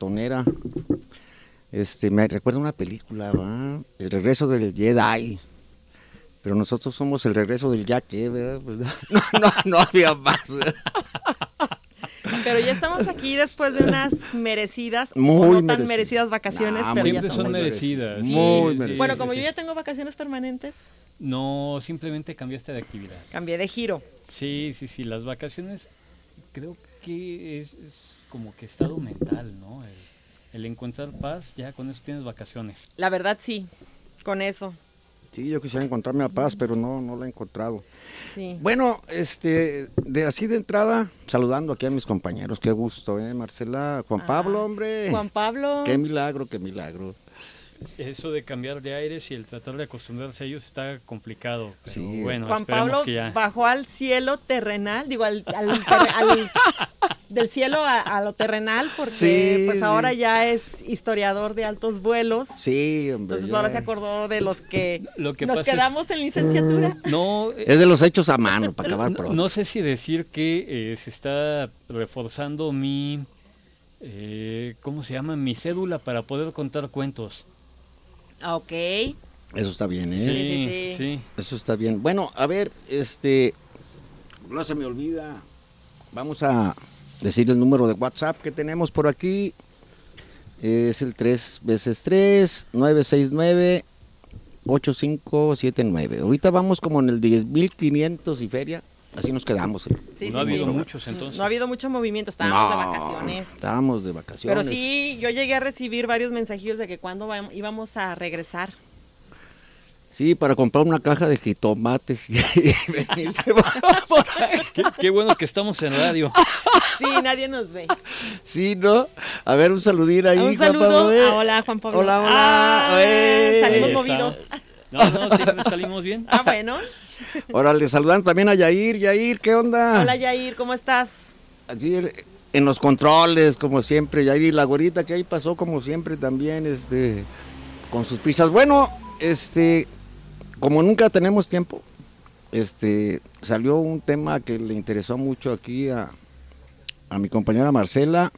ratonera. Me recuerda una película, ¿va? El regreso del Jedi. Pero nosotros somos el regreso del Yaque, ¿verdad? Pues no había más, ¿verdad? Pero ya estamos aquí después de unas merecidas, muy o no tan merecidas vacaciones. Pero siempre ya son merecidas. Muy sí, merecidas. Bueno, como yo ya tengo vacaciones permanentes, No, simplemente cambiaste de actividad. cambié de giro. Sí, las vacaciones creo que es como que estado mental, ¿no? El encontrar paz, ya con eso tienes vacaciones. La verdad sí, con eso. Sí, yo quisiera encontrarme a paz, pero no la he encontrado. Sí. Bueno, así de entrada, saludando aquí a mis compañeros, qué gusto, Marcela, Juan Pablo, hombre. Juan Pablo. Qué milagro, qué milagro. Eso de cambiar de aires y el tratar de acostumbrarse a ellos está complicado. Pero Sí. bueno, Juan esperemos Pablo que ya. bajó al cielo terrenal, digo, del cielo a lo terrenal, porque Sí, pues sí. ahora ya es historiador de altos vuelos. Sí, hombre. Entonces ya. ahora se acordó de los que, Lo que nos pasa quedamos en licenciatura. No, Es de los hechos a mano, para acabar pronto. no sé si decir que se está reforzando mi, ¿cómo se llama? Mi cédula para poder contar cuentos. Ah, ok. Eso está bien, ¿eh? Sí. Eso está bien. Bueno, a ver, no se me olvida. Vamos a decir el número de WhatsApp que tenemos por aquí. Es el 3x3 969-8579. Ahorita vamos como en el 10.500 y feria. Así nos quedamos. Sí, No ha habido sí. muchos entonces. No ha habido mucho movimiento, estábamos de vacaciones. Estábamos de vacaciones. Pero sí, yo llegué a recibir varios mensajillos de que cuándo íbamos a regresar. Sí, para comprar una caja de jitomates y venirse por ahí. Qué bueno que estamos en radio. Sí, nadie nos ve. Sí, ¿no? A ver, un saludín ahí, Un Juan saludo. Pablo, Hola, Juan Pablo. Hola. Ah, salimos Está. movidos. No, siempre salimos bien. Ah, bueno. Órale, saludando también a Yair. Yair, ¿qué onda? Hola, Yair, ¿cómo estás? Aquí en los controles, como siempre, Yair, y la güerita que ahí pasó, como siempre, también, con sus prisas. Bueno, como nunca tenemos tiempo, salió un tema que le interesó mucho aquí a mi compañera Marcela,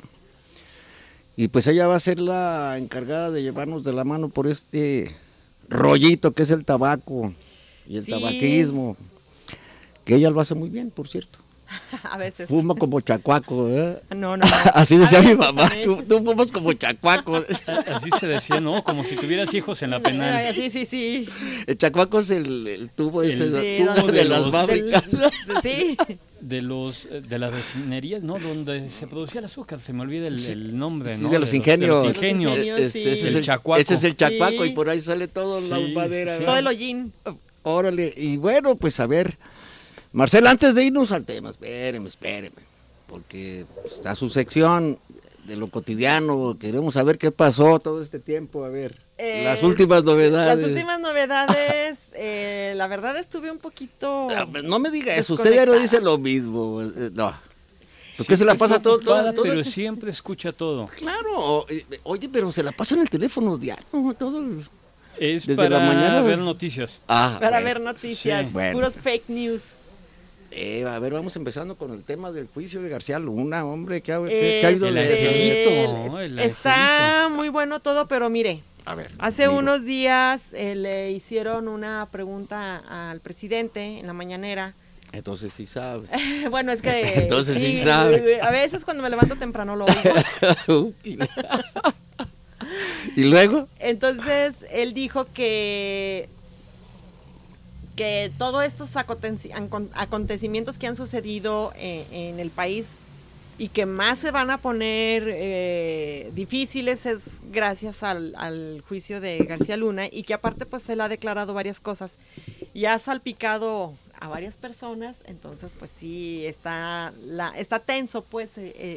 y pues ella va a ser la encargada de llevarnos de la mano por este rollito que es el tabaco y el Sí. tabaquismo, que ella lo hace muy bien, por cierto. A veces. Fuma como chacuaco, ¿eh? No. Así decía A mi veces mamá, también. tú fumas como chacuaco. Así se decía, ¿no? Como si tuvieras hijos en la penal. Sí. El chacuaco es el tubo ese, Sí, tubo donde de las fábricas. Sí. De las refinerías, ¿no? Donde se producía el azúcar, se me olvida el nombre, Sí, ¿no? de los ingenios. De los ingenios. Sí. Ese es El chacuaco. Ese es el chacuaco, Sí. y por ahí sale todo la Sí, madera. sí. Todo el hollín. Órale, y bueno, pues a ver, Marcela, antes de irnos al tema, espéreme, porque está su sección de lo cotidiano, queremos saber qué pasó todo este tiempo, a ver, las últimas novedades. Las últimas novedades, la verdad estuve un poquito... No me diga eso, usted ya no dice lo mismo, no. Pues que se la pasa todo, Pero siempre escucha todo. Claro, oye, pero se la pasa en el teléfono diario, todo. Es Desde para la mañana. ver noticias. Para Bueno. ver noticias, sí. Bueno. puros fake news. A ver, vamos empezando con el tema del juicio de García Luna, hombre, ¿qué ha Este, ido El de... angelito, el Está muy bueno todo, pero mire, A ver, hace digo, unos días le hicieron una pregunta al presidente en la mañanera. Entonces sí sabe. Bueno, es que Entonces sí sabe. a veces cuando me levanto temprano lo oigo. ¿Y luego? Entonces él dijo que todos estos acontecimientos que han sucedido en el país y que más se van a poner difíciles es gracias al juicio de García Luna, y que aparte pues él ha declarado varias cosas y ha salpicado a varias personas. Entonces pues sí está tenso pues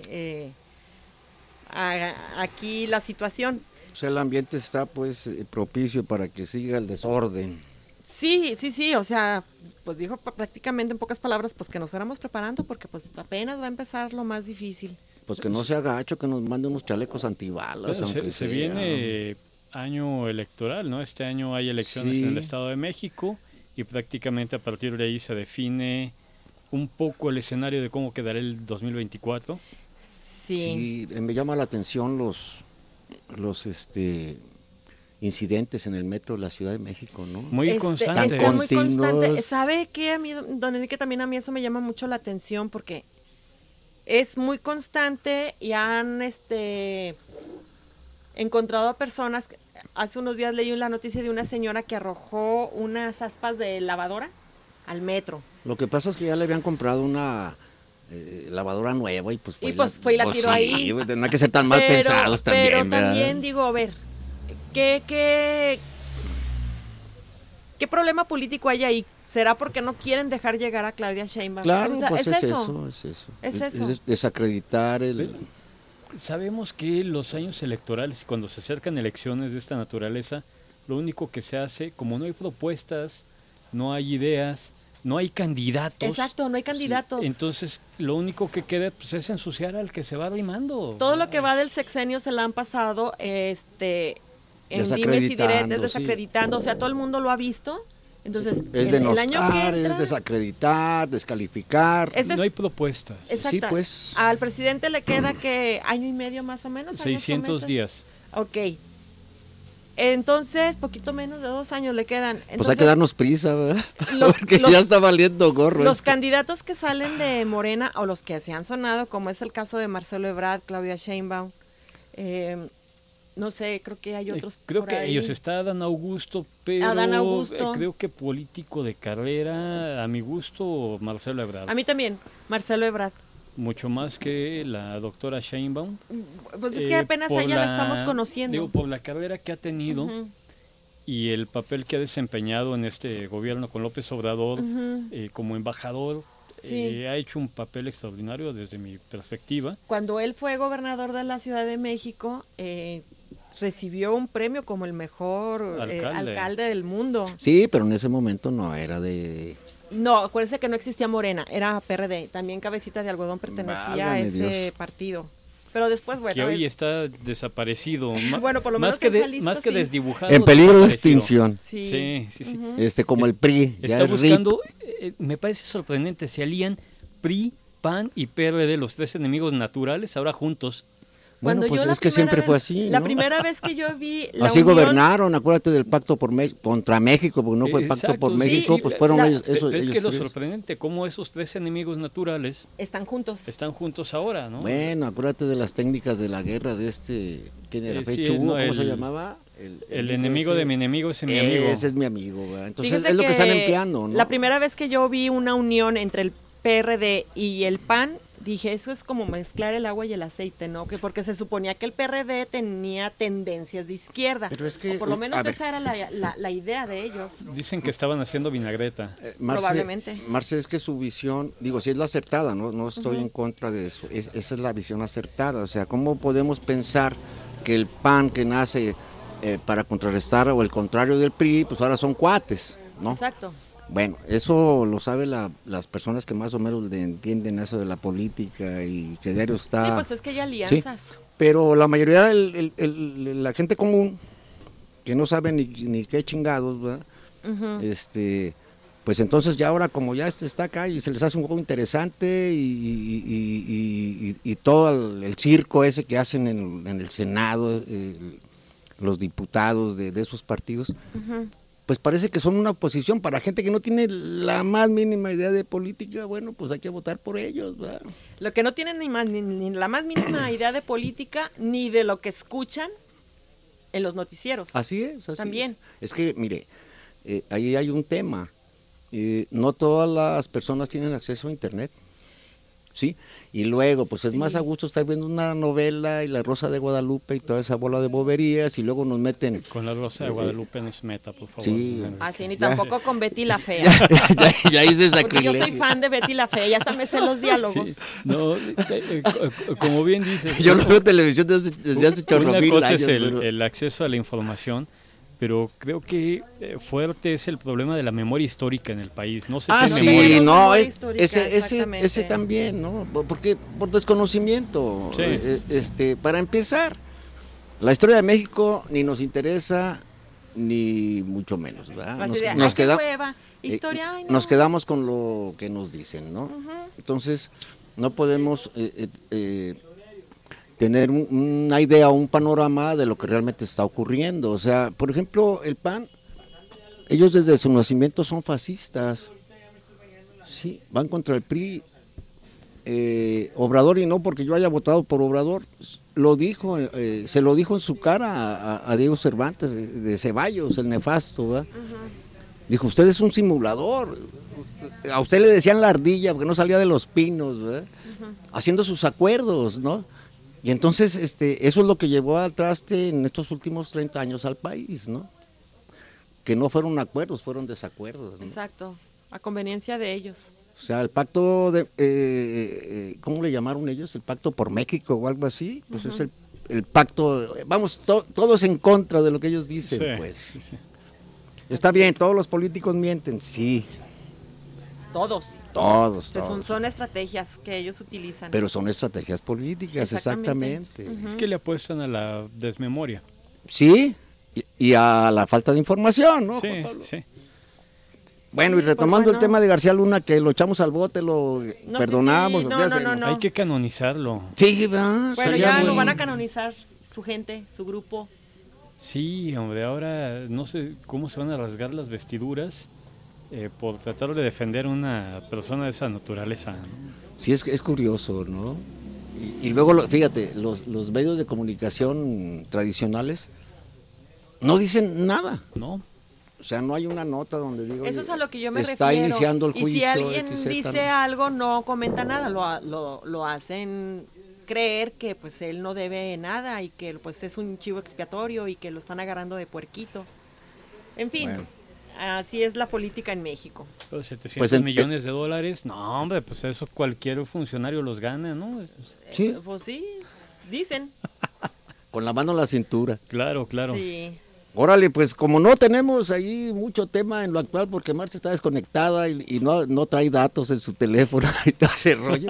aquí la situación. O sea, el ambiente está pues propicio para que siga el desorden. Sí, o sea, pues dijo prácticamente en pocas palabras pues que nos fuéramos preparando, porque pues apenas va a empezar lo más difícil. Pues que no se agacho, que nos mande unos chalecos antibalas. Bueno, aunque se sea. viene año electoral, ¿no? Este año hay elecciones Sí. en el Estado de México y prácticamente a partir de ahí se define un poco el escenario de cómo quedará el 2024. Sí. Sí, me llama la atención los incidentes en el metro de la Ciudad de México, ¿no? Muy constante. Está muy Continuos. constante. ¿Sabe qué? A mí, don Enrique, también a mí eso me llama mucho la atención porque es muy constante y han encontrado a personas. Hace unos días leí la noticia de una señora que arrojó unas aspas de lavadora al metro. Lo que pasa es que ya le habían comprado una lavadora nueva y pues fue y la tiró ahí. Sí, tendrá que ser tan mal pensados también, Pero ¿verdad? también digo, a ver, ¿qué problema político hay ahí? ¿Será porque no quieren dejar llegar a Claudia Sheinbaum? Claro, O sea, pues es eso. Es eso. Es desacreditar el... Sabemos que los años electorales y cuando se acercan elecciones de esta naturaleza, lo único que se hace, como no hay propuestas, no hay ideas, no hay candidatos. Exacto, no hay candidatos. Entonces, lo único que queda pues, es ensuciar al que se va arrimando. Todo lo que va del sexenio se la han pasado en dimes y diretes, desacreditando. O sea, todo el mundo lo ha visto. Entonces, Es el año que entra, es desacreditar, descalificar. No hay propuestas. Exacto. Sí, pues. Al presidente le queda que año y medio más o menos. 600 días. Ok. Entonces, poquito menos de 2 años le quedan. Entonces, Pues hay que darnos prisa, ¿verdad? los- Porque los- ya está valiendo gorro. los candidatos que salen de Morena o los que se han sonado, como es el caso de Marcelo Ebrard, Claudia Sheinbaum, no sé, creo que hay otros. Creo por que ahí. ellos está Adán Augusto, pero Adán Augusto. creo que político de carrera, a mi gusto, Marcelo Ebrard. A mí también, Marcelo Ebrard. Mucho más que la doctora Sheinbaum. Pues es que apenas a por ella la estamos conociendo. Digo, por la carrera que ha tenido Ujú, y el papel que ha desempeñado en este gobierno con López Obrador ujú. como embajador, Sí. ha hecho un papel extraordinario desde mi perspectiva. Cuando él fue gobernador de la Ciudad de México, recibió un premio como el mejor alcalde del mundo. Sí, pero en ese momento no era de... No, acuérdense que no existía Morena, era PRD. También Cabecita de Algodón pertenecía a Válgame ese Dios. partido. Pero después, bueno. Que hoy está desaparecido. Bueno, por lo menos más que, en Jalisco, más que sí. desdibujado. En peligro de desaparecido. extinción. Sí. Sí. Ujú. Como el PRI. ya Está el RIP. buscando, me parece sorprendente, se alían PRI, PAN y PRD, los tres enemigos naturales, ahora juntos. Bueno, Cuando pues yo la es que primera siempre vez- fue así, La ¿no? primera vez que yo vi la Así unión- gobernaron, acuérdate del pacto contra México, porque no fue pacto Exacto, por sí, México, sí, pues fueron ellos. Pero es ellos que lo tres. sorprendente, cómo esos tres enemigos naturales Están juntos. están juntos ahora, ¿no? Bueno, acuérdate de las técnicas de la guerra de ¿quién era? Sí, Fechu, no, ¿cómo se el- llamaba? El enemigo de mi enemigo es mi amigo. Ese es mi amigo, ¿verdad? Entonces Fíjese es lo que están que empleando, ¿no? La primera vez que yo vi una unión entre el PRD y el PAN, dije, eso es como mezclar el agua y el aceite, ¿no? Porque se suponía que el PRD tenía tendencias de izquierda. Pero es que, o por lo a menos ver. esa era la idea de ellos. Dicen que estaban haciendo vinagreta. Probablemente. Marce, es que su visión, digo, si es la acertada, no estoy Ujú. en contra de eso, esa es la visión acertada, o sea, ¿cómo podemos pensar que el PAN que nace para contrarrestar o el contrario del PRI, pues ahora son cuates, ¿no? Exacto. Bueno, eso lo saben las personas que más o menos le entienden eso de la política y que diario está... Sí, pues es que hay alianzas. Pero la mayoría, la gente común, que no sabe ni qué chingados, ¿verdad? Ujú. Pues entonces ya ahora como ya está acá y se les hace un juego interesante y todo el circo ese que hacen en el Senado, los diputados de esos partidos, Ujú. pues parece que son una oposición para gente que no tiene la más mínima idea de política. Bueno, pues hay que votar por ellos, ¿verdad? Lo que no tienen ni la más mínima idea de política ni de lo que escuchan en los noticieros. Así es, así También. es. Es que, mire, ahí hay un tema. No todas las personas tienen acceso a internet, ¿sí? Y luego, pues es más Sí. a gusto estar viendo una novela y La Rosa de Guadalupe y toda esa bola de boberías y luego nos meten... Con la Rosa de Guadalupe no se meta, por favor. Sí. Así, ni Ya. tampoco con Betty la Fea. ya hice Porque yo soy sacrilegio. fan de Betty la Fea, ya hasta me sé los diálogos. Sí, no, como bien dices, Yo no veo televisión desde hace chorro una mil cosa años. es pero- el acceso a la información, pero creo que fuerte es el problema de la memoria histórica en el país. No se Ah, tiene sí, memoria. tenemos no, memoria histórica, ese exactamente. también, ¿no? Porque por desconocimiento. Sí. Para empezar, la historia de México ni nos interesa, ni mucho menos, ¿verdad? Así de, "Ay, Nos qué queda- hueva, historia, ay, no". nos quedamos con lo que nos dicen, ¿no? Ujú. Entonces, no podemos tener una idea o un panorama de lo que realmente está ocurriendo. O sea, por ejemplo, el PAN, ellos desde su nacimiento son fascistas, sí, van contra el PRI, Obrador, y no porque yo haya votado por Obrador, lo dijo, se lo dijo en su cara a Diego Cervantes de Ceballos, el nefasto, ¿verdad? Dijo, usted es un simulador, a usted le decían la ardilla porque no salía de los pinos, ¿verdad? Haciendo sus acuerdos, ¿no? Y entonces eso es lo que llevó al traste en estos últimos 30 años al país, ¿no? Que no fueron acuerdos, fueron desacuerdos, ¿no? Exacto, a conveniencia de ellos. O sea, el pacto de, ¿cómo le llamaron ellos? El pacto por México o algo así, pues es el pacto, vamos, todos en contra de lo que ellos dicen, Sí, pues. sí. Está bien, todos los políticos mienten, sí, Todos. todos. Son estrategias que ellos utilizan. Pero son estrategias políticas, exactamente. Es que le apuestan a la desmemoria. Sí, y a la falta de información, ¿no? Sí, Juan Pablo? sí. Bueno, y Sí, retomando pues el tema de García Luna, que lo echamos al bote, lo No, perdonamos. sí, ¿o sí, qué no, hacemos? no. Hay que canonizarlo. Sí, ¿verdad? Bueno, Estaría ya bueno. lo van a canonizar su gente, su grupo. Sí, hombre, ahora no sé cómo se van a rasgar las vestiduras por tratar de defender a una persona de esa naturaleza, ¿no? Sí, es curioso, ¿no? Y luego, fíjate, los medios de comunicación tradicionales no dicen nada. ¿No? O sea, no hay una nota donde diga, Eso oye, es a lo que yo me está refiero. iniciando el juicio. Y si alguien XZ, dice ¿no? algo, no comenta nada, lo hacen creer que pues él no debe nada y que pues es un chivo expiatorio y que lo están agarrando de puerquito. En fin, Bueno. así es la política en México. Los 700 Pues millones de dólares, no, hombre, pues eso cualquier funcionario los gana, ¿no? Sí, Pues sí, dicen. con la mano en la cintura. Claro, claro. Sí. Órale, pues como no tenemos ahí mucho tema en lo actual, porque Marcia está desconectada y no trae datos en su teléfono y todo ese rollo.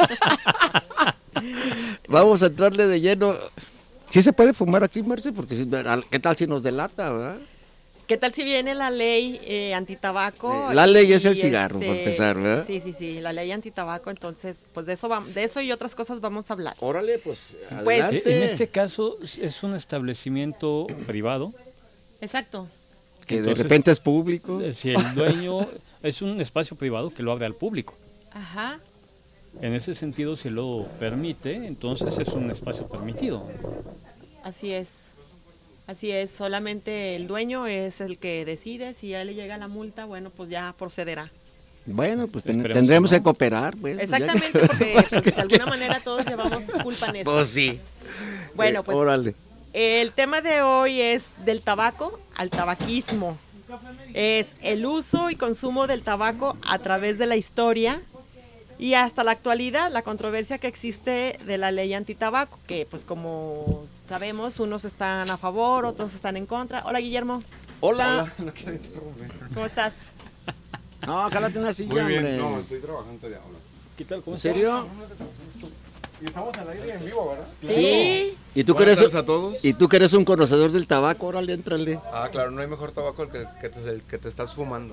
Vamos a entrarle de lleno. ¿Sí se puede fumar aquí, Marcia? Porque ¿qué tal si nos delata, verdad? ¿Qué tal si viene la ley antitabaco? La ley es Y, el cigarro, para empezar, ¿verdad? Sí, la ley antitabaco, entonces, pues de eso y otras cosas vamos a hablar. Órale, pues Pues, adelante. En este caso es un establecimiento privado. Exacto. Que de entonces, repente es público. Si el dueño es un espacio privado que lo abre al público. Ajá. En ese sentido, si lo permite, entonces es un espacio permitido. Así es. Así es, solamente el dueño es el que decide, si a él le llega la multa, bueno, pues ya procederá. Bueno, pues Esperemos tendremos que que no. cooperar, pues. Exactamente, porque pues, de alguna manera todos llevamos culpa en esto. Pues sí. Bueno, pues Órale. el tema de hoy es del tabaco al tabaquismo. Es el uso y consumo del tabaco a través de la historia y hasta la actualidad, la controversia que existe de la ley antitabaco, que pues como sabemos, unos están a favor, otros están en contra. Hola, Guillermo, Hola. No quiero interrumpir. ¿cómo estás? No, jálate una silla, Muy bien, hombre. no, estoy trabajando ya. Hola. ¿Qué tal? ¿Cómo ¿En serio? Y estamos al aire en vivo, ¿verdad? Sí. ¿Y tú, que Buenas eres, tardes a todos. y tú que eres un conocedor del tabaco, órale, éntrale. Ah, claro, no hay mejor tabaco el que te estás fumando.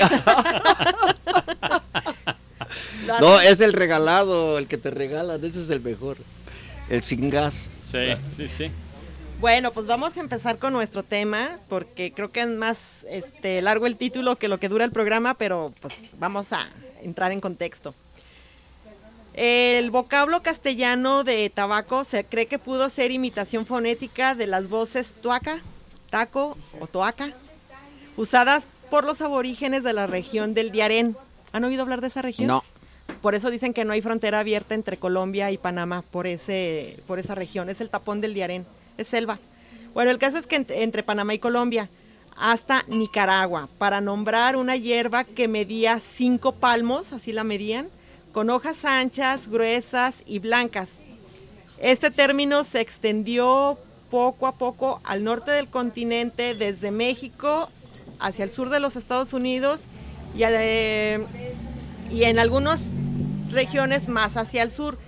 No, es el regalado, el que te regalan, ese es el mejor. El sin gas. Sí. Bueno, pues vamos a empezar con nuestro tema, porque creo que es más largo el título que lo que dura el programa, pero pues vamos a entrar en contexto. El vocablo castellano de tabaco se cree que pudo ser imitación fonética de las voces tuaca, taco o toaca, usadas por los aborígenes de la región del Darién. ¿Han oído hablar de esa región? No. Por eso dicen que no hay frontera abierta entre Colombia y Panamá por esa región. Es el tapón del Darién, es selva. Bueno, el caso es que entre Panamá y Colombia, hasta Nicaragua, para nombrar una hierba que medía 5 palmos, así la medían, con hojas anchas, gruesas y blancas. Este término se extendió poco a poco al norte del continente, desde México hacia el sur de los Estados Unidos y en algunas regiones más hacia el sur.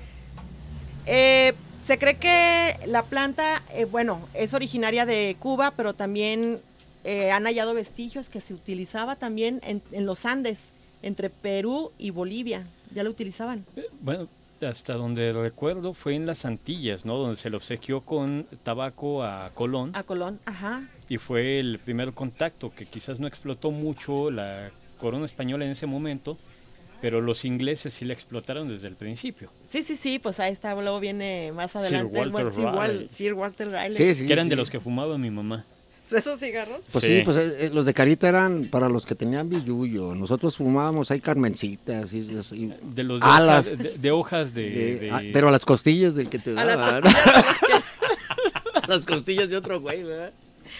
Se cree que la planta, es originaria de Cuba, pero también han hallado vestigios que se utilizaba también en los Andes, entre Perú y Bolivia. Ya lo utilizaban. Bueno, hasta donde recuerdo, fue en las Antillas, ¿no? Donde se le obsequió con tabaco a Colón. A Colón, ajá. Y fue el primer contacto, que quizás no explotó mucho la corona española en ese momento, pero los ingleses sí la explotaron desde el principio. Sí, pues ahí está, luego viene más adelante Sir Walter Raleigh. Sí, Que eran de los que fumaba mi mamá. ¿Esos cigarros? Pues Sí. sí, pues los de carita eran para los que tenían billuyo. Nosotros fumábamos ahí carmencitas y De los alas. de hojas de... pero a las costillas del que te A daba. las ¿no? costillas de los que- Las costillas de otro güey, ¿verdad?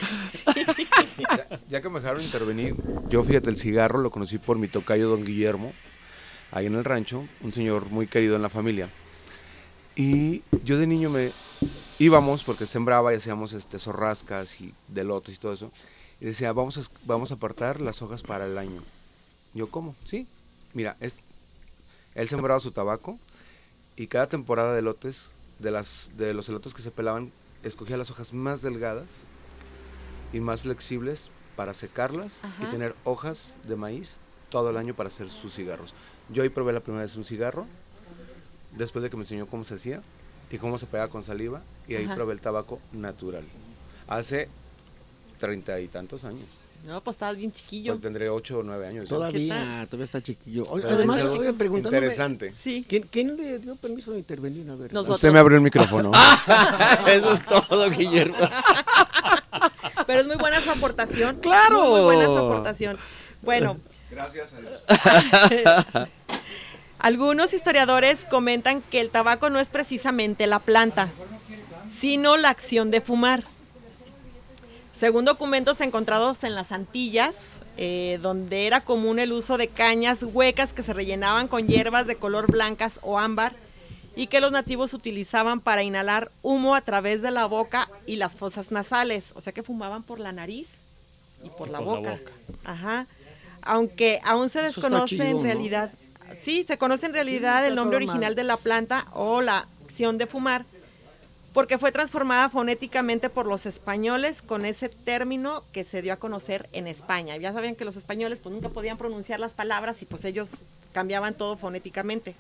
Ya que me dejaron intervenir, yo fíjate, el cigarro lo conocí por mi tocayo don Guillermo, ahí en el rancho, un señor muy querido en la familia. Y yo de niño íbamos, porque sembraba y hacíamos zorrascas y delotes y todo eso, y decía, vamos a apartar las hojas para el año. Yo, ¿cómo? Sí, mira, él sembraba su tabaco y cada temporada de elotes, de los elotes que se pelaban, escogía las hojas más delgadas y más flexibles para secarlas. Ajá. Y tener hojas de maíz todo el año para hacer sus cigarros. Yo ahí probé la primera vez un cigarro, después de que me enseñó cómo se hacía y cómo se pegaba con saliva, y ahí Ajá. probé el tabaco natural. Hace 30 y tantos años. No, pues estabas bien chiquillo. Pues tendré 8 o 9 años. ya. Todavía está chiquillo. Oye, Pero además, es algo oye, preguntándome, interesante. Sí. ¿quién le dio permiso de intervenir? A ver. Nosotros. Usted me abrió el micrófono. Eso es todo, Guillermo. Pero es muy buena su aportación. ¡Claro! Muy buena su aportación. Bueno, Gracias a Dios. algunos historiadores comentan que el tabaco no es precisamente la planta, sino la acción de fumar. Según documentos encontrados en las Antillas, donde era común el uso de cañas huecas que se rellenaban con hierbas de color blancas o ámbar y que los nativos utilizaban para inhalar humo a través de la boca y las fosas nasales, o sea que fumaban por la nariz y por la boca. Ajá. Aunque aún se Eso está desconoce chido, en ¿no? realidad, sí, se conoce en realidad el nombre original de la planta o la acción de fumar, porque fue transformada fonéticamente por los españoles con ese término que se dio a conocer en España. Ya sabían que los españoles pues nunca podían pronunciar las palabras y pues ellos cambiaban todo fonéticamente.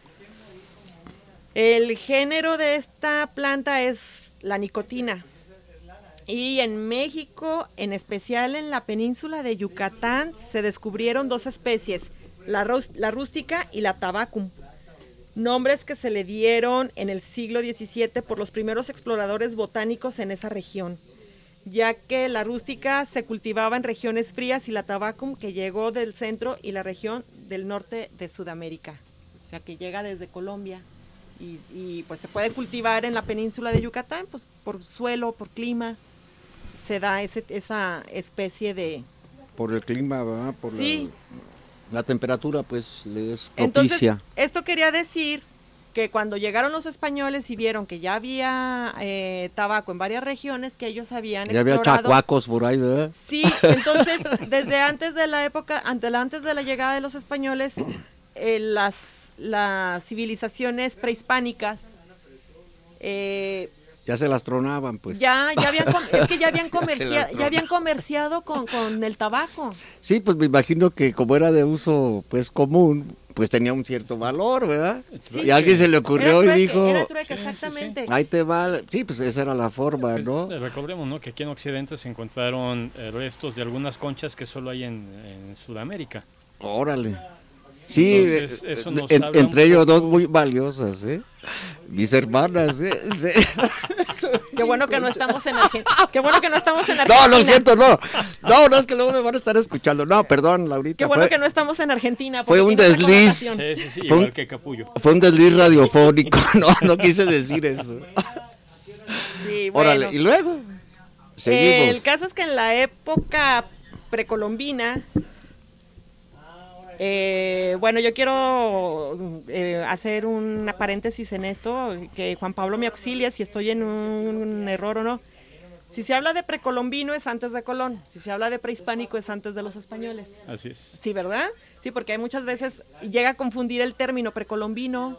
El género de esta planta es la nicotina. Y en México, en especial en la península de Yucatán, se descubrieron dos especies, la rústica y la tabacum. Nombres que se le dieron en el siglo XVII por los primeros exploradores botánicos en esa región, ya que la rústica se cultivaba en regiones frías y la tabacum que llegó del centro y la región del norte de Sudamérica, o sea que llega desde Colombia y pues se puede cultivar en la península de Yucatán, pues por suelo, por clima, se da esa especie de... Por el clima, ¿verdad? Por Sí. la temperatura, pues, le es Entonces, propicia. esto quería decir que cuando llegaron los españoles y vieron que ya había tabaco en varias regiones que ellos habían Ya había explorado. chacuacos por ahí, ¿verdad? Sí, entonces desde antes de la época, antes de la llegada de los españoles, las civilizaciones prehispánicas Ya se las tronaban, pues. ya habían comerciado con el tabaco. Sí, pues me imagino que como era de uso, pues, común, pues tenía un cierto valor, ¿verdad? Sí. Y a alguien se le ocurrió Era y dijo, trueque, exactamente. ahí te va. Sí, pues esa era la forma, Pues, ¿no? recordemos, ¿no?, que aquí en Occidente se encontraron restos de algunas conchas que solo hay en Sudamérica. Órale. Sí, Entonces, eso nos habla entre un ellos poco- dos muy valiosas, ¿eh? Mis hermanas, ¿eh? Sí. Qué bueno que no estamos en Argentina. Qué bueno que no estamos en No, Argentina. lo siento, no. No, es que luego me van a estar escuchando. No, perdón, Laurita. Qué bueno fue, que no estamos en Argentina. fue porque un tiene otra desliz. connotación. Sí, Fue igual un- que Capullo. fue un desliz radiofónico. No quise decir eso. Sí, bueno. Órale, y luego seguimos. El caso es que en la época precolombina, bueno, yo quiero hacer una paréntesis en esto, que Juan Pablo me auxilia si estoy en un error o no. Si se habla de precolombino es antes de Colón, si se habla de prehispánico es antes de los españoles. Así es. Sí, ¿verdad? Sí, porque hay muchas veces llega a confundir el término precolombino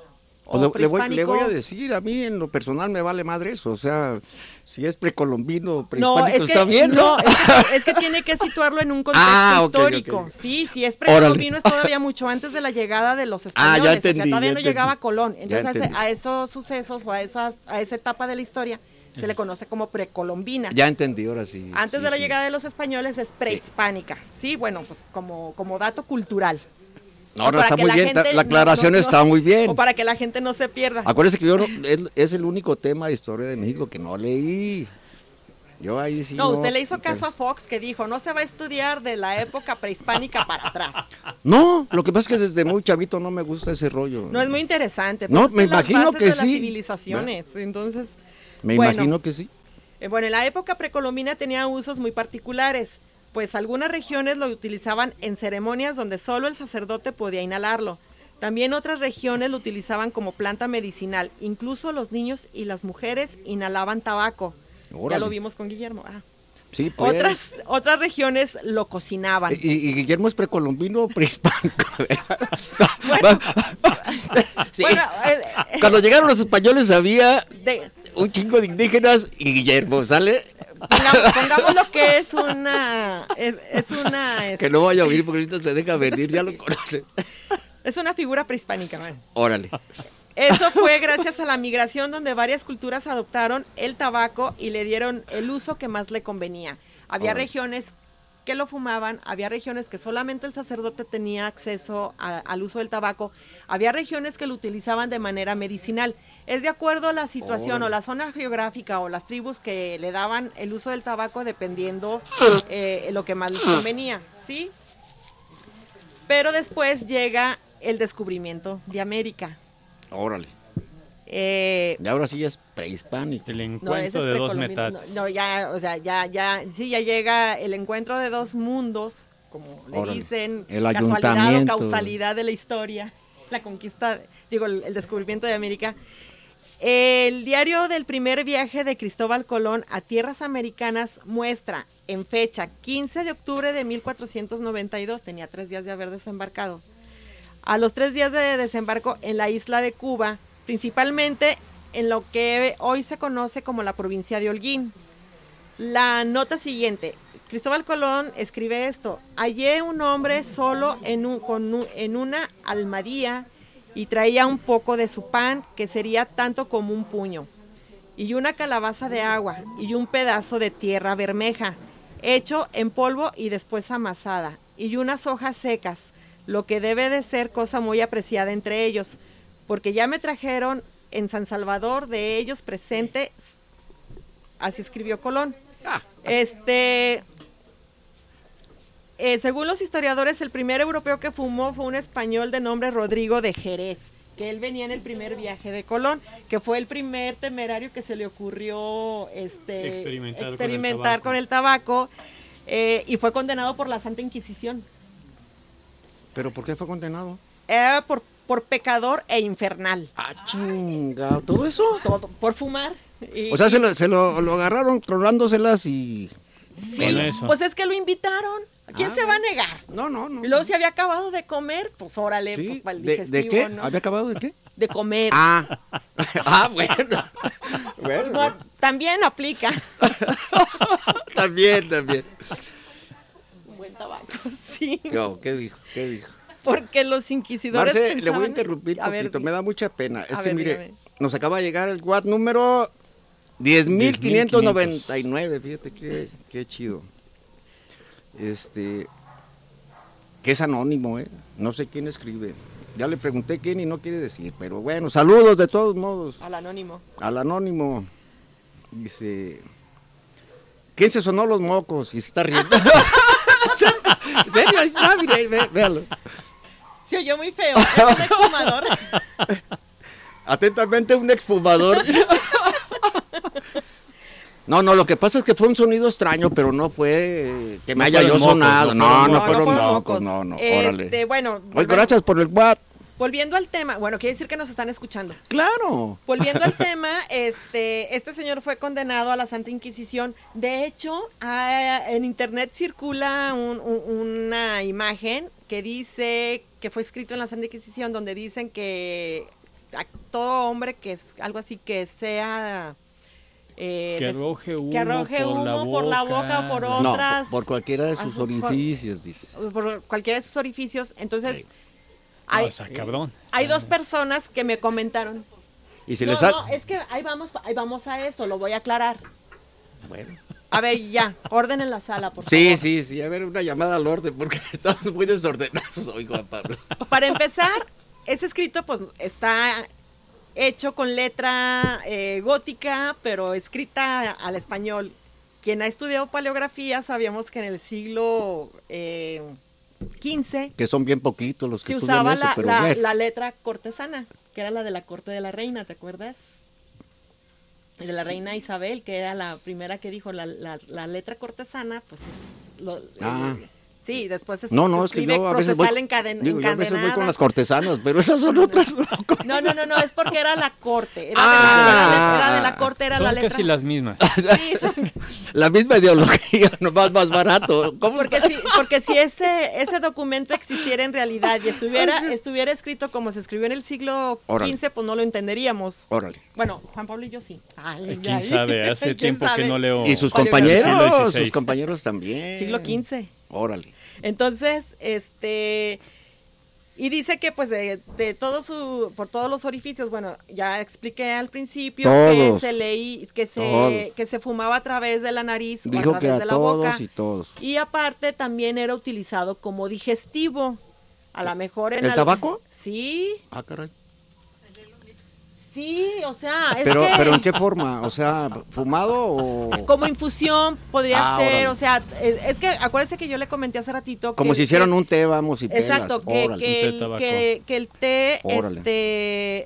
o Pues le voy prehispánico. a decir, a mí en lo personal me vale madre eso, o sea, si es precolombino, No, prehispánico, es que, está bien, ¿no? es que tiene que situarlo en un contexto Ah, ok, histórico. ok. Sí, si es precolombino es todavía mucho antes de la llegada de los españoles. ya O sea, entendí, todavía ya no entendí. llegaba Colón. Ya Entonces entendí. a esos sucesos o a esa etapa de la historia se le conoce como precolombina. Ya entendí, ahora sí. Antes sí, de la sí. llegada de los españoles es prehispánica. Sí, bueno, pues como dato cultural. No, O no, para está que muy la bien, gente la aclaración está muy bien. O para que la gente no se pierda. Acuérdese que yo es el único tema de historia de México que no leí. Yo ahí sí. No, usted le hizo caso a Fox que dijo, no se va a estudiar de la época prehispánica para atrás. No, lo que pasa es que desde muy chavito no me gusta ese rollo. No es muy interesante. No, pues es me las imagino bases que de las sí. civilizaciones. Entonces, Me bueno, imagino que sí. Bueno, en la época precolombina tenía usos muy particulares, pues algunas regiones lo utilizaban en ceremonias donde solo el sacerdote podía inhalarlo. También otras regiones lo utilizaban como planta medicinal. Incluso los niños y las mujeres inhalaban tabaco. Órale. Ya lo vimos con Guillermo. Sí, pues. Otras regiones lo cocinaban. Y Guillermo es precolombino o prehispánico. Bueno, Sí. bueno, Cuando llegaron los españoles había de- un chingo de indígenas y Guillermo, ¿sale? pongamos lo que es una Que no vaya a oír porque ahorita se deja venir, ya lo conoce. es una figura prehispánica, man. Órale. Eso fue gracias a la migración donde varias culturas adoptaron el tabaco y le dieron el uso que más le convenía. Había Órale. regiones que lo fumaban, había regiones que solamente el sacerdote tenía acceso al uso del tabaco, había regiones que lo utilizaban de manera medicinal. Es de acuerdo a la situación Órale. o la zona geográfica o las tribus que le daban el uso del tabaco dependiendo lo que más les convenía, ¿sí? Pero después llega el descubrimiento de América. Órale. Y ahora sí ya es prehispánico. El no, ese encuentro es de dos precolombino. metates. No, ya, o sea, ya llega el encuentro de dos mundos, como le Órale. dicen, El casualidad o ayuntamiento. causalidad de la historia, la conquista, el descubrimiento de América. El diario del primer viaje de Cristóbal Colón a tierras americanas muestra en fecha 15 de octubre de 1492, tenía 3 días de haber desembarcado. A los 3 días de desembarco en la isla de Cuba, principalmente en lo que hoy se conoce como la provincia de Holguín. La nota siguiente, Cristóbal Colón escribe esto: hallé un hombre solo en una almadía y traía un poco de su pan, que sería tanto como un puño, y una calabaza de agua y un pedazo de tierra bermeja, hecho en polvo y después amasada, y unas hojas secas, lo que debe de ser cosa muy apreciada entre ellos, porque ya me trajeron en San Salvador de ellos presente, así escribió Colón. Según los historiadores, el primer europeo que fumó fue un español de nombre Rodrigo de Jerez, que él venía en el primer viaje de Colón, que fue el primer temerario que se le ocurrió experimentar con el tabaco, y fue condenado por la Santa Inquisición. ¿Pero por qué fue condenado? Por pecador e infernal. Ah, chingado, ¿todo eso? Todo, por fumar. O sea, se lo agarraron tronándoselas y... Sí, Con eso. pues es que lo invitaron. ¿Quién se va a negar? No. Y luego se había acabado de comer, pues órale, Sí, pues para el ¿de digestivo, qué? ¿no? ¿Había acabado de qué? De comer. Bueno. Bueno, No, también aplica. también. Un buen tabaco, sí. No, ¿qué dijo? Porque los inquisidores Marce, le voy a pensaban- interrumpir un A ver, poquito, me da mucha pena. Es a que ver, mire, dígame. nos acaba de llegar el WhatsApp número 10.599, fíjate qué chido. Que es anónimo, no sé quién escribe. Ya le pregunté quién y no quiere decir, pero bueno, saludos de todos modos. Al anónimo. Al anónimo. Dice, ¿quién se sonó los mocos? Y se está riendo. ¿En serio? Ahí está, mire, véalo. Se oyó muy feo. Es un exfumador. Atentamente, un exfumador. No, lo que pasa es que fue un sonido extraño, pero no fue que me No haya yo fueron mocos, sonado. no fueron fueron mocos, no, órale. Bueno, Oye, gracias por el WhatsApp. volviendo al tema, bueno, quiere decir que nos están escuchando. Claro. Volviendo al tema, este señor fue condenado a la Santa Inquisición. De hecho, en internet circula una imagen que dice que fue escrito en la Santa Inquisición, donde dicen que a todo hombre que es algo así que sea... que arroje humo, que arroje humo por la boca o por No, otras... por cualquiera de sus orificios, dice. Por cualquiera de sus orificios. Entonces, Sí. hay, No, o sea, cabrón. hay dos personas que me comentaron. Y si No, le sale... no, es que ahí vamos a eso, lo voy a aclarar. Bueno. A ver, ya, orden en la sala, por Sí, favor. sí, sí, a ver, una llamada al orden, porque estamos muy desordenados hoy, Juan Pablo. Para empezar, ese escrito pues está hecho con letra gótica, pero escrita al español. Quien ha estudiado paleografía, sabíamos que en el siglo XV Que son bien poquitos los que se estudian usaba eso, pero la bueno. letra cortesana, que era la de la corte de la reina, ¿te acuerdas? De la reina Isabel, que era la primera que dijo la letra cortesana, pues sí, después se No, es que escribe yo a veces voy, procesal digo, yo a veces voy con encadenada. las cortesanas, pero esas son otras. No, es porque era la corte, era, era de la corte, era Son la letra. casi las mismas. Sí, La misma ideología, nomás más barato. ¿Cómo porque si ese documento existiera en realidad y estuviera escrito como se escribió en el siglo Órale. XV, pues no lo entenderíamos. Órale. Bueno, Juan Pablo y yo sí. Ay, ¿Quién sabe? Hace ¿quién tiempo sabe? que no leo. Y sus Paleografía. compañeros, Siglo XVI. sus compañeros también. Siglo XV. Órale. Entonces, y dice que pues de por todos los orificios, bueno, ya expliqué al principio Todos. que se fumaba a través de la nariz o Dijo a que través a de la todos boca. y todos. Y aparte también era utilizado como digestivo. A lo mejor en ¿El tabaco? Sí, Ah, caray. sí, o sea, es Pero que ¿en qué forma? O sea, ¿fumado o...? como infusión podría Ah, ser, órale. o sea, es que acuérdense que yo le comenté hace ratito Como si hicieran un té, vamos, y pelas. exacto, Órale. té de tabaco. que el té Órale.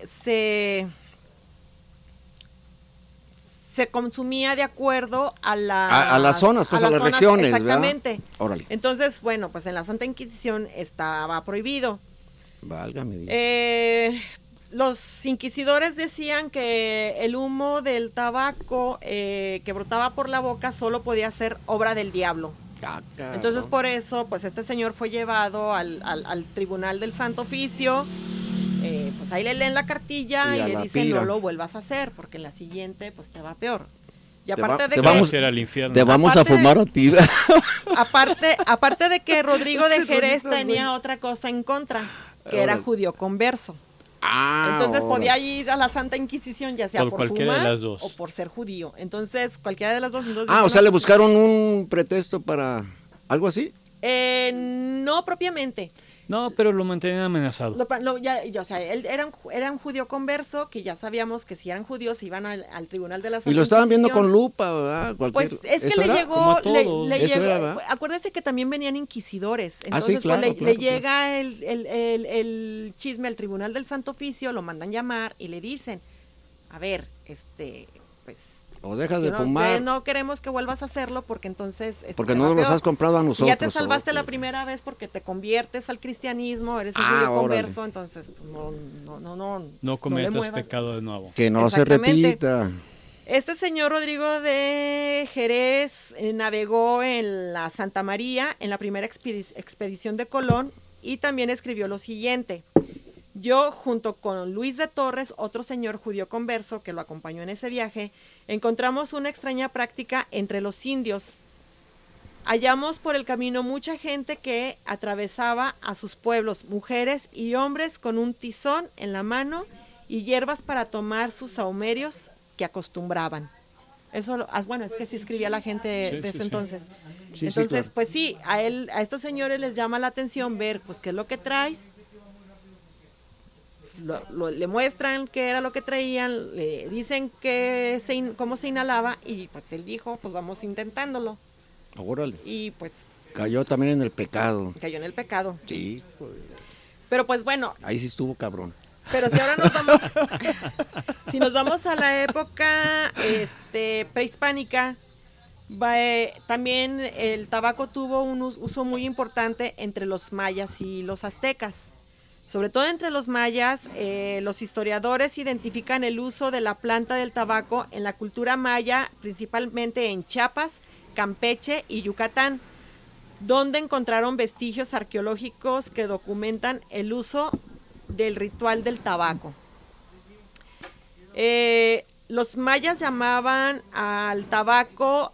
se consumía de acuerdo a las zonas, pues a las regiones, ¿verdad? exactamente. Órale. Entonces, bueno, pues en la Santa Inquisición estaba prohibido. Válgame Dios. Los inquisidores decían que el humo del tabaco que brotaba por la boca solo podía ser obra del diablo. Ah, cabrón. Entonces por eso, pues este señor fue llevado al Tribunal del Santo Oficio, pues ahí le leen la cartilla Y y a le la dicen pira. no lo vuelvas a hacer, porque en la siguiente pues te va peor. Y Te aparte va- de te que... vamos- Era al infierno. Te vamos aparte a fumar a ti. aparte de que Rodrigo de Ese Jerez Rodrigo, tenía güey. otra cosa en contra, que era Órale. judío converso. Ah, Entonces podía órale. ir a la Santa Inquisición, ya sea Por por cualquiera de fumar las dos. o por ser judío. Entonces, cualquiera de las dos. Entonces, Ah, o bueno, sea, le buscaron un pretexto para algo así. no propiamente. No, pero lo mantenían amenazado. O sea, él era un judío converso, que ya sabíamos que si eran judíos iban al Tribunal de la Santa Y lo estaban viendo con Inquisición. lupa, ¿verdad? Pues es que ¿Eso le era? llegó, Como a todos. le Eso llegó, era, ¿verdad? acuérdese que también venían inquisidores, Ah, sí, entonces claro, pues, claro, le llega el chisme al Tribunal del Santo Oficio, lo mandan llamar y le dicen, a ver, pues O dejas de no, fumar, no queremos que vuelvas a hacerlo porque entonces porque te no va nos los peor. has comprado a Y nosotros. ya te salvaste la ok. primera vez porque te conviertes al cristianismo, eres un Ah, judío órale. converso, entonces pues, No le cometas muevas. pecado de nuevo. Que no se Exactamente. repita. Este señor Rodrigo de Jerez navegó en la Santa María en la primera expedición de Colón y también escribió lo siguiente. Yo, junto con Luis de Torres, otro señor judío converso que lo acompañó en ese viaje, encontramos una extraña práctica entre los indios. Hallamos por el camino mucha gente que atravesaba a sus pueblos, mujeres y hombres con un tizón en la mano y hierbas para tomar sus sahumerios que acostumbraban. Eso, bueno, es que sí escribía la gente de ese sí. entonces. Sí, Entonces, claro. pues sí, a estos señores les llama la atención ver, pues, qué es lo que traes. Le muestran qué era lo que traían, le dicen cómo se inhalaba y pues él dijo, pues vamos intentándolo. Órale. Y pues Cayó también en el pecado. cayó en el pecado. Sí, Pero pues bueno, ahí sí estuvo cabrón. pero si ahora si nos vamos a la época prehispánica, también el tabaco tuvo un uso muy importante entre los mayas y los aztecas. Sobre todo entre los mayas, los historiadores identifican el uso de la planta del tabaco en la cultura maya, principalmente en Chiapas, Campeche y Yucatán, donde encontraron vestigios arqueológicos que documentan el uso del ritual del tabaco. Los mayas llamaban al tabaco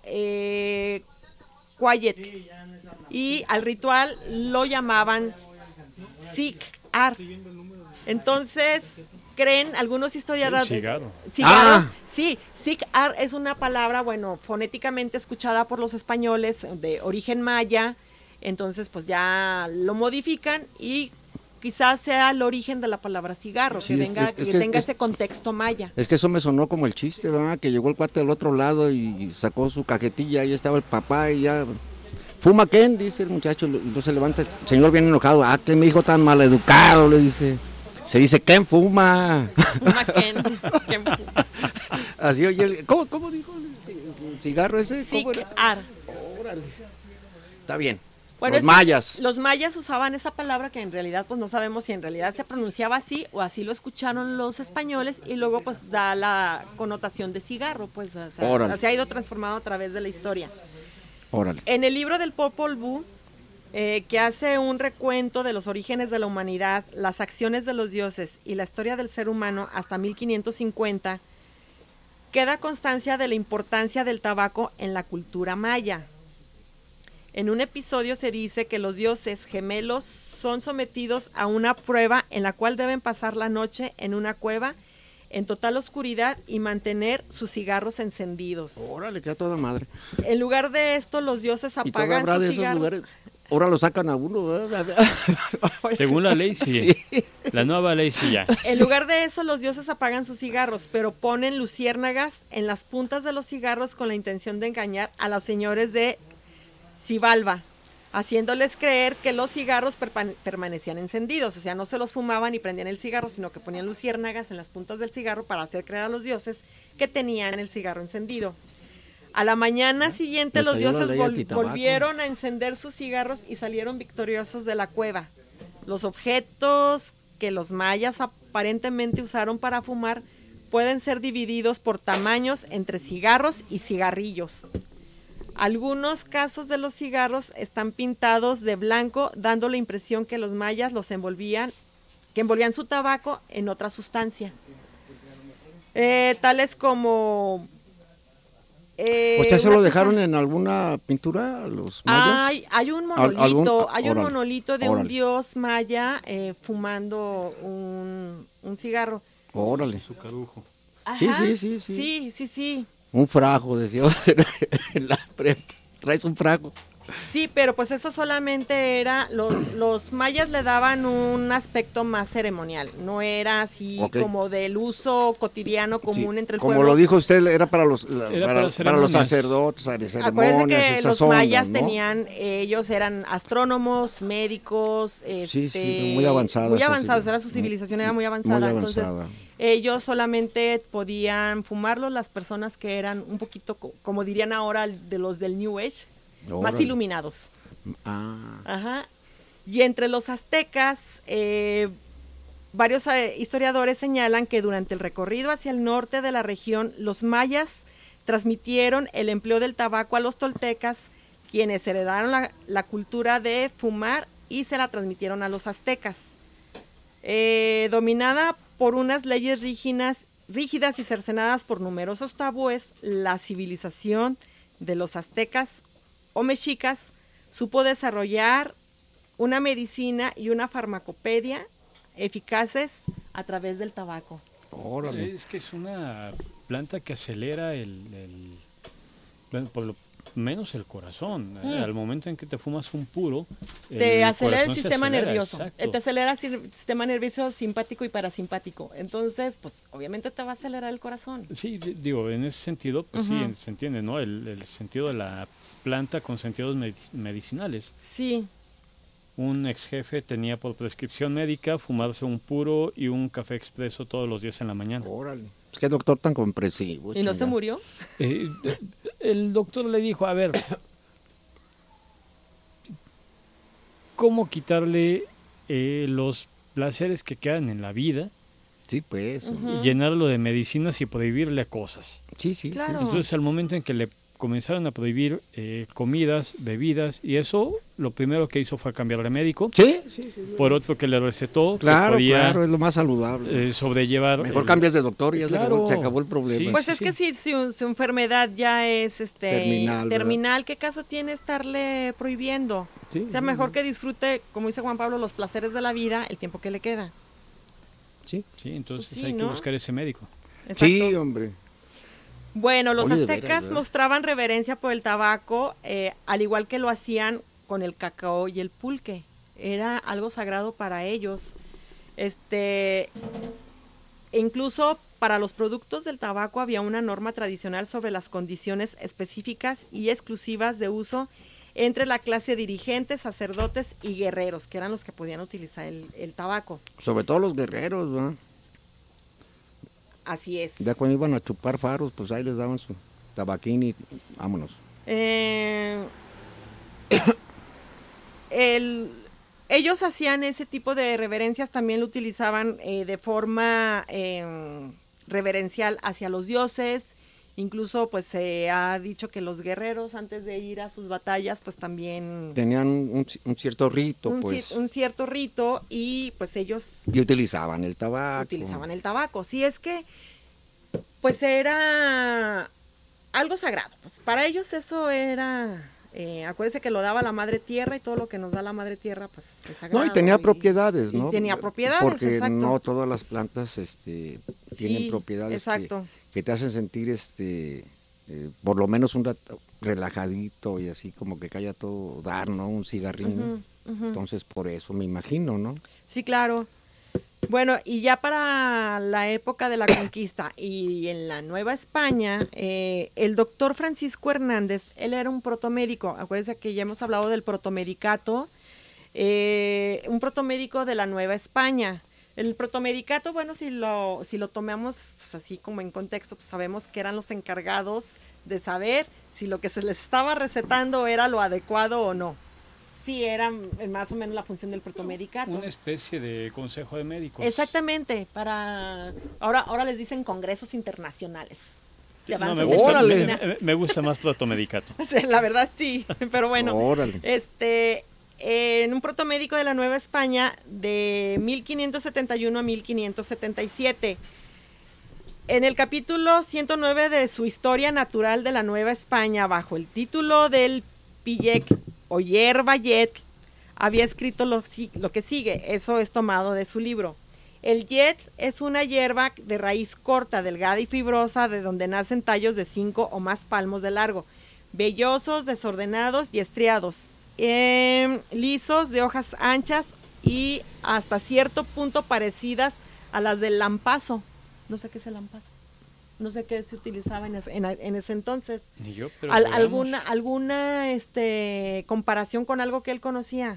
Quiet y al ritual lo llamaban Sik-ar. Entonces, creen algunos historiadores... Cigarro. Cigarros. Sí, Sik-ar es una palabra, bueno, fonéticamente escuchada por los españoles de origen maya. Entonces, pues ya lo modifican y quizás sea el origen de la palabra cigarro, Sí, que tenga ese contexto maya. Es que eso me sonó como el chiste, ¿verdad? Que llegó el cuate del otro lado y sacó su cajetilla, ahí estaba el papá y ya... ¿Fuma Ken? Dice el muchacho, y no se levanta, el señor bien enojado. Ah, qué mi hijo tan maleducado, le dice. Se dice, Ken fuma. Fuma Ken. Así oye, ¿cómo dijo el cigarro ese? ¿Cómo era? Sik-ar. Órale. Está bien. Bueno, Los mayas. Los mayas usaban esa palabra que en realidad pues no sabemos si en realidad se pronunciaba así o así lo escucharon los españoles y luego pues da la connotación de cigarro, pues o sea, se ha ido transformado a través de la historia. Órale. En el libro del Popol Vuh, que hace un recuento de los orígenes de la humanidad, las acciones de los dioses y la historia del ser humano hasta 1550, queda constancia de la importancia del tabaco en la cultura maya. En un episodio se dice que los dioses gemelos son sometidos a una prueba en la cual deben pasar la noche en una cueva en total oscuridad y mantener sus cigarros encendidos. Órale, queda toda madre. En lugar de esto, los dioses apagan habrá sus de esos cigarros. lugares. Ahora lo sacan a uno, ¿verdad? Según la ley, sí. La nueva ley, sí, ya. En lugar de eso, los dioses apagan sus cigarros, pero ponen luciérnagas en las puntas de los cigarros con la intención de engañar a los señores de Xibalba, haciéndoles creer que los cigarros permanecían encendidos, o sea, no se los fumaban y prendían el cigarro, sino que ponían luciérnagas en las puntas del cigarro para hacer creer a los dioses que tenían el cigarro encendido. A la mañana siguiente los dioses volvieron a encender sus cigarros y salieron victoriosos de la cueva. Los objetos que los mayas aparentemente usaron para fumar pueden ser divididos por tamaños entre cigarros y cigarrillos. Algunos casos de los cigarros están pintados de blanco, dando la impresión que los mayas envolvían su tabaco en otra sustancia. Tales como... ¿O sea, se lo dejaron en alguna pintura los mayas? Hay un monolito, un monolito de un órale. dios maya fumando un cigarro. Órale. Su cadujo. Ajá, Sí. Un frajo, decía en la prepa. Traes un frajo. Sí, pero pues eso solamente era, los mayas le daban un aspecto más ceremonial, no era así como del uso cotidiano común entre el como pueblo. Como lo dijo usted, era para los sacerdotes, ceremonias. Acuérdense que los mayas ¿no? ellos eran astrónomos, médicos, muy avanzados. Muy avanzados, era su civilización era muy avanzada, entonces ellos solamente podían fumarlo las personas que eran un poquito, como dirían ahora, de los del New Age. Más iluminados. Ajá. Y entre los aztecas, varios historiadores señalan que durante el recorrido hacia el norte de la región, los mayas transmitieron el empleo del tabaco a los toltecas, quienes heredaron la cultura de fumar y se la transmitieron a los aztecas. Dominada por unas leyes rígidas y cercenadas por numerosos tabúes, la civilización de los aztecas o mexicas supo desarrollar una medicina y una farmacopedia eficaces a través del tabaco. Órale. Es que es una planta que acelera por lo menos el corazón. Al momento en que te fumas un puro, te acelera el sistema nervioso. Exacto. Te acelera el sistema nervioso simpático y parasimpático. Entonces, pues obviamente te va a acelerar el corazón. Sí, digo, en ese sentido, pues sí, se entiende, ¿no? El sentido de la planta con sentidos medicinales. Sí. Un ex jefe tenía por prescripción médica fumarse un puro y un café expreso todos los días en la mañana. Órale. Es que doctor tan comprensivo. ¿Y no se murió? El doctor le dijo, a ver, ¿cómo quitarle los placeres que quedan en la vida? Sí, pues. Y llenarlo de medicinas y prohibirle cosas. Sí. Claro. Entonces, al momento en que le comenzaron a prohibir comidas, bebidas, y eso lo primero que hizo fue cambiar de médico. Sí. Por otro que le recetó Claro, que podía claro, es lo más saludable. sobrellevar. Mejor cambias de doctor y ya Claro. se acabó el problema. Sí, Pues es que si su enfermedad ya es Terminal, ¿qué caso tiene estarle prohibiendo? Sí, O sea, mejor que disfrute, como dice Juan Pablo, los placeres de la vida el tiempo que le queda. Sí, Sí, entonces Pues sí, hay que ¿no? buscar ese médico. Exacto. sí, hombre. Bueno, los Oye, de aztecas veras, ¿verdad? mostraban reverencia por el tabaco, al igual que lo hacían con el cacao y el pulque. Era algo sagrado para ellos. E incluso para los productos del tabaco había una norma tradicional sobre las condiciones específicas y exclusivas de uso entre la clase dirigente, sacerdotes y guerreros, que eran los que podían utilizar el tabaco. Sobre todo los guerreros, ¿no? Así es. Ya cuando iban a chupar faros, pues ahí les daban su tabaquín y vámonos. Ellos hacían ese tipo de reverencias, también lo utilizaban de forma reverencial hacia los dioses. Incluso pues se ha dicho que los guerreros antes de ir a sus batallas pues también Tenían un cierto rito, un cierto rito, y pues ellos y utilizaban el tabaco. utilizaban el tabaco. Sí, es que pues era algo sagrado. Pues para ellos eso era, acuérdense que lo daba la madre tierra, y todo lo que nos da la madre tierra pues es sagrado. No, y tenía propiedades, y ¿no? tenía propiedades, porque exacto. no todas las plantas tienen Sí, propiedades exacto. que te hacen sentir por lo menos un rato relajadito y así como que calla todo dar, ¿no? Un cigarrín. Ujú. Entonces por eso me imagino, ¿no? Sí, claro. Bueno, y ya para la época de la conquista y en la Nueva España, el doctor Francisco Hernández, él era un protomédico. Acuérdense que ya hemos hablado del protomedicato, un protomédico de la Nueva España. El protomedicato, bueno, si lo tomamos pues, así como en contexto, pues sabemos que eran los encargados de saber si lo que se les estaba recetando era lo adecuado o no. Sí, era más o menos la función del protomedicato. Una especie de consejo de médicos. Exactamente, ahora les dicen congresos internacionales. De No, avances me, en gusta, medicina. me gusta más protomedicato. Sí, la verdad sí, pero bueno. Órale. En un protomédico de la Nueva España de 1571 a 1577. En el capítulo 109 de su Historia Natural de la Nueva España, bajo el título del Pillec o hierba yet, había escrito lo que sigue. Eso es tomado de su libro. El yet es una hierba de raíz corta, delgada y fibrosa, de donde nacen tallos de 5 o más palmos de largo, vellosos, desordenados y estriados, lisos, de hojas anchas y hasta cierto punto parecidas a las del lampazo. No sé qué es el lampazo. No sé qué se utilizaba en ese entonces. Ni yo, pero ¿Alguna comparación con algo que él conocía?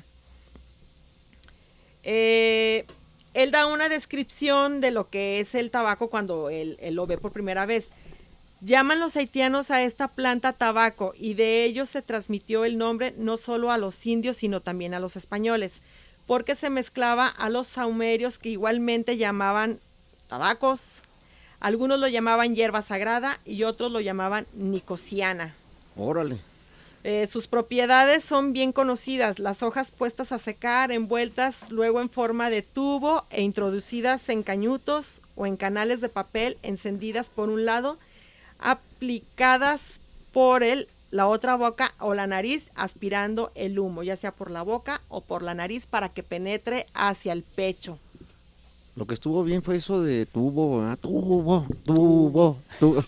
Él da una descripción de lo que es el tabaco cuando él lo ve por primera vez. Llaman los haitianos a esta planta tabaco, y de ellos se transmitió el nombre no solo a los indios sino también a los españoles, porque se mezclaba a los sahumerios, que igualmente llamaban tabacos. Algunos lo llamaban hierba sagrada y otros lo llamaban nicosiana. Órale. Sus propiedades son bien conocidas: las hojas puestas a secar, envueltas luego en forma de tubo e introducidas en cañutos o en canales de papel, encendidas por un lado, aplicadas por la otra boca o la nariz, aspirando el humo, ya sea por la boca o por la nariz, para que penetre hacia el pecho. Lo que estuvo bien fue eso de tubo, ¿verdad? Tubo.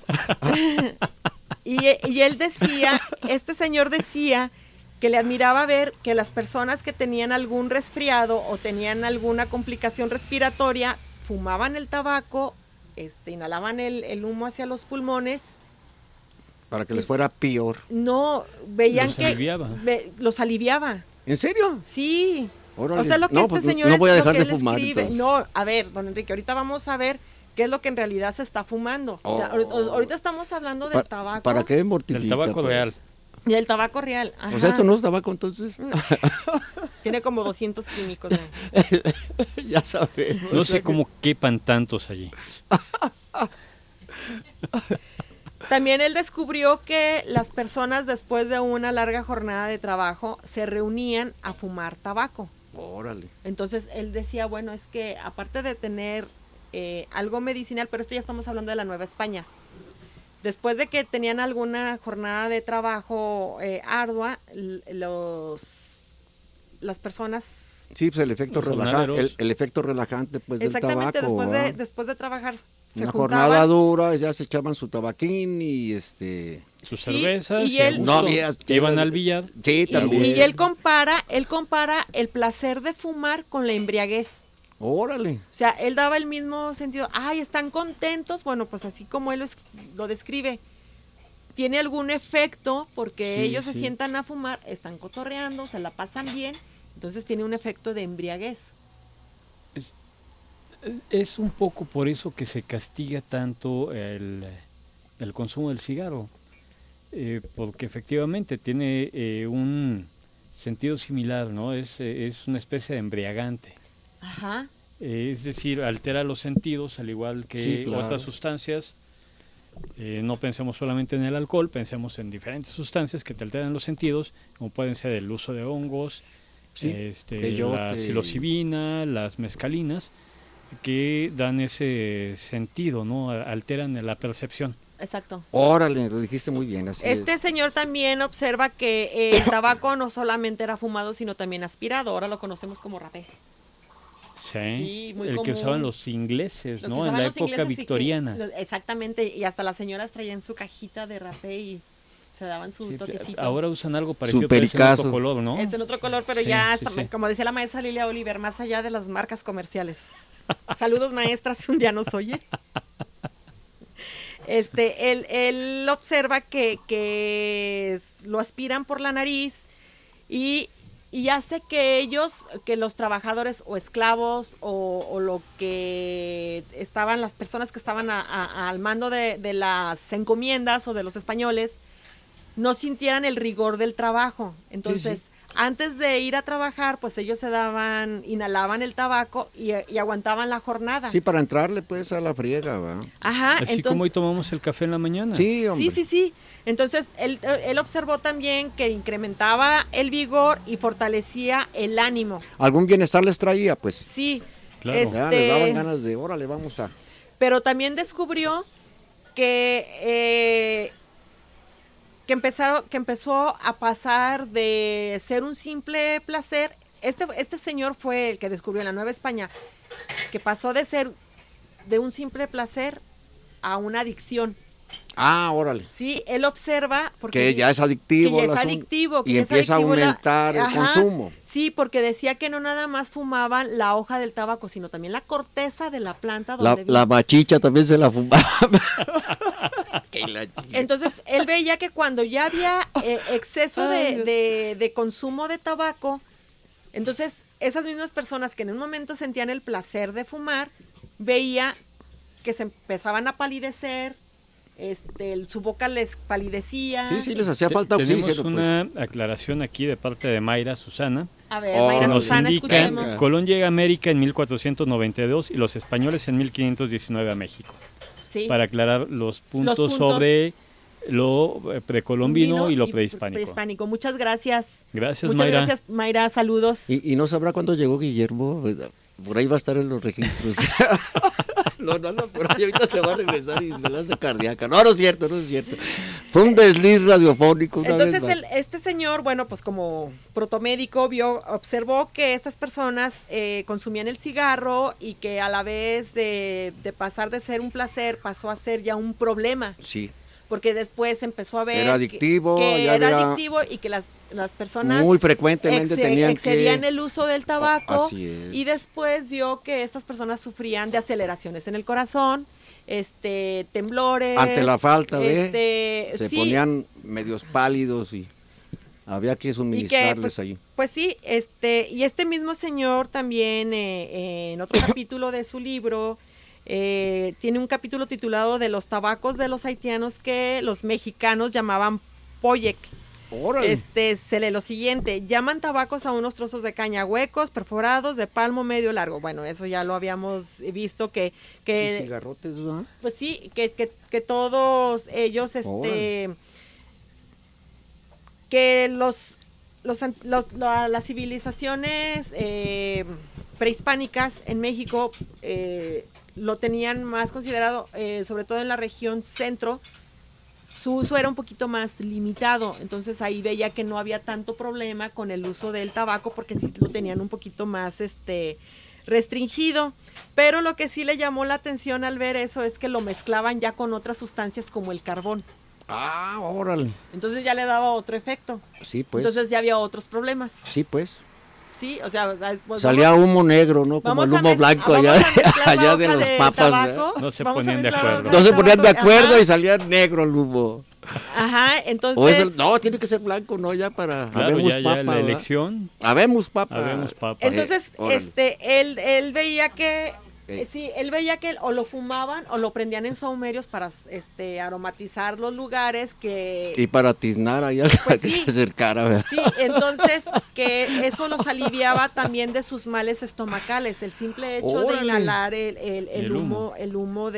Y él decía, este señor decía que le admiraba ver que las personas que tenían algún resfriado o tenían alguna complicación respiratoria fumaban el tabaco, inhalaban el humo hacia los pulmones. Para que les fuera peor. No, veían Los que aliviaba. Los aliviaba. ¿En serio? Sí. Órale. O sea, lo que No, pues, señor no voy a es lo dejar que de él fumar, escribe. entonces. No, a ver, don Enrique, ahorita vamos a ver qué es lo que en realidad se está fumando. O sea, ahorita estamos hablando del tabaco. ¿Para qué mortifica? Del tabaco pues? real. Y el tabaco real. O Ajá. sea, esto no es tabaco entonces. Tiene como 200 químicos. ¿No? Ya sabemos. No sé cómo quepan tantos allí. También él descubrió que las personas después de una larga jornada de trabajo se reunían a fumar tabaco. Órale. Entonces él decía, bueno, es que aparte de tener algo medicinal, pero esto ya estamos hablando de la Nueva España, después de que tenían alguna jornada de trabajo ardua, las personas... Sí, pues el efecto relajante, el efecto relajante pues del tabaco. Exactamente, después de trabajar se una juntaban. jornada dura, ya se echaban su tabaquín y sus Sí, cervezas, y él- No había- iban al billar. Sí, también. Y él compara el placer de fumar con la embriaguez. Órale. O sea, él daba el mismo sentido. Ay, están contentos. Bueno, pues así como él lo describe. Tiene algún efecto porque Sí, ellos se sí. sientan a fumar, están cotorreando, se la pasan bien. Entonces tiene un efecto de embriaguez. Es un poco por eso que se castiga tanto el consumo del cigarro, porque efectivamente tiene un sentido similar, ¿no? Es una especie de embriagante. Ajá. Es decir, altera los sentidos al igual que Sí, claro. otras sustancias. No pensemos solamente en el alcohol, pensemos en diferentes sustancias que te alteran los sentidos, como pueden ser el uso de hongos, Sí, la peyote. psilocibina, las mescalinas, que dan ese sentido, ¿no? Alteran la percepción. Exacto. Órale, lo dijiste muy bien. Así Este es. señor también observa que el tabaco no solamente era fumado, sino también aspirado. Ahora lo conocemos como rapé. Sí, muy el que común. usaban los ingleses, Lo que ¿no? En usaban la los época ingleses y que- victoriana. exactamente, y hasta las señoras traían su cajita de rapé y se daban su Sí, toquecito. ahora usan algo parecido, Su pero es en pericazo. otro color, ¿no? Es en otro color, pero Sí, ya, sí, está, sí. como decía la maestra Lilia Oliver, más allá de las marcas comerciales. Saludos, maestra, si un día nos oye. Él observa que lo aspiran por la nariz y hace que los trabajadores o esclavos o lo que estaban, las personas que estaban al mando de las encomiendas o de los españoles, no sintieran el rigor del trabajo. Entonces, antes de ir a trabajar, pues ellos inhalaban el tabaco y aguantaban la jornada. Sí, para entrarle pues a la friega, ¿va? Ajá, Así entonces, como hoy tomamos el café en la mañana. Sí, hombre. sí. Entonces, él observó también que incrementaba el vigor y fortalecía el ánimo. ¿Algún bienestar les traía? Pues Sí. Claro. ya les daban ganas de, órale, vamos a... Pero también descubrió que empezó a pasar de ser un simple placer. Este señor fue el que descubrió en la Nueva España que pasó de ser de un simple placer a una adicción. Ah, órale. Sí, él observa porque Que ya es adictivo. que ya el es asunto, adictivo, que y ya es empieza adictivo a aumentar el Ajá, consumo. Sí, porque decía que no nada más fumaban la hoja del tabaco, sino también la corteza de la planta La donde machicha también se la fumaba. Entonces, él veía que cuando ya había exceso de consumo de tabaco, entonces esas mismas personas que en un momento sentían el placer de fumar, veía que se empezaban a palidecer, su boca les palidecía. Sí, les hacía falta Tenemos oxígeno. una aclaración aquí de parte de Mayra Susana. A ver, Oh, Mayra Que nos Susana, indica, escuchemos. Colón llega a América en 1492 y los españoles en 1519 a México. Sí. Para aclarar los puntos, puntos. sobre lo precolombino y lo prehispánico. prehispánico. Muchas gracias. Gracias, Muchas Mayra. gracias, Mayra. Saludos. Y no sabrá cuándo llegó Guillermo. Por ahí va a estar en los registros. No, por ahí ahorita se va a regresar y me la hace cardíaca. No es cierto. Fue un desliz radiofónico una Entonces, vez más. este señor, bueno, pues como protomédico, observó que estas personas consumían el cigarro y que a la vez de pasar de ser un placer, pasó a ser ya un problema. Sí, Porque después empezó a ver Era adictivo, que ya era había- adictivo y que las personas muy frecuentemente tenían excedían que... el uso del tabaco. Así es. Y después vio que estas personas sufrían de aceleraciones en el corazón, temblores. Ante la falta de... Se sí, ponían medios pálidos y había que suministrarles ahí. Pues sí, y este mismo señor también en otro capítulo de su libro tiene un capítulo titulado de los tabacos de los haitianos que los mexicanos llamaban poyec. Órale. Se lee lo siguiente: llaman tabacos a unos trozos de caña huecos, perforados, de palmo medio largo. Bueno, eso ya lo habíamos visto ¿Y cigarrotes, ¿verdad? pues sí, que todos ellos, Órale. que las civilizaciones prehispánicas en México lo tenían más considerado, sobre todo en la región centro. Su uso era un poquito más limitado, entonces ahí veía que no había tanto problema con el uso del tabaco porque sí lo tenían un poquito más restringido. Pero lo que sí le llamó la atención al ver eso es que lo mezclaban ya con otras sustancias como el carbón. Ah, órale. Entonces ya le daba otro efecto. Sí, pues. Entonces ya había otros problemas. Sí, pues. Sí, o sea, pues Salía humo negro, ¿no? Como el humo blanco allá de los papas. ¿verdad? No se ponían de acuerdo. No se ponían de acuerdo Ajá. y salía negro el humo. Ajá, entonces. O eso, no, tiene que ser blanco, ¿no? Ya para. Claro, habemos ya papa. la ¿verdad? elección, Habemos papa. habemos papa. Entonces, órale. él veía que. Eh. Sí, él veía que o lo fumaban o lo prendían en sahumerios para aromatizar los lugares que. Y para tiznar allá Pues que sí. se acercara, ¿verdad? Sí, entonces que eso los aliviaba también de sus males estomacales, el simple hecho de Órale. inhalar el El humo, humo. el humo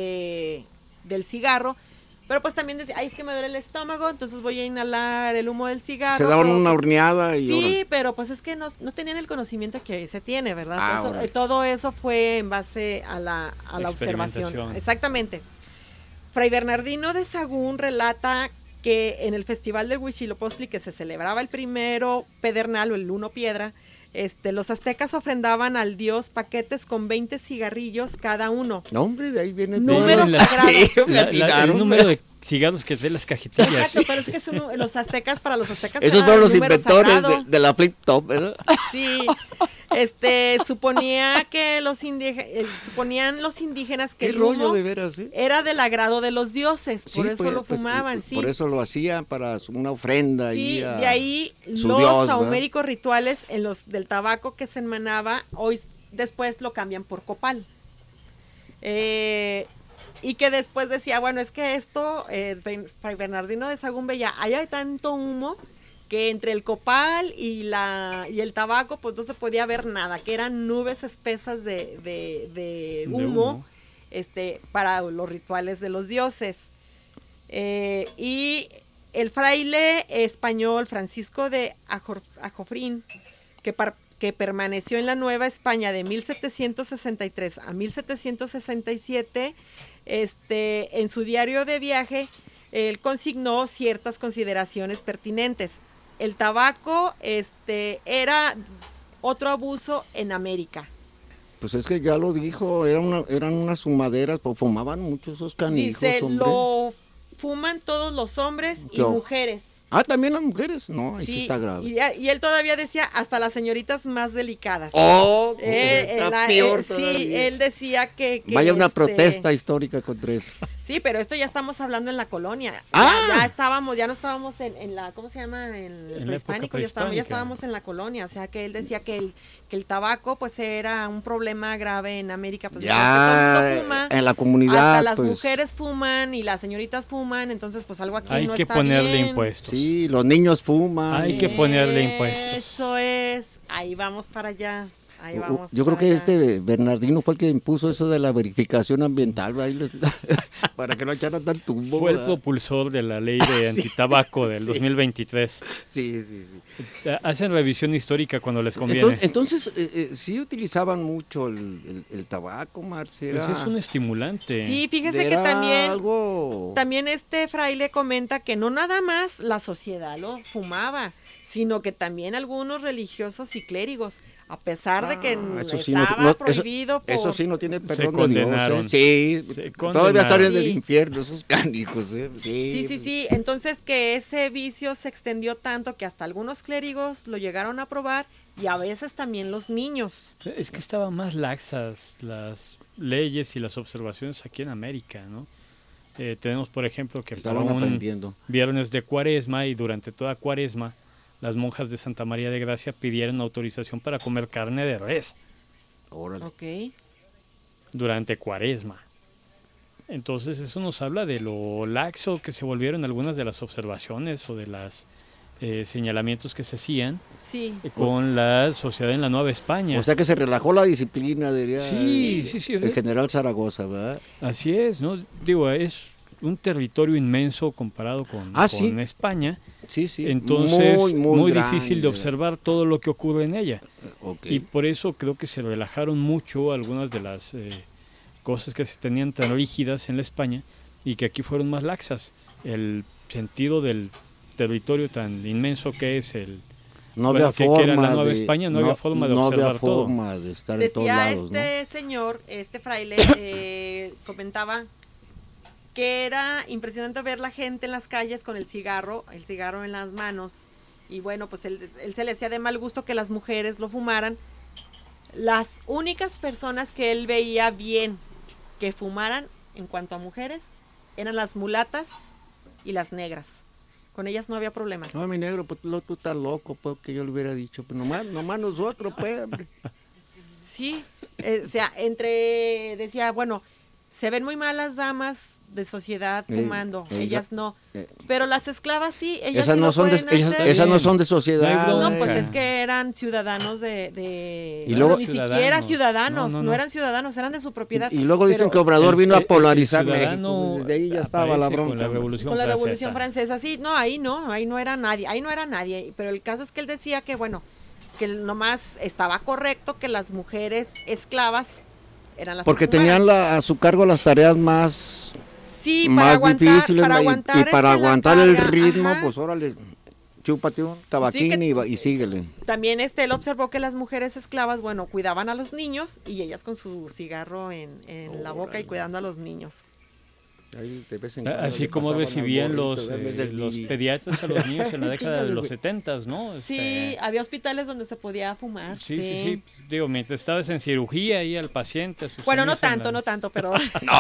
del cigarro. Pero pues también decía, ay, es que me duele el estómago, entonces voy a inhalar el humo del cigarro. Se daban pero- una horneada y Sí, órale. pero pues es que no tenían el conocimiento que hoy se tiene, ¿verdad? Ah, Eso- órale. todo eso fue en base a la observación. Experimentación. Exactamente. Fray Bernardino de Sahagún relata que en el festival del Huitzilopochtli, que se celebraba el primero pedernal o el 1 piedra, los aztecas ofrendaban al dios paquetes con 20 cigarrillos cada uno. No, hombre, de ahí viene Número todo. sagrado. Sí, me El atinaron. número de cigarros que trae las cajetillas. Exacto, pero es que los aztecas, para los aztecas Esos era son los número inventores sagrado. de la flip top, ¿verdad? Sí, suponía que suponían los indígenas que Qué el rollo humo de veras, ¿eh? era del agrado de los dioses, por Sí, eso pues, lo pues, fumaban, sí. Por eso lo hacían para una ofrenda. Sí, ahí de ahí su los dios, ¿verdad? sahuméricos rituales en los del tabaco que se emanaba, hoy después lo cambian por copal. Y que después decía, bueno, es que esto, Fray Bernardino de Sahagún veía, ahí hay tanto humo que entre el copal y el tabaco pues no se podía ver nada, que eran nubes espesas de humo, para los rituales de los dioses. Y el fraile español Francisco de Ajofrín, que permaneció en la Nueva España de 1763 a 1767, en su diario de viaje, él consignó ciertas consideraciones pertinentes. El tabaco era otro abuso en América. Pues es que ya lo dijo, eran unas humaderas, pues fumaban mucho esos canijos, Dice, hombre. lo fuman todos los hombres y Yo. mujeres. Ah, también las mujeres. No, ahí sí está grave. Y él todavía decía hasta las señoritas más delicadas. Oh, está peor sí, todavía. él decía que Vaya una protesta histórica contra eso. Sí, pero esto ya estamos hablando en la colonia. Ah. Ya no estábamos en la, ¿cómo se llama? En el la época prehispánico, ya prehispánica. estábamos en la colonia. O sea, que él decía que el tabaco pues era un problema grave en América. Pues porque todo el Ya mundo fuma, en la comunidad, hasta las pues, mujeres fuman y las señoritas fuman, entonces pues algo aquí Hay no que está ponerle bien. impuestos. sí, los niños fuman. Hay que ponerle impuestos. Eso es, ahí vamos para allá. Ahí vamos Yo creo para que allá. Bernardino fue el que impuso eso de la verificación ambiental, ¿verdad? Ahí para que no echaran tanto humo. Fue el ¿verdad? propulsor de la ley de antitabaco del 2023. Sí, sí, sí. Hacen revisión histórica cuando les conviene. Entonces sí utilizaban mucho el tabaco, Marce. Pues es un estimulante. Sí, fíjese que era también algo... También este fraile comenta que no nada más la sociedad lo fumaba, sino que también algunos religiosos y clérigos, a pesar de que eso sí no- estaba no, eso- prohibido por... Eso sí no tiene Se perdón de Dios. condenaron. Sí, Se todavía están en condenaron. el infierno esos cánicos. Sí. Entonces que ese vicio se extendió tanto que hasta algunos clérigos lo llegaron a probar y a veces también los niños. Es que estaban más laxas las leyes y las observaciones aquí en América, ¿no? Tenemos, por ejemplo, que para Estaban un aprendiendo. viernes de Cuaresma y durante toda Cuaresma, las monjas de Santa María de Gracia pidieron autorización para comer carne de res Órale. Ok. durante Cuaresma. Entonces eso nos habla de lo laxo que se volvieron algunas de las observaciones o de las señalamientos que se hacían Sí. con la sociedad en la Nueva España. O sea que se relajó la disciplina, diría Sí. el general Zaragoza, ¿verdad? Así es, ¿no? Digo, es un territorio inmenso comparado con ¿sí? España. Sí, sí. Entonces, muy grande, difícil de observar todo lo que ocurre en ella. Okay. Y por eso creo que se relajaron mucho algunas de las cosas que se tenían tan rígidas en la España y que aquí fueron más laxas. El sentido del territorio tan inmenso que es no había que forma era la Nueva de, España, no había forma de observar todo. No había forma de estar en todos Decía lados, este ¿no? señor, este fraile, comentaba que era impresionante ver la gente en las calles con el cigarro en las manos. Y bueno, pues él se le hacía de mal gusto que las mujeres lo fumaran. Las únicas personas que él veía bien que fumaran en cuanto a mujeres eran las mulatas y las negras. Con ellas no había problema. No, mi negro, pues tú estás loco, pues, que yo le hubiera dicho. Pues nomás nosotros, pues, hombre. Sí, o sea, decía, bueno, se ven muy mal las damas de sociedad fumando, ellas no. Pero las esclavas sí, ellas esas sí no lo son pueden hacer. esas no son de sociedad. No, pues es que eran ciudadanos y luego, ni siquiera ciudadanos, no eran ciudadanos, eran de su propiedad. Y luego dicen que Obrador vino a polarizar México. Desde ahí ya estaba la bronca. Con la Revolución Francesa, sí, no, ahí no era nadie, pero el caso es que él decía que bueno, que nomás estaba correcto que las mujeres esclavas eran las porque que tenían a su cargo las tareas más difíciles y para aguantar el ritmo, pues órale, chúpate un tabaquín y síguele. También él observó que las mujeres esclavas, bueno, cuidaban a los niños y ellas con su cigarro en la boca y cuidando a los niños. Ahí así como recibían los pediatras a los niños en la década de los 70, ¿no? Sí, había hospitales donde se podía fumar. Sí. Digo, mientras estabas en cirugía ahí al paciente. Bueno, no tanto, pero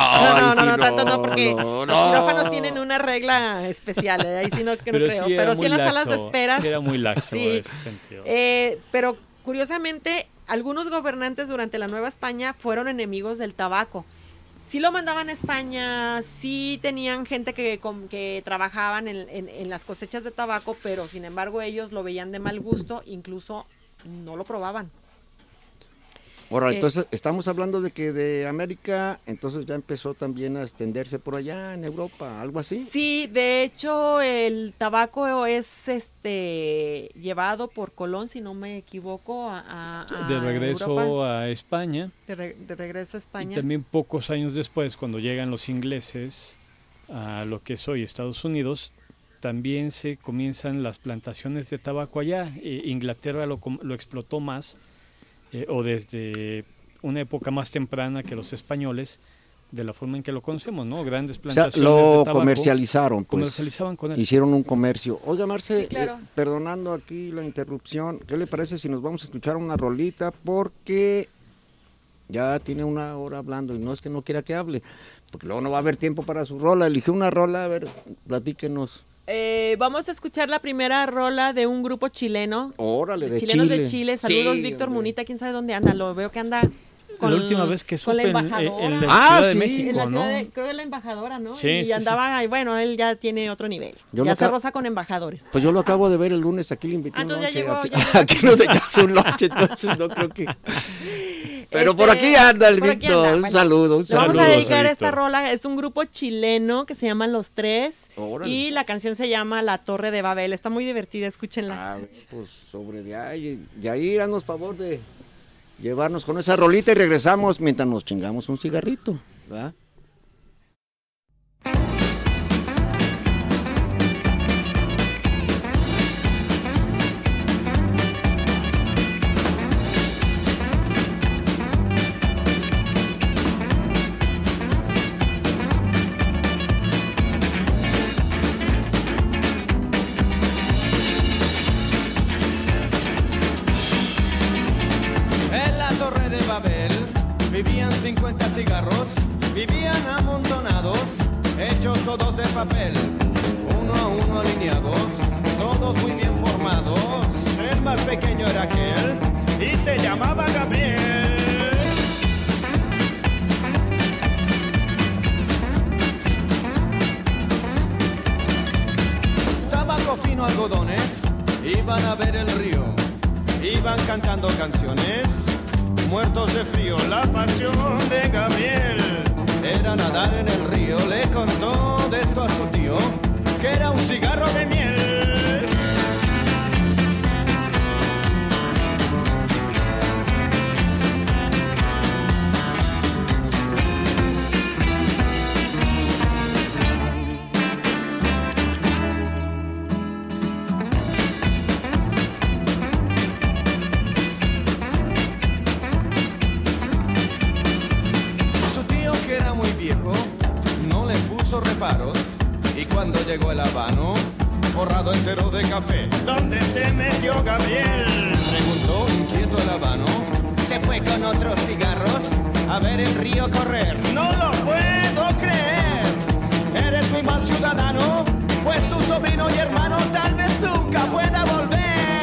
no, porque los quirófanos tienen una regla especial, ahí sí no creo, pero sí en las salas de espera. Era muy laxo en ese sentido. Pero curiosamente, algunos gobernantes durante la Nueva España fueron enemigos del tabaco. Sí lo mandaban a España, sí tenían gente que trabajaban en las cosechas de tabaco, pero sin embargo ellos lo veían de mal gusto, incluso no lo probaban. Ahora, entonces estamos hablando de que de América, entonces ya empezó también a extenderse por allá en Europa, algo así. Sí, de hecho el tabaco es llevado por Colón, si no me equivoco, de regreso Europa. A España. De regreso a España. Y también pocos años después, cuando llegan los ingleses a lo que es hoy Estados Unidos, también se comienzan las plantaciones de tabaco allá. Inglaterra lo explotó más. O desde una época más temprana que los españoles, de la forma en que lo conocemos, ¿no? Grandes plantaciones de tabaco. Comercializaron, pues. Comercializaban con él. Hicieron un comercio. Oiga, Marce, sí, claro. Perdonando aquí la interrupción, ¿qué le parece si nos vamos a escuchar una rolita? Porque ya tiene una hora hablando y no es que no quiera que hable, porque luego no va a haber tiempo para su rola. Eligió una rola, a ver, platíquenos. Vamos a escuchar la primera rola de un grupo chileno. Órale, de chilenos Chile. de Chile. Saludos, sí, Víctor hombre. Munita, quién sabe dónde anda. Lo veo que anda con la última vez que supe la embajadora. en la Ciudad de sí. México, en la ¿no? ciudad creo que la embajadora, ¿no? Sí, y andaba, y bueno, él ya tiene otro nivel. Ya se roza con embajadores. Pues yo lo acabo de ver el lunes, aquí le invité entonces un lunch, ya llegó. aquí nos echamos un lunch, entonces no creo que... Pero por aquí anda el Víctor, un saludo. Vamos a dedicar Víctor. esta rola, es un grupo chileno que se llama Los Tres. Órale. Y la canción se llama La Torre de Babel, está muy divertida, escúchenla. Pues sobre de ahí, Yair, haznos favor de llevarnos con esa rolita y regresamos mientras nos chingamos un cigarrito, ¿verdad? En la Torre de Babel vivían 50 cigarros, vivían amontonados, hechos todos de papel, uno a uno alineados, todos muy bien formados. El más pequeño era aquel y se llamaba Gabriel. Tabaco fino, algodones, iban a ver el río, iban cantando canciones, muertos de frío, la pasión de Gabriel. Era nadar en el río, le contó de esto a su tío, que era un cigarro de miel. Reparos, y cuando llegó el habano, forrado entero de café, ¿dónde se metió Gabriel? Preguntó inquieto el habano. Se fue con otros cigarros a ver el río correr. No lo puedo creer. Eres muy mal ciudadano, pues tu sobrino y hermano tal vez nunca pueda volver.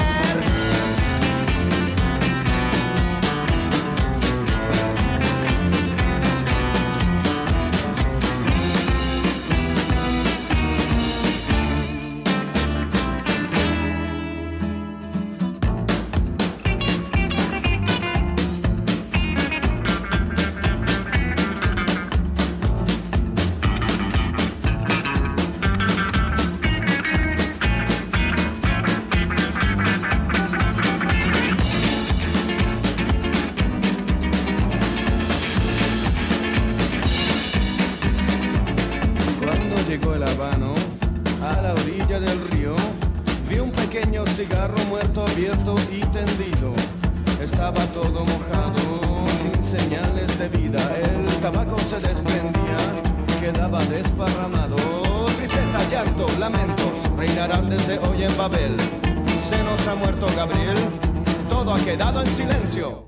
Cigarro muerto, abierto y tendido. Estaba todo mojado, sin señales de vida. El tabaco se desprendía, quedaba desparramado. Tristeza, llanto, lamentos reinarán desde hoy en Babel. Se nos ha muerto Gabriel, todo ha quedado en silencio.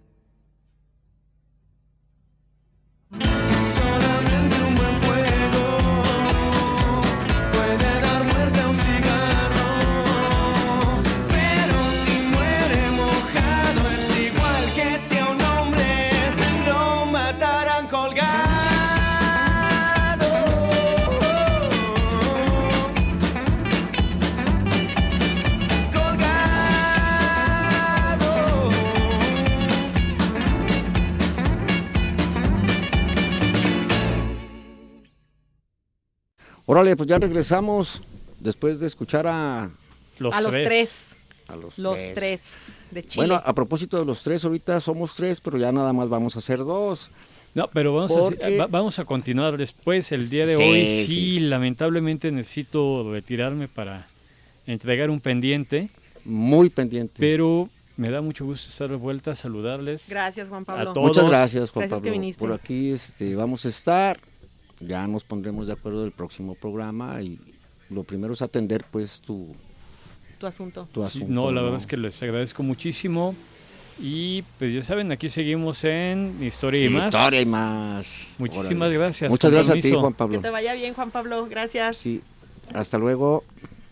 Órale, pues ya regresamos después de escuchar a los tres de Chile. Bueno, a propósito de los tres, ahorita somos tres, pero ya nada más vamos a hacer dos. No, pero vamos a continuar después. El día de hoy sí, lamentablemente necesito retirarme para entregar un pendiente. Muy pendiente. Pero me da mucho gusto estar de vuelta, saludarles. Gracias, Juan Pablo. A todos. Muchas gracias, Juan Pablo. Que viniste. Por aquí vamos a estar. Ya nos pondremos de acuerdo del próximo programa y lo primero es atender pues tu asunto. Sí, no, la verdad es que les agradezco muchísimo y pues ya saben, aquí seguimos en Historia y Más. Historia y Más. Muchísimas Órale. Gracias. Muchas gracias a ti, Juan Pablo. Que te vaya bien, Juan Pablo. Gracias. Sí, hasta luego.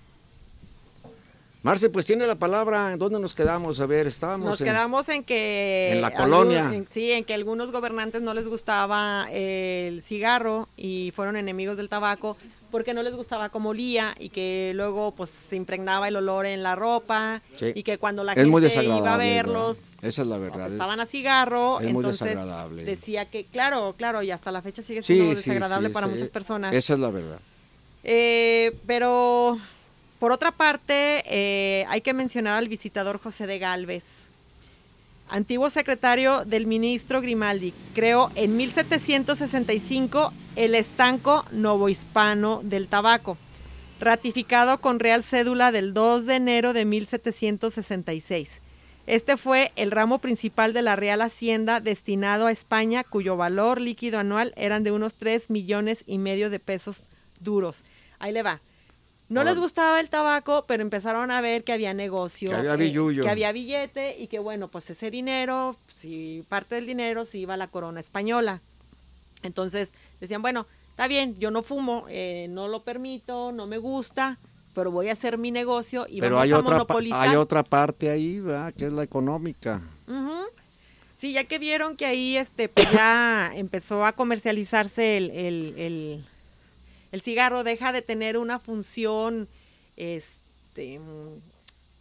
Marce, pues tiene la palabra. ¿En dónde nos quedamos? A ver, Nos quedamos en que... En la colonia. En que a algunos gobernantes no les gustaba el cigarro y fueron enemigos del tabaco porque no les gustaba cómo olía y que luego pues se impregnaba el olor en la ropa y que cuando la gente iba a verlos... Esa es la verdad. Estaban a cigarro, entonces decía que, claro, y hasta la fecha sigue siendo desagradable para muchas personas. Esa es la verdad. Pero... Por otra parte, hay que mencionar al visitador José de Gálvez, antiguo secretario del ministro Grimaldi. Creó en 1765 el estanco novohispano del tabaco, ratificado con Real Cédula del 2 de enero de 1766. Este fue el ramo principal de la Real Hacienda destinado a España, cuyo valor líquido anual eran de unos 3,5 millones de pesos duros. Ahí le va. No les gustaba el tabaco, pero empezaron a ver que había negocio, que había billete y que bueno, pues ese dinero, si parte del dinero se iba a la corona española. Entonces decían, bueno, está bien, yo no fumo, no lo permito, no me gusta, pero voy a hacer mi negocio y pero vamos a monopolizar. Hay otra parte ahí, ¿verdad? Que es la económica. Uh-huh. Sí, ya que vieron que ahí pues ya empezó a comercializarse el cigarro, deja de tener una función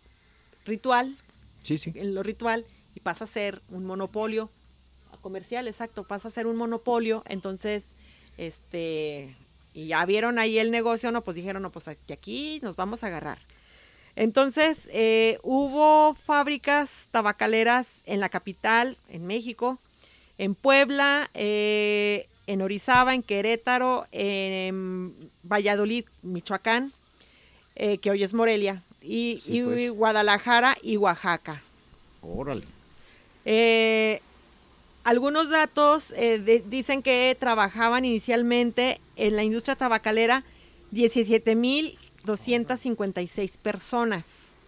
ritual, Sí, sí. en lo ritual, y pasa a ser un monopolio comercial, exacto, pasa a ser un monopolio. Entonces, y ya vieron ahí el negocio, no, pues dijeron, no, pues de aquí nos vamos a agarrar. Entonces, hubo fábricas tabacaleras en la capital, en México, en Puebla, en Orizaba, en Querétaro, en Valladolid, Michoacán, que hoy es Morelia, y pues. Guadalajara y Oaxaca. Órale. Algunos datos dicen que trabajaban inicialmente en la industria tabacalera 17,256 personas.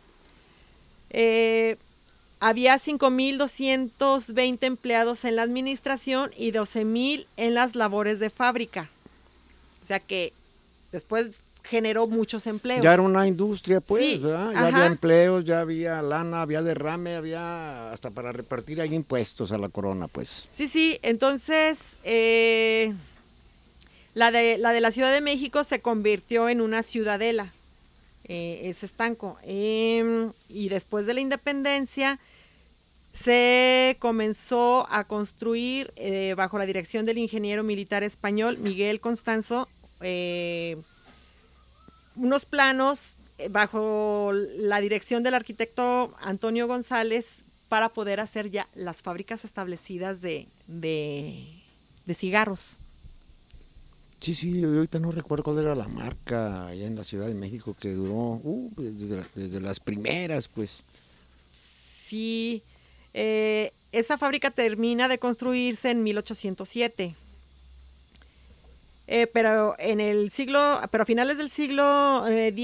Había 5,220 empleados en la administración y 12,000 en las labores de fábrica. O sea que después generó muchos empleos. Ya era una industria, pues, Sí, ¿verdad? Ya ajá. había empleos, ya había lana, había derrame, había hasta para repartir ahí impuestos a la corona, pues. Sí, entonces la de la Ciudad de México se convirtió en una ciudadela, ese estanco. Y después de la independencia se comenzó a construir bajo la dirección del ingeniero militar español Miguel Constanzo, unos planos bajo la dirección del arquitecto Antonio González para poder hacer ya las fábricas establecidas de cigarros. Sí, sí, ahorita no recuerdo cuál era la marca allá en la Ciudad de México que duró desde las primeras, pues. Sí, esa fábrica termina de construirse en 1807. Pero a finales del siglo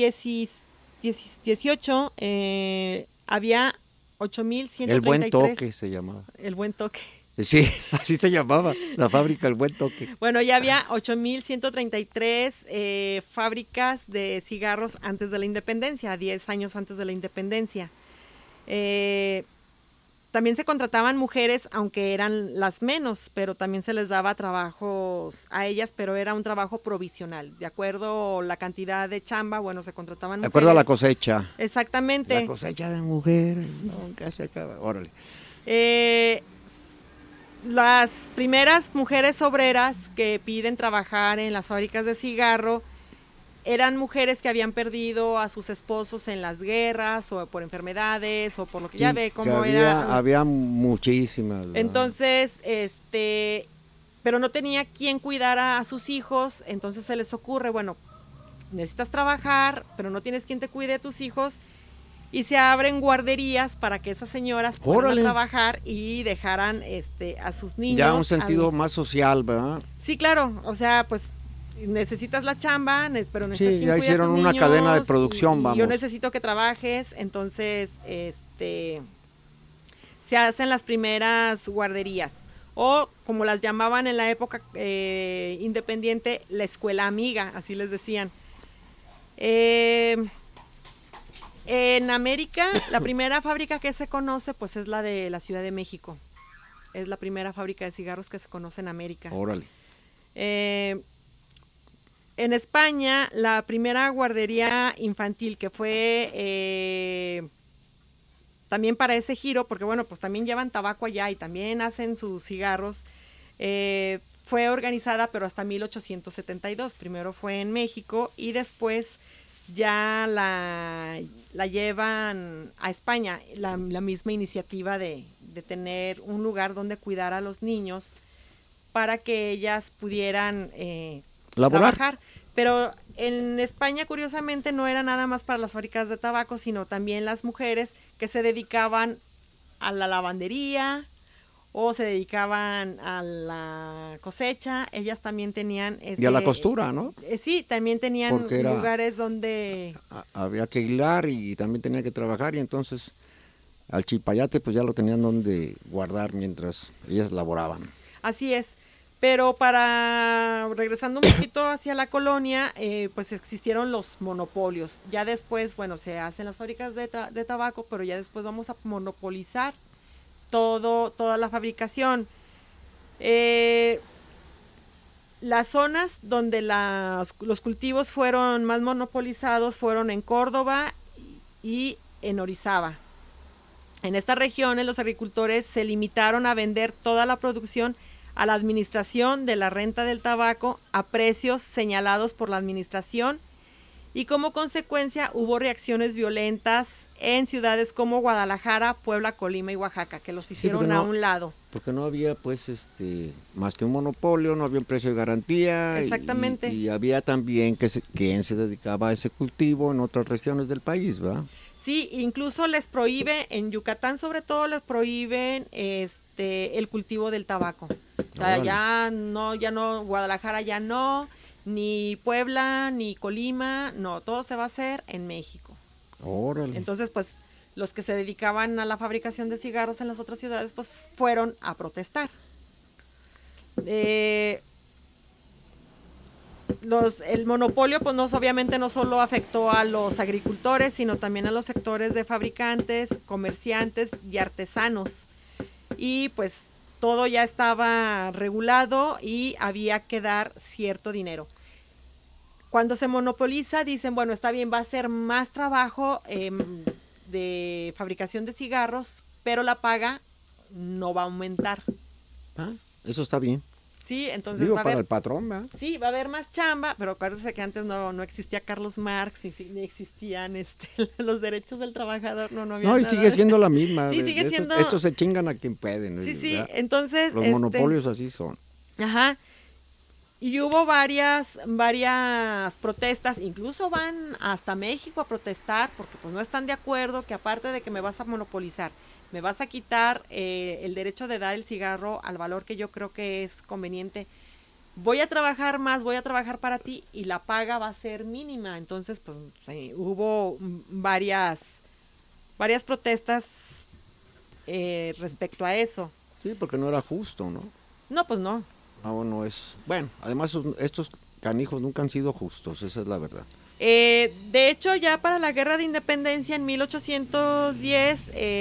XVIII había 8,133. El Buen Toque se llamaba. El Buen Toque. Sí, así se llamaba la fábrica El Buen Toque. Bueno, ya había 8,133 fábricas de cigarros antes de la independencia, 10 años antes de la independencia. También se contrataban mujeres, aunque eran las menos, pero también se les daba trabajos a ellas, pero era un trabajo provisional. De acuerdo a la cantidad de chamba, bueno, se contrataban mujeres. De acuerdo a la cosecha. Exactamente. La cosecha de mujeres, nunca se acaba. Órale. Las primeras mujeres obreras que piden trabajar en las fábricas de cigarro eran mujeres que habían perdido a sus esposos en las guerras o por enfermedades o por lo que ya ve cómo era. Había muchísimas, ¿verdad? Entonces, pero no tenía quien cuidara a sus hijos, entonces se les ocurre, bueno, necesitas trabajar, pero no tienes quien te cuide a tus hijos, y se abren guarderías para que esas señoras puedan trabajar y dejaran a sus niños. Ya un sentido más social, ¿verdad? Sí, claro, o sea, pues necesitas la chamba, pero necesitas quien ya cuide hicieron a tus una niños, cadena de producción, vamos. Yo necesito que trabajes, entonces se hacen las primeras guarderías, o como las llamaban en la época independiente, la escuela amiga, así les decían. En América, la primera fábrica que se conoce, pues es la de la Ciudad de México. Es la primera fábrica de cigarros que se conoce en América. Órale. En España, la primera guardería infantil que fue también para ese giro, porque bueno, pues también llevan tabaco allá y también hacen sus cigarros, fue organizada pero hasta 1872. Primero fue en México y después ya la llevan a España, la misma iniciativa de tener un lugar donde cuidar a los niños para que ellas pudieran trabajar. Pero en España, curiosamente, no era nada más para las fábricas de tabaco, sino también las mujeres que se dedicaban a la lavandería o se dedicaban a la cosecha. Ellas también tenían y a la costura, ¿no? Sí, también tenían lugares donde había que hilar y también tenía que trabajar, y entonces al chipayate pues ya lo tenían donde guardar mientras ellas laboraban. Así es. Pero regresando un poquito hacia la colonia, pues existieron los monopolios. Ya después, bueno, se hacen las fábricas de tabaco, pero ya después vamos a monopolizar toda la fabricación. Las zonas donde los cultivos fueron más monopolizados fueron en Córdoba y en Orizaba. En estas regiones los agricultores se limitaron a vender toda la producción a la administración de la renta del tabaco a precios señalados por la administración, y como consecuencia hubo reacciones violentas en ciudades como Guadalajara, Puebla, Colima y Oaxaca, que los hicieron a un lado. Porque no había pues más que un monopolio, no había un precio de garantía. Exactamente. Y había también quien se dedicaba a ese cultivo en otras regiones del país, ¿verdad? Sí, incluso les prohíben, en Yucatán sobre todo les prohíben el cultivo del tabaco. O sea, ya no, Guadalajara ya no, ni Puebla, ni Colima, no, todo se va a hacer en México. Órale. Entonces, pues, los que se dedicaban a la fabricación de cigarros en las otras ciudades, pues, fueron a protestar. El monopolio, pues, obviamente no solo afectó a los agricultores, sino también a los sectores de fabricantes, comerciantes y artesanos. Y, pues, todo ya estaba regulado y había que dar cierto dinero. Cuando se monopoliza, dicen, bueno, está bien, va a ser más trabajo de fabricación de cigarros, pero la paga no va a aumentar. Eso está bien. Sí, entonces Digo, va a para haber, el patrón, ¿verdad? sí, va a haber más chamba, pero acuérdense que antes no existía Carlos Marx, ni existían los derechos del trabajador, no había No, y nada. sigue siendo la misma. Sí, sigue siendo. Estos se chingan a quien pueden. Sí, ¿verdad? entonces. Los monopolios así son. Ajá. Y hubo varias protestas, incluso van hasta México a protestar, porque pues no están de acuerdo que aparte de que me vas a monopolizar, me vas a quitar el derecho de dar el cigarro al valor que yo creo que es conveniente. Voy a trabajar más, voy a trabajar para ti y la paga va a ser mínima. Entonces, pues hubo varias protestas respecto a eso. Sí, porque no era justo, ¿no? No, pues no. No es. Bueno, además estos canijos nunca han sido justos, esa es la verdad. De hecho, ya para la Guerra de Independencia en 1810,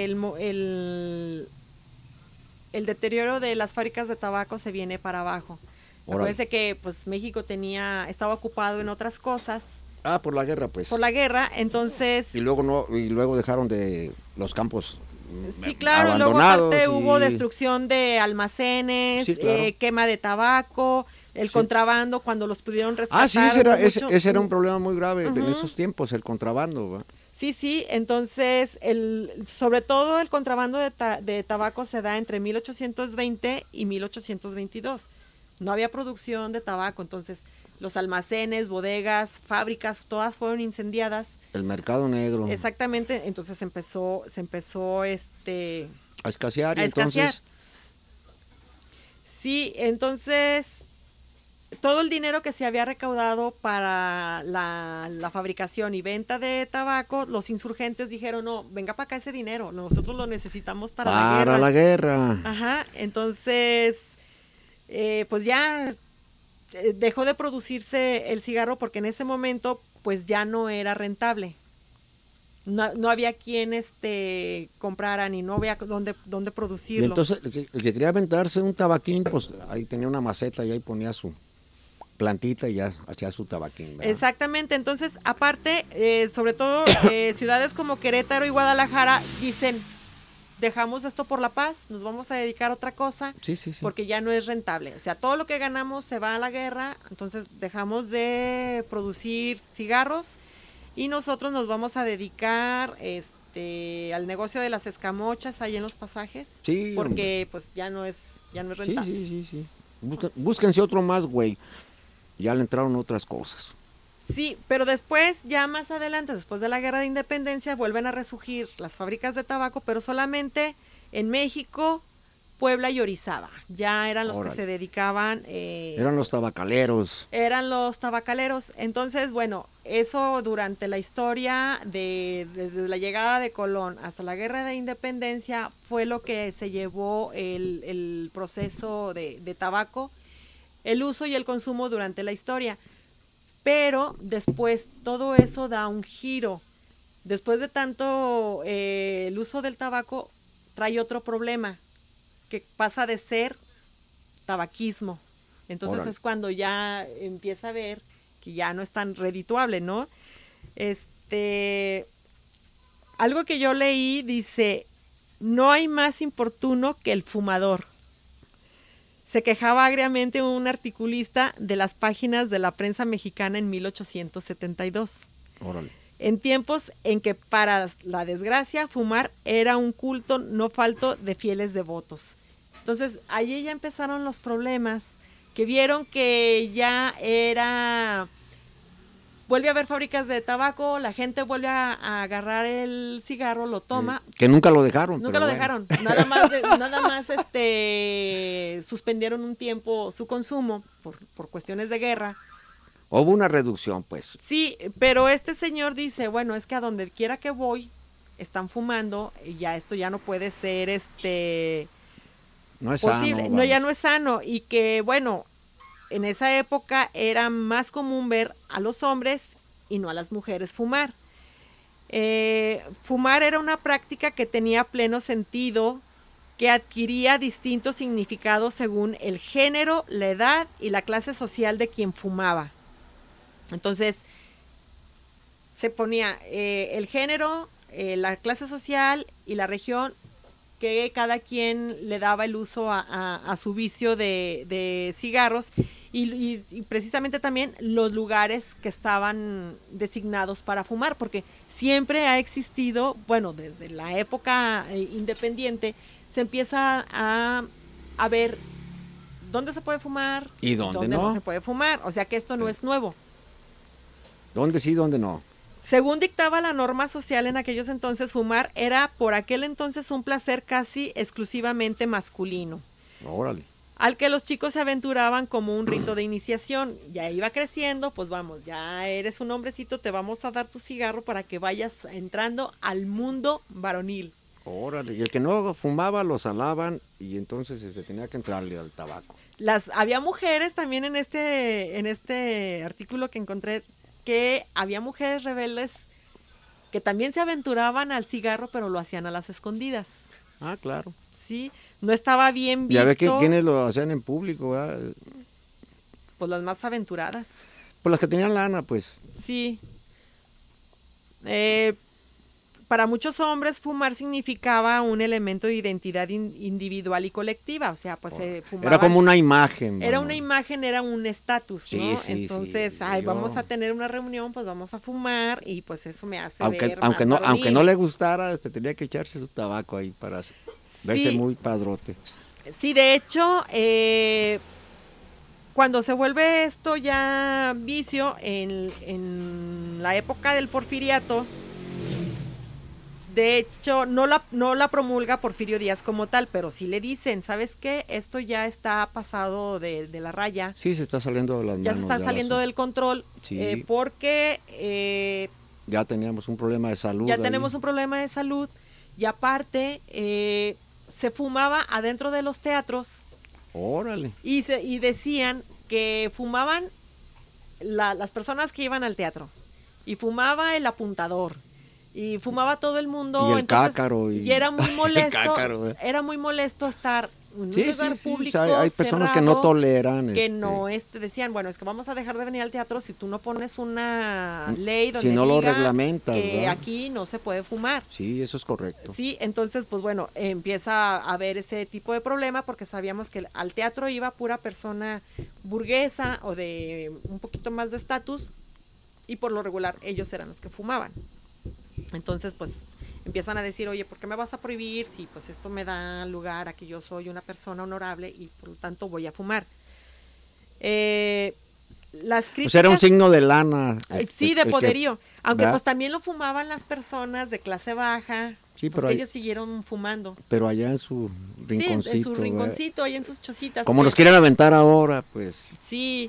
el deterioro de las fábricas de tabaco se viene para abajo. Acuérdense que pues México estaba ocupado en otras cosas. Por la guerra, pues. Por la guerra, entonces. Y luego dejaron de los campos. Sí, claro, luego aparte hubo destrucción de almacenes, sí, claro. Quema de tabaco, el contrabando cuando los pudieron rescatar. Sí, ese era un problema muy grave en esos tiempos, el contrabando, ¿verdad? Sí, entonces sobre todo el contrabando de tabaco se da entre 1820 y 1822. No había producción de tabaco, entonces los almacenes, bodegas, fábricas, todas fueron incendiadas. El mercado negro. Exactamente, entonces se empezó a escasear. Entonces. Sí, entonces todo el dinero que se había recaudado para la fabricación y venta de tabaco, los insurgentes dijeron, no, venga para acá ese dinero, nosotros lo necesitamos para la guerra. Ajá, entonces, pues ya dejó de producirse el cigarro porque en ese momento pues ya no era rentable. No había quien comprara ni no había dónde producirlo. Y entonces el que quería aventarse un tabaquín, pues ahí tenía una maceta y ahí ponía su plantita y ya hacía su tabaquín, ¿verdad? Exactamente, entonces aparte, sobre todo ciudades como Querétaro y Guadalajara dicen, dejamos esto por la paz, nos vamos a dedicar a otra cosa, sí. porque ya no es rentable. O sea, todo lo que ganamos se va a la guerra, entonces dejamos de producir cigarros y nosotros nos vamos a dedicar al negocio de las escamochas ahí en los pasajes, porque pues ya no es rentable. Sí. Búsquense otro más, güey. Ya le entraron otras cosas. Sí, pero después, ya más adelante, después de la Guerra de Independencia, vuelven a resurgir las fábricas de tabaco, pero solamente en México, Puebla y Orizaba. Ya eran los que se dedicaban. Eran los tabacaleros. Entonces, bueno, eso durante la historia, desde la llegada de Colón hasta la Guerra de Independencia, fue lo que se llevó el proceso de tabaco, el uso y el consumo durante la historia. Pero después todo eso da un giro. Después de tanto el uso del tabaco trae otro problema, que pasa de ser tabaquismo. Entonces es cuando ya empieza a ver que ya no es tan redituable, ¿no? Algo que yo leí dice, no hay más importuno que el fumador. Se quejaba agriamente un articulista de las páginas de la prensa mexicana en 1872. Órale. En tiempos en que, para la desgracia, fumar era un culto no falto de fieles devotos. Entonces, allí ya empezaron los problemas, que vieron que ya era... Vuelve a haber fábricas de tabaco, la gente vuelve a agarrar el cigarro, lo toma. Que nunca lo dejaron. Nunca lo dejaron. Nada más suspendieron un tiempo su consumo por cuestiones de guerra. Hubo una reducción, pues. Sí, pero este señor dice, bueno, es que a donde quiera que voy están fumando y ya esto ya no puede ser No es posible. sano. No, ya no es sano. Y que, bueno, en esa época era más común ver a los hombres y no a las mujeres fumar. Fumar era una práctica que tenía pleno sentido, que adquiría distintos significados según el género, la edad y la clase social de quien fumaba. Entonces, se ponía el género, la clase social y la región, que cada quien le daba el uso a su vicio de cigarros y precisamente también los lugares que estaban designados para fumar, porque siempre ha existido, bueno, desde la época independiente, se empieza a ver dónde se puede fumar y dónde no se puede fumar, o sea que esto no es nuevo. ¿Dónde sí, dónde no? Según dictaba la norma social en aquellos entonces, fumar era por aquel entonces un placer casi exclusivamente masculino, Órale. al que los chicos se aventuraban como un rito de iniciación. Ya iba creciendo, pues vamos, ya eres un hombrecito, te vamos a dar tu cigarro para que vayas entrando al mundo varonil. Órale. Y el que no fumaba lo salaban y entonces se tenía que entrarle al tabaco. Había mujeres también en este artículo que encontré, que había mujeres rebeldes que también se aventuraban al cigarro, pero lo hacían a las escondidas. Ah, claro. Sí, no estaba bien visto. Ya ve que quienes lo hacían en público, ¿verdad? Pues las más aventuradas. Pues las que tenían lana, pues. Sí. Para muchos hombres fumar significaba un elemento de identidad individual y colectiva, o sea, pues fumaban. Era como una imagen. Era bueno. una imagen, era un estatus, Sí, ¿no? sí, entonces, sí, vamos a tener una reunión, pues vamos a fumar y pues eso me hace ver más aunque varonil. no le gustara, tenía que echarse su tabaco ahí para verse muy padrote. Sí, de hecho, cuando se vuelve esto ya vicio, en la época del porfiriato, de hecho, no la promulga Porfirio Díaz como tal, pero sí le dicen, ¿sabes qué? Esto ya está pasado de la raya. Sí, se está saliendo de las manos. Ya se está saliendo del control, Sí. porque... ya teníamos un problema de salud. Ya tenemos un problema de salud, y aparte, se fumaba adentro de los teatros. Órale. Y decían que fumaban las personas que iban al teatro, y fumaba el apuntador, y fumaba todo el mundo. Y el entonces, cácaro. Y era muy molesto. Cácaro, era muy molesto estar en un sí, lugar sí, público. O sea, hay personas que cerrado, no toleran. que no decían, bueno, es que vamos a dejar de venir al teatro si tú no pones una ley donde si no lo diga reglamentas, que ¿verdad? aquí no se puede fumar. Sí, eso es correcto. Sí, entonces, pues bueno, empieza a haber ese tipo de problema, porque sabíamos que al teatro iba pura persona burguesa o de un poquito más de estatus, y por lo regular ellos eran los que fumaban. Entonces, pues empiezan a decir, oye, ¿por qué me vas a prohibir si pues esto me da lugar a que yo soy una persona honorable y por lo tanto voy a fumar? Las críticas, O sea, era un signo de lana. Sí, de poderío. Aunque ¿verdad? pues también lo fumaban las personas de clase baja. Sí, pues pero que ellos siguieron fumando. Pero allá en su rinconcito. Sí, en su ¿verdad? rinconcito, ahí en sus chocitas. Como que- nos quieren aventar ahora, pues. Sí,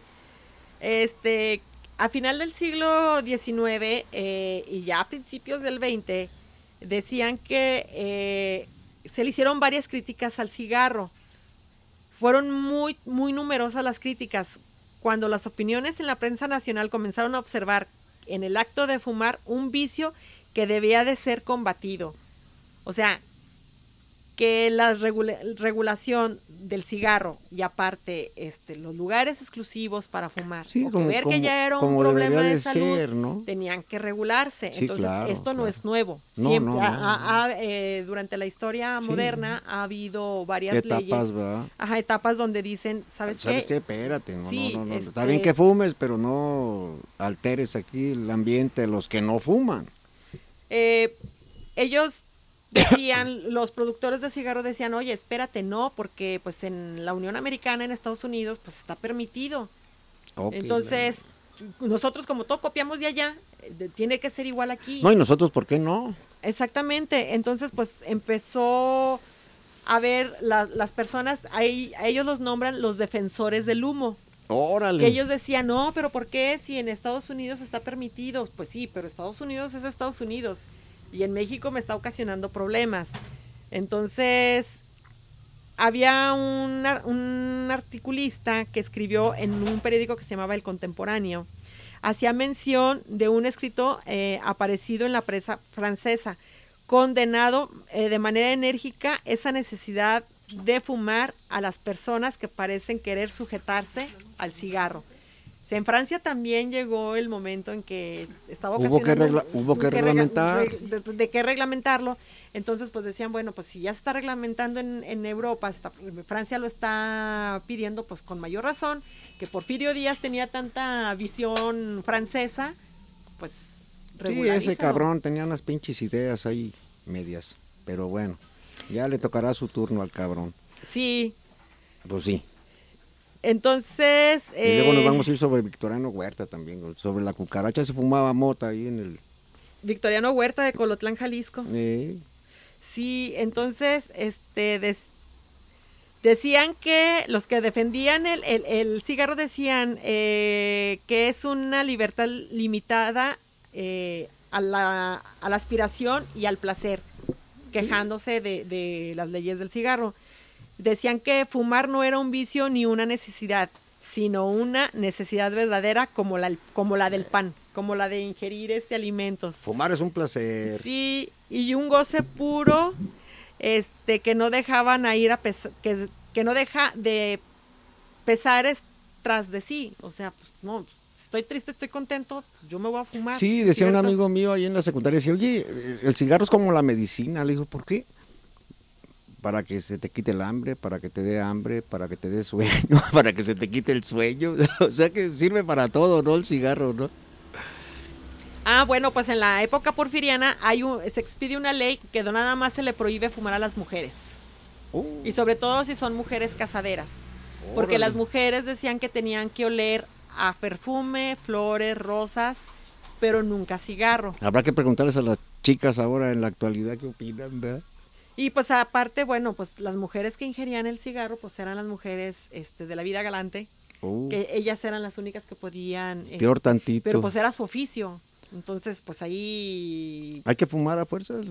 a final del siglo XIX y ya a principios del XX, decían que se le hicieron varias críticas al cigarro. Fueron muy, muy numerosas las críticas. Cuando las opiniones en la prensa nacional comenzaron a observar en el acto de fumar un vicio que debía de ser combatido. O sea, que la regulación del cigarro y aparte los lugares exclusivos para fumar, Sí, o que ver que ya era un como problema debería de de salud, ser, ¿no? tenían que regularse. Sí, Entonces, claro, esto no claro. es nuevo. No, Siempre, no. durante la historia Sí. moderna ha habido varias Etapas, leyes, ¿verdad? etapas donde dicen, ¿sabes qué? Espérate, no, Sí, no. Está bien que fumes, pero no alteres aquí el ambiente de los que no fuman. Ellos decían, los productores de cigarro decían, oye, espérate, no, porque pues en la Unión Americana, en Estados Unidos, pues está permitido. Ok, Entonces, nosotros como todo copiamos de allá, tiene que ser igual aquí. No, y nosotros, ¿por qué no? Exactamente, entonces pues empezó a ver las personas, a ellos los nombran los defensores del humo. Órale. Que ellos decían, no, pero ¿por qué si en Estados Unidos está permitido? Pues sí, pero Estados Unidos es Estados Unidos y en México me está ocasionando problemas. Entonces, había un articulista que escribió en un periódico que se llamaba El Contemporáneo, hacía mención de un escrito aparecido en la prensa francesa, condenado de manera enérgica esa necesidad de fumar a las personas que parecen querer sujetarse al cigarro. O sea, en Francia también llegó el momento en que estaba Hubo que reglamentar. de que reglamentarlo. Entonces, pues decían, bueno, pues si ya se está reglamentando en Europa, Francia lo está pidiendo, pues con mayor razón, que Porfirio Díaz tenía tanta visión francesa, pues Sí, regularízalo. ese cabrón tenía unas pinches ideas ahí medias, pero bueno, ya le tocará su turno al cabrón. Sí, Pues sí. entonces... Y luego nos vamos a ir sobre Victoriano Huerta también, güey. Sobre la cucaracha se fumaba mota ahí en el... Victoriano Huerta de Colotlán, Jalisco. Sí, entonces, decían que los que defendían el cigarro decían que es una libertad limitada a la aspiración y al placer, quejándose de las leyes del cigarro. Decían que fumar no era un vicio ni una necesidad, sino una necesidad verdadera como la del pan, como la de ingerir alimentos. Fumar es un placer. Sí, y un goce puro, que no dejaban a ir a pesar, que no deja de pesares tras de sí. O sea, pues no, estoy triste, estoy contento, pues, yo me voy a fumar. Sí, decía un ¿cierto? amigo mío ahí en la secundaria, decía, oye, el cigarro es como la medicina. Le dijo, ¿por qué? Para que se te quite el hambre, para que te dé hambre, para que te dé sueño, para que se te quite el sueño. O sea que sirve para todo, ¿no? El cigarro, ¿no? Ah, bueno, pues en la época porfiriana se expide una ley que nada más se le prohíbe fumar a las mujeres. Y sobre todo si son mujeres casaderas. Porque Órale. las mujeres decían que tenían que oler a perfume, flores, rosas, pero nunca cigarro. Habrá que preguntarles a las chicas ahora en la actualidad qué opinan, ¿verdad? Y pues aparte, bueno, pues las mujeres que ingerían el cigarro, pues eran las mujeres de la vida galante, que ellas eran las únicas que podían... Peor tantito. pero pues era su oficio. Entonces, pues ahí... Hay que fumar a fuerzas.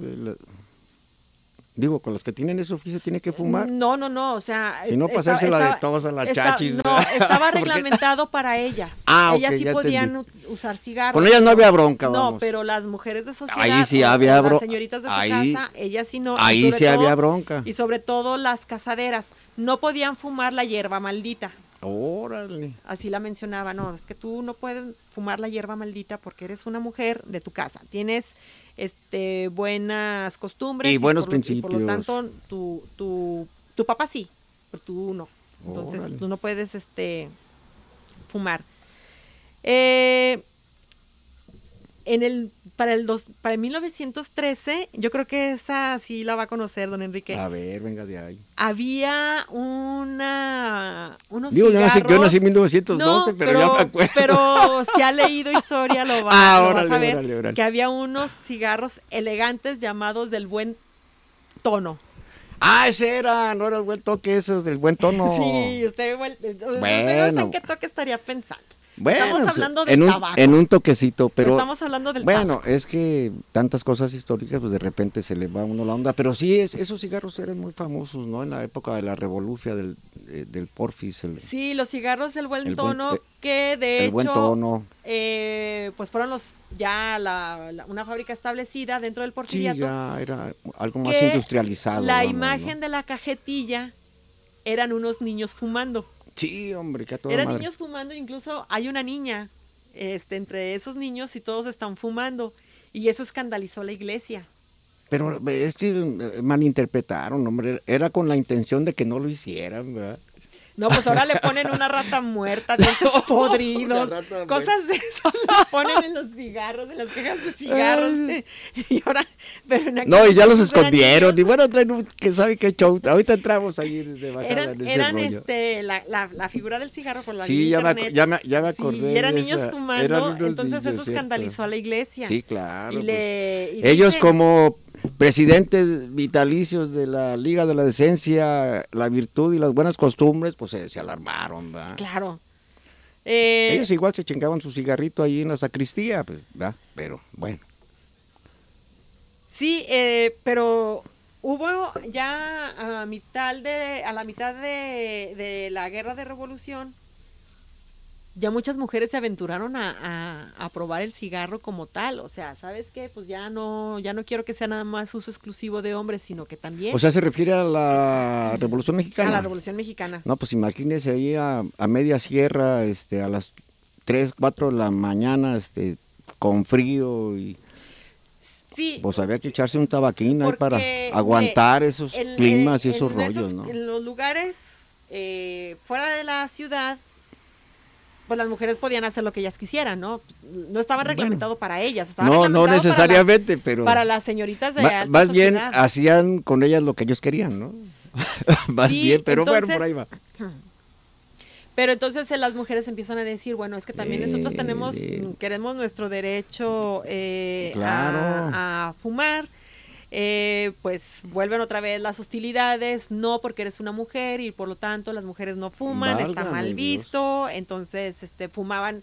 Digo, con los que tienen ese oficio tienen que fumar. No, o sea... Si no, pasársela de todos a la chachis. No, estaba reglamentado para ellas. Ah, ellas ok, sí ya podían entendí. usar cigarros. Con ellas no había bronca, No, vamos. pero las mujeres de sociedad, Ahí sí o había las bronca. señoritas de su Ahí- casa, ellas sí no. ahí y sobre sí había todo- bronca. Y sobre todo las casaderas, no podían fumar la hierba maldita. Órale. Así la mencionaba, no, es que tú no puedes fumar la hierba maldita porque eres una mujer de tu casa. Tienes buenas costumbres Y buenos por lo principios. tanto tu papá sí, pero tú no. Entonces Órale. tú no puedes fumar. Para el 1913, yo creo que esa sí la va a conocer, don Enrique. A ver, venga de ahí. Había unos Digo, cigarros. yo nací en 1912, No, pero ya me acuerdo. Pero si ha leído historia lo va a órale, saber, órale. que había unos cigarros elegantes llamados del buen tono. Ah, ese era, no era el buen toque, ese es del buen tono. Sí, usted no sé Bueno. en qué toque estaría pensando. Bueno, estamos pues, hablando de en tabaco. en un toquecito, pero Estamos hablando del bueno, tabaco. es que tantas cosas históricas, pues de repente se le va a uno la onda, pero sí, esos cigarros eran muy famosos, ¿no? En la época de la revolución del Porfis, Sí, los cigarros del buen el tono, buen- que de el hecho, buen tono. Pues fueron una fábrica establecida dentro del Sí, Porfiriato. ya era algo más que industrializado. La vamos, imagen ¿no? de la cajetilla eran unos niños fumando. Sí, hombre, que a toda Eran madre. niños fumando, incluso hay una niña entre esos niños y todos están fumando. Y eso escandalizó a la iglesia. Pero es que malinterpretaron, hombre, era con la intención de que no lo hicieran, ¿verdad? No, pues ahora le ponen una rata muerta, dientes podridos, Una rata cosas de eso le ponen en los cigarros, en las cajas de cigarros. Y ahora, pero en aquel No, y ya los entonces eran escondieron, y niños. bueno, traen que sabe qué show. Ahorita entramos ahí de bajada en ese Eran rollo. la figura del cigarro por la Sí, vía ya internet. ya me acordé. Sí, y eran de niños esa. fumando, Eran unos entonces niños, eso ¿cierto? escandalizó a la iglesia. Sí, claro. Y pues. y Ellos dicen- como presidentes vitalicios de la Liga de la Decencia, la Virtud y las Buenas Costumbres, pues se alarmaron, ¿verdad? Claro. Ellos igual se chingaban su cigarrito ahí en la sacristía, pues, ¿verdad? Pero bueno. Sí, pero hubo ya a la mitad de la guerra de revolución, ya muchas mujeres se aventuraron a probar el cigarro como tal. O sea, ¿sabes qué? Pues ya no quiero que sea nada más uso exclusivo de hombres, sino que también O sea, se refiere a la Revolución a Mexicana. la Revolución Mexicana. No, pues imagínese ahí a media sierra, a las 3, 4 de la mañana, con frío y Sí, pues había que echarse un tabaquín ahí para porque, aguantar esos climas y en esos rollos, ¿no? En los lugares fuera de la ciudad, pues las mujeres podían hacer lo que ellas quisieran, ¿no? No estaba reglamentado para ellas, estaba No reglamentado necesariamente, pero para las señoritas de alta más bien sociedad. hacían con ellas lo que ellos querían, ¿no? Más Sí, bien, pero bueno, entonces- por ahí va. Pero entonces las mujeres empiezan a decir, bueno, es que también nosotros queremos nuestro derecho Claro. a fumar. Pues vuelven otra vez las hostilidades, no porque eres una mujer y por lo tanto las mujeres no fuman, está Válgame mal Dios. visto. Entonces fumaban,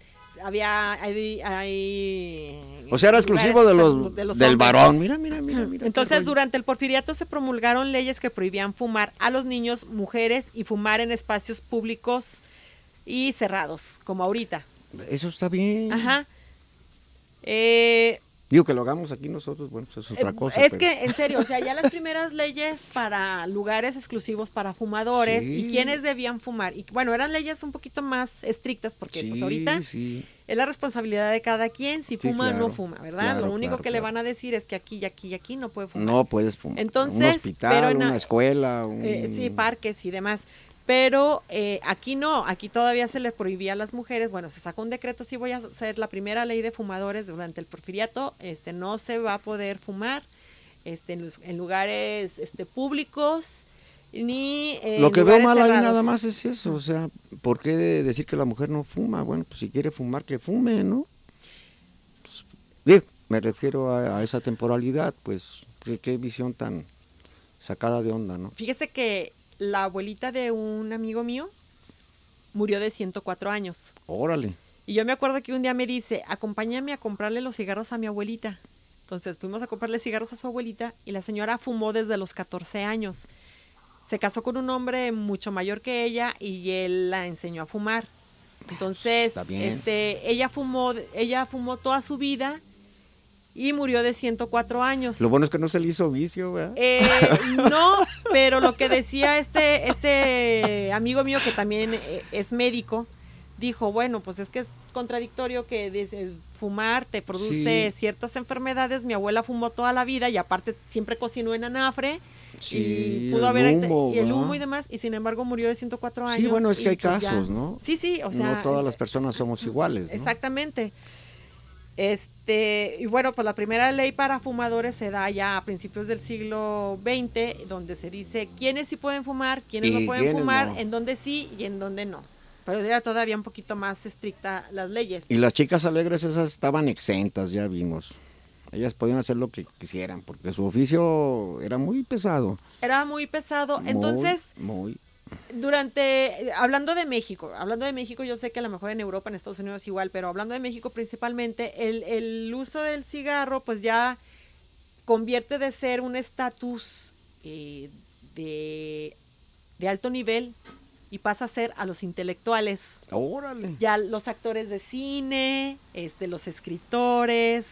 O sea, era exclusivo de los, de los del hombres. varón. Mira. qué Entonces, rollo. durante el Porfiriato se promulgaron leyes que prohibían fumar a los niños, mujeres y fumar en espacios públicos y cerrados, como ahorita. Eso está bien. Ajá. Digo que lo hagamos aquí nosotros, bueno, pues es otra cosa. Es pero- que, en serio, o sea, ya las primeras leyes para lugares exclusivos para fumadores Sí. y quienes debían fumar. Y bueno, eran leyes un poquito más estrictas porque pues Sí, ahorita sí. es la responsabilidad de cada quien si Sí, fuma o no claro, fuma, ¿verdad? claro, Lo único claro, que le claro. van a decir es que aquí y aquí y aquí no puede fumar. No puedes fumar. Entonces, un hospital, pero en una escuela, sí, parques y demás. Pero aquí no, aquí todavía se les prohibía a las mujeres. Bueno, se sacó un decreto, sí voy a hacer la primera ley de fumadores durante el Porfiriato. No se va a poder fumar en lugares públicos ni en Lo que veo lugares mal ahí cerrados. nada más es eso, o sea, ¿por qué decir que la mujer no fuma? Bueno, pues si quiere fumar, que fume, ¿no? Pues, digo, me refiero a esa temporalidad, pues, qué visión tan sacada de onda, ¿no? Fíjese que la abuelita de un amigo mío murió de 104 años. Órale. Y yo me acuerdo que un día me dice, acompáñame a comprarle los cigarros a mi abuelita. Entonces fuimos a comprarle cigarros a su abuelita y la señora fumó desde los 14 años. Se casó con un hombre mucho mayor que ella y él la enseñó a fumar. Entonces, Está bien. ella fumó toda su vida y murió de 104 años. Lo bueno es que no se le hizo vicio, ¿verdad? No, pero lo que decía este amigo mío que también es médico, dijo, bueno, pues es que es contradictorio que fumar te produce Sí. ciertas enfermedades. Mi abuela fumó toda la vida y aparte siempre cocinó en anafre Sí, y pudo haber el humo, y el ¿verdad? humo y demás, y sin embargo murió de 104 años. Sí, bueno, es que y hay pues ya- casos, ¿no? Sí, o sea, no todas las personas somos iguales, ¿no? exactamente. Y bueno, pues la primera ley para fumadores se da ya a principios del siglo XX, donde se dice quiénes sí pueden fumar, quiénes Y no pueden quiénes fumar, no. en dónde sí y en dónde no. Pero era todavía un poquito más estricta las leyes. Y las chicas alegres esas estaban exentas, ya vimos. Ellas podían hacer lo que quisieran, porque su oficio era muy pesado. Era muy pesado. Entonces, Muy. hablando de México, yo sé que a lo mejor en Europa, en Estados Unidos igual, pero hablando de México principalmente, el uso del cigarro pues ya convierte de ser un estatus de alto nivel y pasa a ser a los intelectuales. Órale. Ya los actores de cine, los escritores,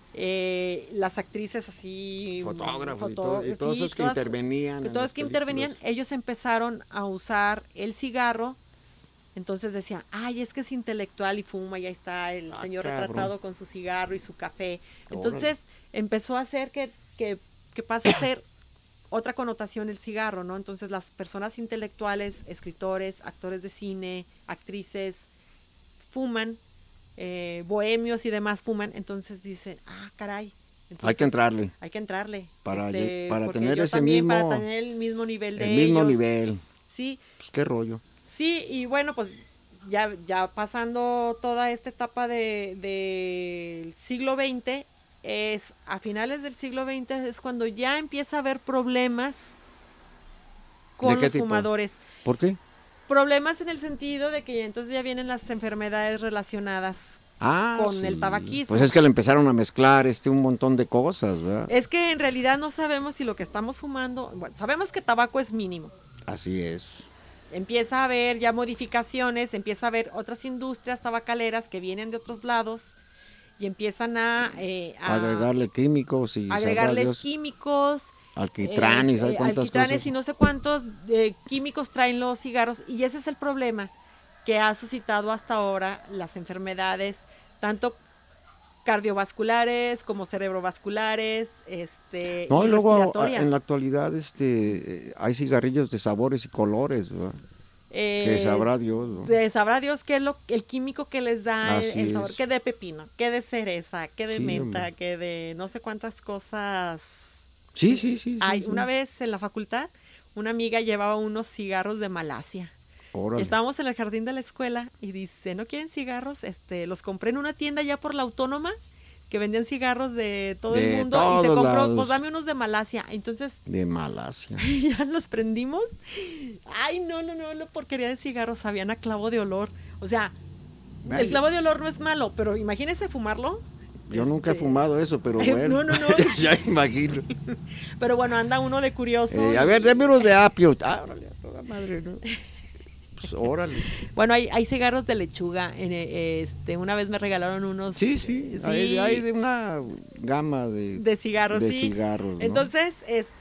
las actrices así, Fotógrafos y todos sí, esos que intervenían. todos que intervenían, ellos empezaron a usar el cigarro. Entonces decían, ay, es que es intelectual y fuma, y ahí está el señor retratado con su cigarro y su café. Entonces empezó a hacer que pase a ser otra connotación el cigarro, ¿no? Entonces las personas intelectuales, escritores, actores de cine, actrices, fuman, bohemios y demás fuman, entonces dicen, caray. Entonces, hay que entrarle. Hay que entrarle. Para porque tener yo ese también, mismo... para tener el mismo nivel de el mismo ellos. nivel. Sí. Pues qué rollo. Sí, y bueno, pues ya pasando toda esta etapa del siglo XX, a finales del siglo XX es cuando ya empieza a haber problemas con los fumadores. ¿Por qué? Problemas en el sentido de que entonces ya vienen las enfermedades relacionadas con el tabaquismo. Pues es que le empezaron a mezclar un montón de cosas, ¿verdad? Es que en realidad no sabemos si lo que estamos fumando, bueno, sabemos que tabaco es mínimo. Así es. Empieza a haber ya modificaciones, empieza a haber otras industrias tabacaleras que vienen de otros lados y empiezan a agregarle químicos y agregarles químicos, alquitranes, hay cuántas alquitranes cosas. y no sé cuántos químicos traen los cigarros, y ese es el problema que ha suscitado hasta ahora las enfermedades tanto cardiovasculares como cerebrovasculares, y luego respiratorias. En la actualidad hay cigarrillos de sabores y colores, ¿verdad? Que sabrá Dios, ¿no? Sabrá Dios qué es el químico que les da el sabor, es. que de pepino, que de cereza, que de menta, hombre. que de no sé cuántas cosas. Sí. Una vez en la facultad, una amiga llevaba unos cigarros de Malasia. Órale. Estábamos en el jardín de la escuela y dice, ¿no quieren cigarros? Los compré en una tienda ya por la Autónoma, que vendían cigarros de todo el mundo, y se compró, lados. pues dame unos de Malasia. Entonces, de Malasia. ya los prendimos. Ay, no, la porquería de cigarros sabían a clavo de olor. O sea, el clavo de olor no es malo, pero imagínense fumarlo. Yo nunca he fumado eso, pero bueno. No. Ya imagino. Pero bueno, anda uno de curioso. A ver, déme unos de apio. Órale, a toda madre, ¿no? Pues órale. Bueno, hay cigarros de lechuga. Una vez me regalaron unos. Sí. Hay de una gama de cigarros, de sí. cigarros, ¿no? Entonces,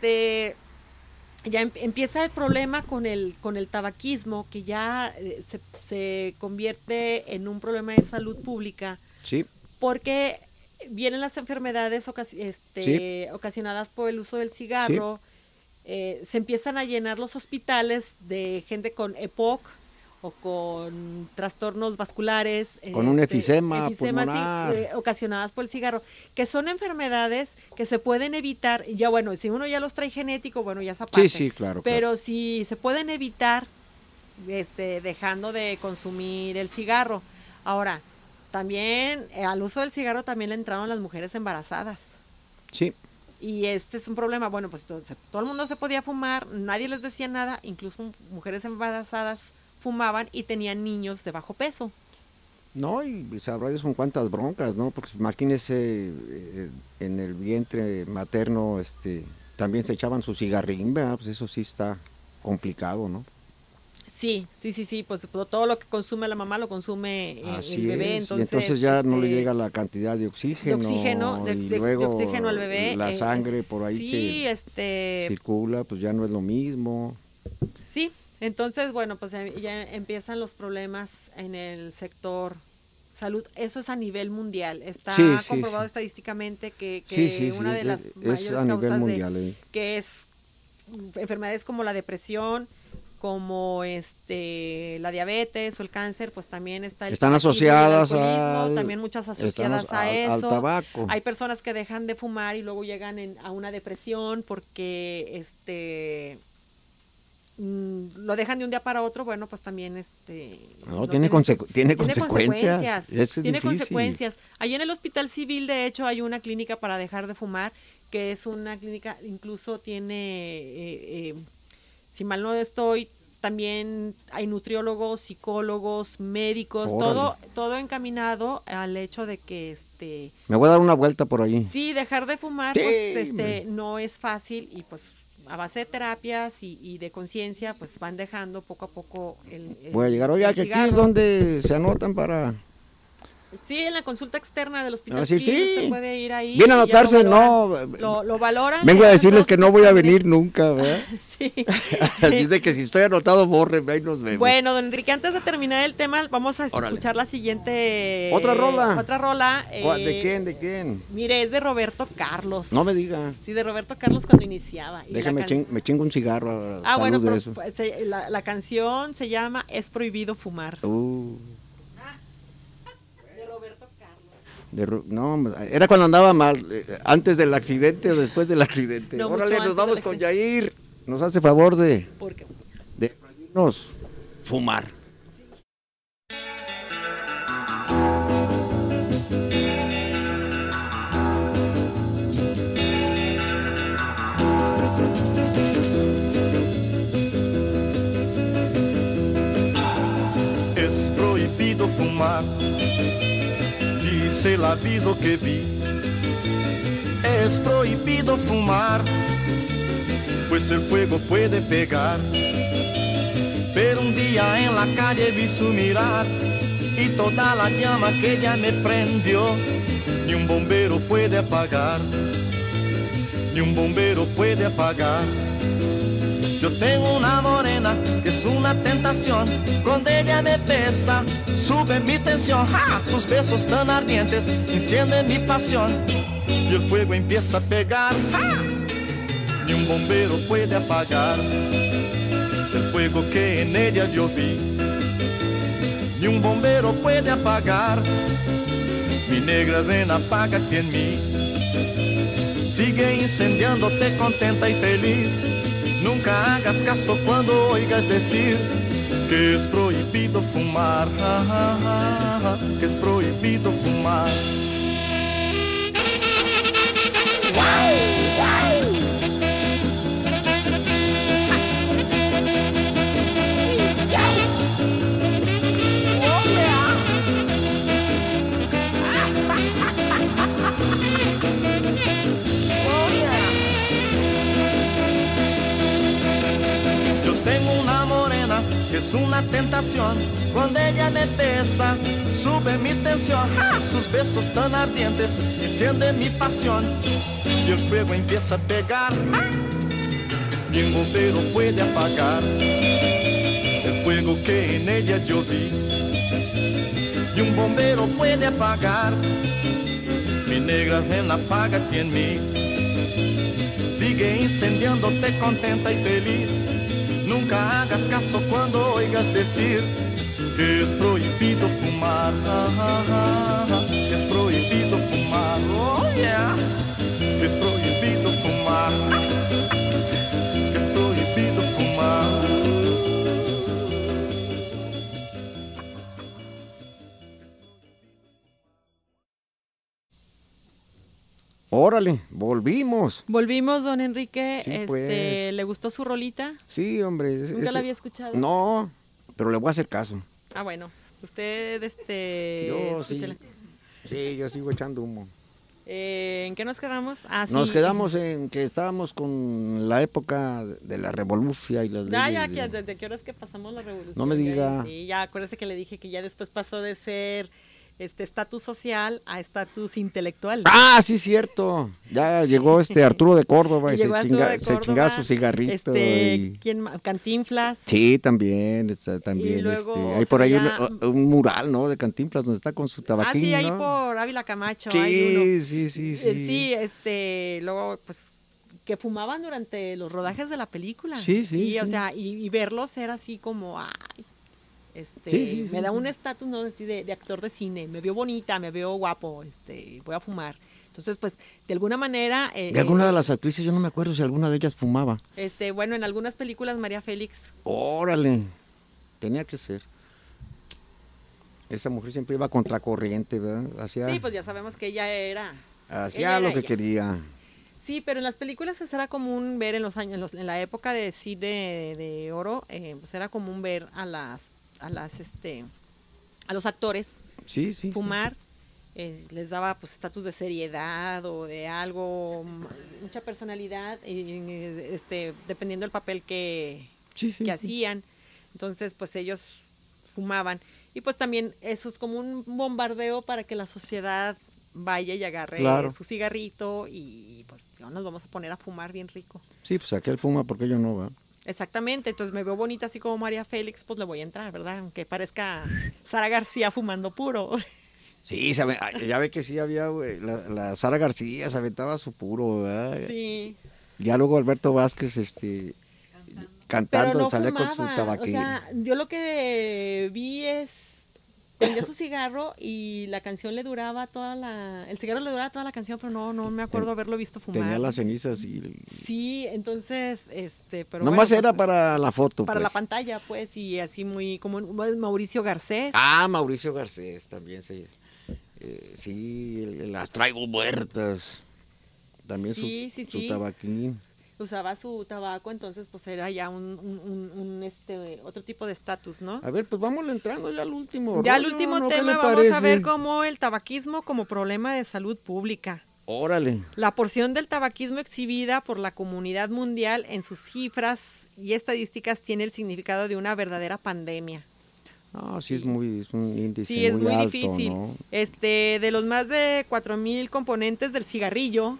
ya empieza el problema con el tabaquismo, que ya se convierte en un problema de salud pública. Sí. Porque vienen las enfermedades ocasionadas por el uso del cigarro. Sí. Se empiezan a llenar los hospitales de gente con EPOC o con trastornos vasculares, con un efisema pulmonar, ocasionadas por el cigarro, que son enfermedades que se pueden evitar. Ya bueno, si uno ya los trae genético, bueno, ya es aparte. Sí, claro. Pero si se pueden evitar dejando de consumir el cigarro. Ahora, también al uso del cigarro también le entraron las mujeres embarazadas. Sí. Y este es un problema. Bueno, pues todo el mundo se podía fumar, nadie les decía nada, incluso mujeres embarazadas fumaban y tenían niños de bajo peso. No, y sabrá Dios con cuántas broncas, ¿no? Porque imagínese en el vientre materno, también se echaban su cigarrín, ¿verdad? Pues eso sí está complicado, ¿no? Sí, pues todo lo que consume la mamá lo consume el bebé, y entonces ya no le llega la cantidad de oxígeno, de oxígeno al bebé, la sangre por ahí que circula, pues ya no es lo mismo. Sí, entonces bueno, pues ya empiezan los problemas en el sector salud. Eso es a nivel mundial, está comprobado estadísticamente que una de las mayores causas mundial, que es enfermedades como la depresión, como la diabetes o el cáncer, pues también están asociadas también muchas asociadas a eso. Al tabaco. Hay personas que dejan de fumar y luego llegan a una depresión porque lo dejan de un día para otro. Bueno, pues también tiene consecuencias. Tiene consecuencias. Allí en el Hospital Civil, de hecho, hay una clínica para dejar de fumar, que es una clínica, incluso tiene si mal no estoy, también hay nutriólogos, psicólogos, médicos, Órale. todo encaminado al hecho de que Me voy a dar una vuelta por ahí. sí, dejar de fumar, Sí, pues hombre. no es fácil, y pues a base de terapias y de conciencia, pues van dejando poco a poco Voy a llegar. Oiga, el que aquí cigarro. es donde se anotan para... Sí, en la consulta externa del Hospital Ah, sí, Civil, sí. usted puede ir ahí. Viene a y ya anotarse, lo no. valoran, lo valoran. Vengo le a hacen decirles todos que sus no voy a exámenes. venir nunca, ¿verdad? Sí. Así es de que si estoy anotado, bórreme, ahí nos vemos. Bueno, don Enrique, antes de terminar el tema, vamos a Órale. escuchar la siguiente... ¿Otra rola? Otra rola. ¿De quién? ¿De quién? Mire, es de Roberto Carlos. No me diga. Sí, de Roberto Carlos cuando iniciaba. Y Déjame, la can- me chingo un cigarro. Ah, bueno, salud de pero, eso. pues, la canción se llama Es prohibido fumar. De Roberto Carlos. No, era cuando andaba mal, antes del accidente o después del accidente. No, Órale, mucho nos antes vamos del con accidente. Yair. Nos hace favor de Porque prohibirnos fumar. Es prohibido fumar, dice el aviso que vi. Es prohibido fumar, pues el fuego puede pegar. Pero un día en la calle vi su mirar y toda la llama que ella me prendió, ni un bombero puede apagar, ni un bombero puede apagar. Yo tengo una morena que es una tentación, cuando ella me besa, sube mi tensión. ¡Ja! Sus besos tan ardientes encienden mi pasión y el fuego empieza a pegar. ¡Ja! Ni un bombero puede apagar el fuego que en ella yo vi. Ni un bombero puede apagar mi negra ven, apágate en mí. Sigue incendiándote contenta y feliz. Nunca hagas caso cuando oigas decir que es prohibido fumar, que es prohibido fumar. Yo tengo una morena que es una tentación, cuando ella me besa, sube mi tensión. ¡Ja! Sus besos tan ardientes encienden mi pasión y el fuego empieza a pegar. ¡Ja! Ni un bombero puede apagar el fuego que en ella yo vi. Ni un bombero puede apagar mi negra ven, apágate en mí. Sigue incendiándote contenta y feliz. Nunca hagas caso cuando oigas decir que es prohibido fumar, que es prohibido fumar, oh yeah, que es prohibido fumar, que es prohibido fumar. Órale, volvimos. volvimos, don Enrique. Sí, pues. ¿Le gustó su rolita? Sí, hombre. ¿Nunca la había escuchado? No, pero le voy a hacer caso. Ah, bueno. Usted, Yo sí. escúchela. Sí, yo sigo echando humo. ¿En qué nos quedamos? Ah, sí. Nos quedamos en que estábamos con la época de la revolución y las Ya, leyes ya, de- ¿desde qué hora es que pasamos la revolución? No me Ya, diga. Sí, ya acuérdese que le dije que ya después pasó de ser estatus social a estatus intelectual. Ah, sí, cierto. Ya llegó Arturo de Córdoba y Llegó Arturo de se Córdoba, chingaba su cigarrito. y- ¿quién más? Cantinflas. Sí, también, también. Y luego hay por se ahí veía- un mural, ¿no? De Cantinflas donde está con su tabaquín, Ah, sí, ahí ¿no? por Ávila Camacho hay uno. Sí, sí, sí, sí. Sí, luego, pues, que fumaban durante los rodajes de la película. Sí, sí, o sí. sea, y verlos era así como, ay, Sí, sí, me sí, da sí. un estatus, ¿no? Así de actor de cine, me veo bonita, me veo guapo, voy a fumar. Entonces, pues, de alguna manera... De alguna de las actrices, yo no me acuerdo si alguna de ellas fumaba. bueno, en algunas películas, María Félix. Órale, tenía que ser. Esa mujer siempre iba contracorriente, ¿verdad? Hacía, Sí, pues ya sabemos que ella era... hacía ella lo era que ella. quería. Sí, pero en las películas pues era común ver en los años, en la época de cine de oro, pues era común ver a los actores Sí, sí. fumar. Les daba pues estatus de seriedad o de algo, mucha personalidad, dependiendo del papel que hacían. Entonces, pues ellos fumaban. Y pues también eso es como un bombardeo para que la sociedad vaya y agarre su cigarrito y pues ya nos vamos a poner a fumar bien rico. Sí, pues aquel fuma porque yo no, ¿verdad? Exactamente, entonces me veo bonita así como María Félix, pues le voy a entrar, ¿verdad? Aunque parezca Sara García fumando puro. Sí, ya ve que sí había, güey, la Sara García se aventaba su puro, ¿verdad? Sí. Ya luego Alberto Vázquez, cantando, Pero no salía fumaba, con su tabaquillo. O sea, yo lo que vi es, prendía su cigarro y la canción le duraba el cigarro le duraba toda la canción, pero no me acuerdo haberlo visto fumar. Tenía las cenizas y... Sí, entonces, pero nomás bueno, era pues, para la foto, para pues. la pantalla, pues, y así muy, como Mauricio Garcés. Ah, Mauricio Garcés también, sí. Sí, las traigo muertas. También su tabaquín. Usaba su tabaco, entonces pues era ya otro tipo de estatus, ¿no? A ver, pues vamos entrando ya al último. Ya al último tema vamos a ver cómo el tabaquismo como problema de salud pública. Órale. La porción del tabaquismo exhibida por la comunidad mundial en sus cifras y estadísticas tiene el significado de una verdadera pandemia. No, sí, es un índice sí, es muy alto, difícil. ¿no? De los más de 4,000 componentes del cigarrillo,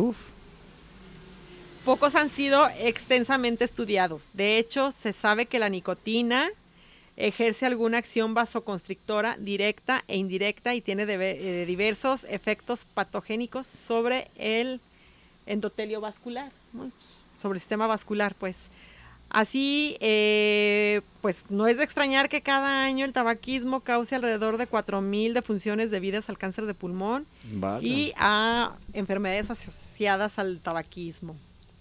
pocos han sido extensamente estudiados. De hecho, se sabe que la nicotina ejerce alguna acción vasoconstrictora directa e indirecta y tiene diversos efectos patogénicos sobre el endotelio vascular, ¿no? Sobre el sistema vascular, pues. Así, pues no es de extrañar que cada año el tabaquismo cause alrededor de 4,000 defunciones debidas al cáncer de pulmón y a enfermedades asociadas al tabaquismo.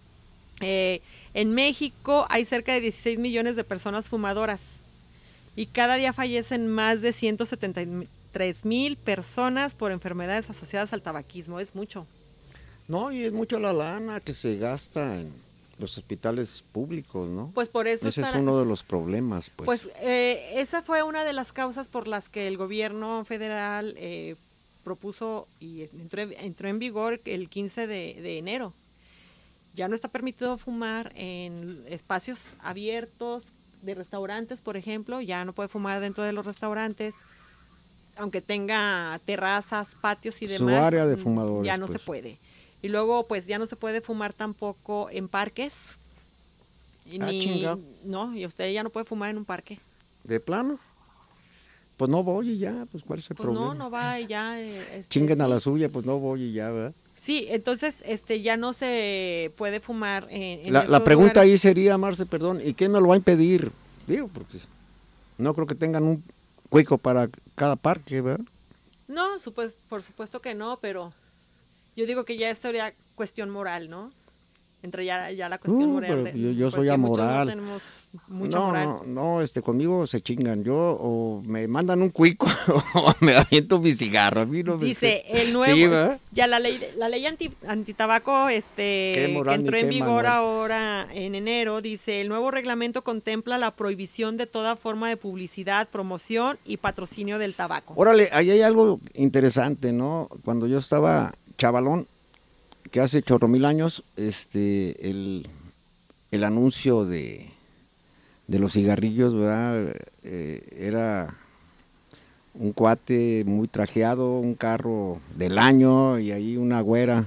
En México hay cerca de 16 millones de personas fumadoras y cada día fallecen más de 173,000 personas por enfermedades asociadas al tabaquismo. Es mucho. No, y es mucho la lana que se gasta en los hospitales públicos, ¿no? Pues por eso ese es uno de los problemas, pues. Pues esa fue una de las causas por las que el gobierno federal propuso y entró en vigor el 15 de enero. Ya no está permitido fumar en espacios abiertos de restaurantes, por ejemplo. Ya no puede fumar dentro de los restaurantes, aunque tenga terrazas, patios y demás. Su área de fumadores, ya no pues. se puede. Y luego, pues ya no se puede fumar tampoco en parques. No, y usted ya no puede fumar en un parque. ¿De plano? Pues no voy y ya, pues ¿cuál es el problema? No va y ya. Chinguen a la suya, pues no voy y ya, ¿verdad? Sí, entonces ya no se puede fumar en la pregunta ahí sería, Marce, perdón, ¿y quién me lo va a impedir? Digo, porque no creo que tengan un cuico para cada parque, ¿verdad? No, por supuesto que no, pero yo digo que ya sería cuestión moral, ¿no? Entre ya la cuestión moral. Pero yo soy amoral. No tenemos mucha moral. No, conmigo se chingan. Yo o me mandan un cuico o me aviento mi cigarro. A mí no dice el nuevo, sí, ¿verdad? Ya la ley antitabaco que entró en vigor ahora en enero, dice el nuevo reglamento contempla la prohibición de toda forma de publicidad, promoción y patrocinio del tabaco. Órale, ahí hay algo interesante, ¿no? Cuando yo estaba chavalón, que hace 8,000 años, el anuncio de los cigarrillos, ¿verdad? Era un cuate muy trajeado, un carro del año y ahí una güera,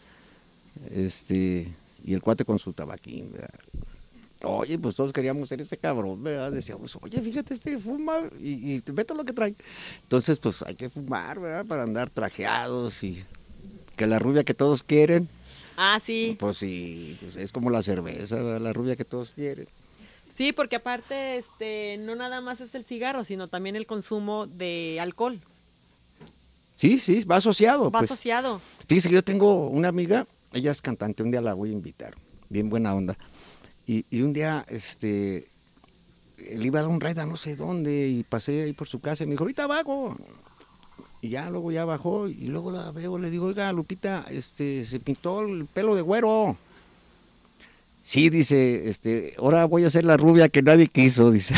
y el cuate con su tabaquín, ¿verdad? Oye, pues todos queríamos ser ese cabrón, ¿verdad? Decíamos, oye, fíjate, fuma y vete lo que trae. Entonces, pues hay que fumar, ¿verdad? Para andar trajeados y que la rubia que todos quieren. Ah, sí. Pues sí, pues es como la cerveza, ¿verdad? La rubia que todos quieren. Sí, porque aparte, no nada más es el cigarro, sino también el consumo de alcohol. Sí, va asociado. Va asociado. Fíjese que yo tengo una amiga, ella es cantante, un día la voy a invitar, bien buena onda. Y un día, él iba a dar un raid a no sé dónde y pasé ahí por su casa y me dijo, ahorita vago. Y ya luego ya bajó y luego la veo, le digo, oiga, Lupita, se pintó el pelo de güero. Sí, dice, ahora voy a ser la rubia que nadie quiso, dice.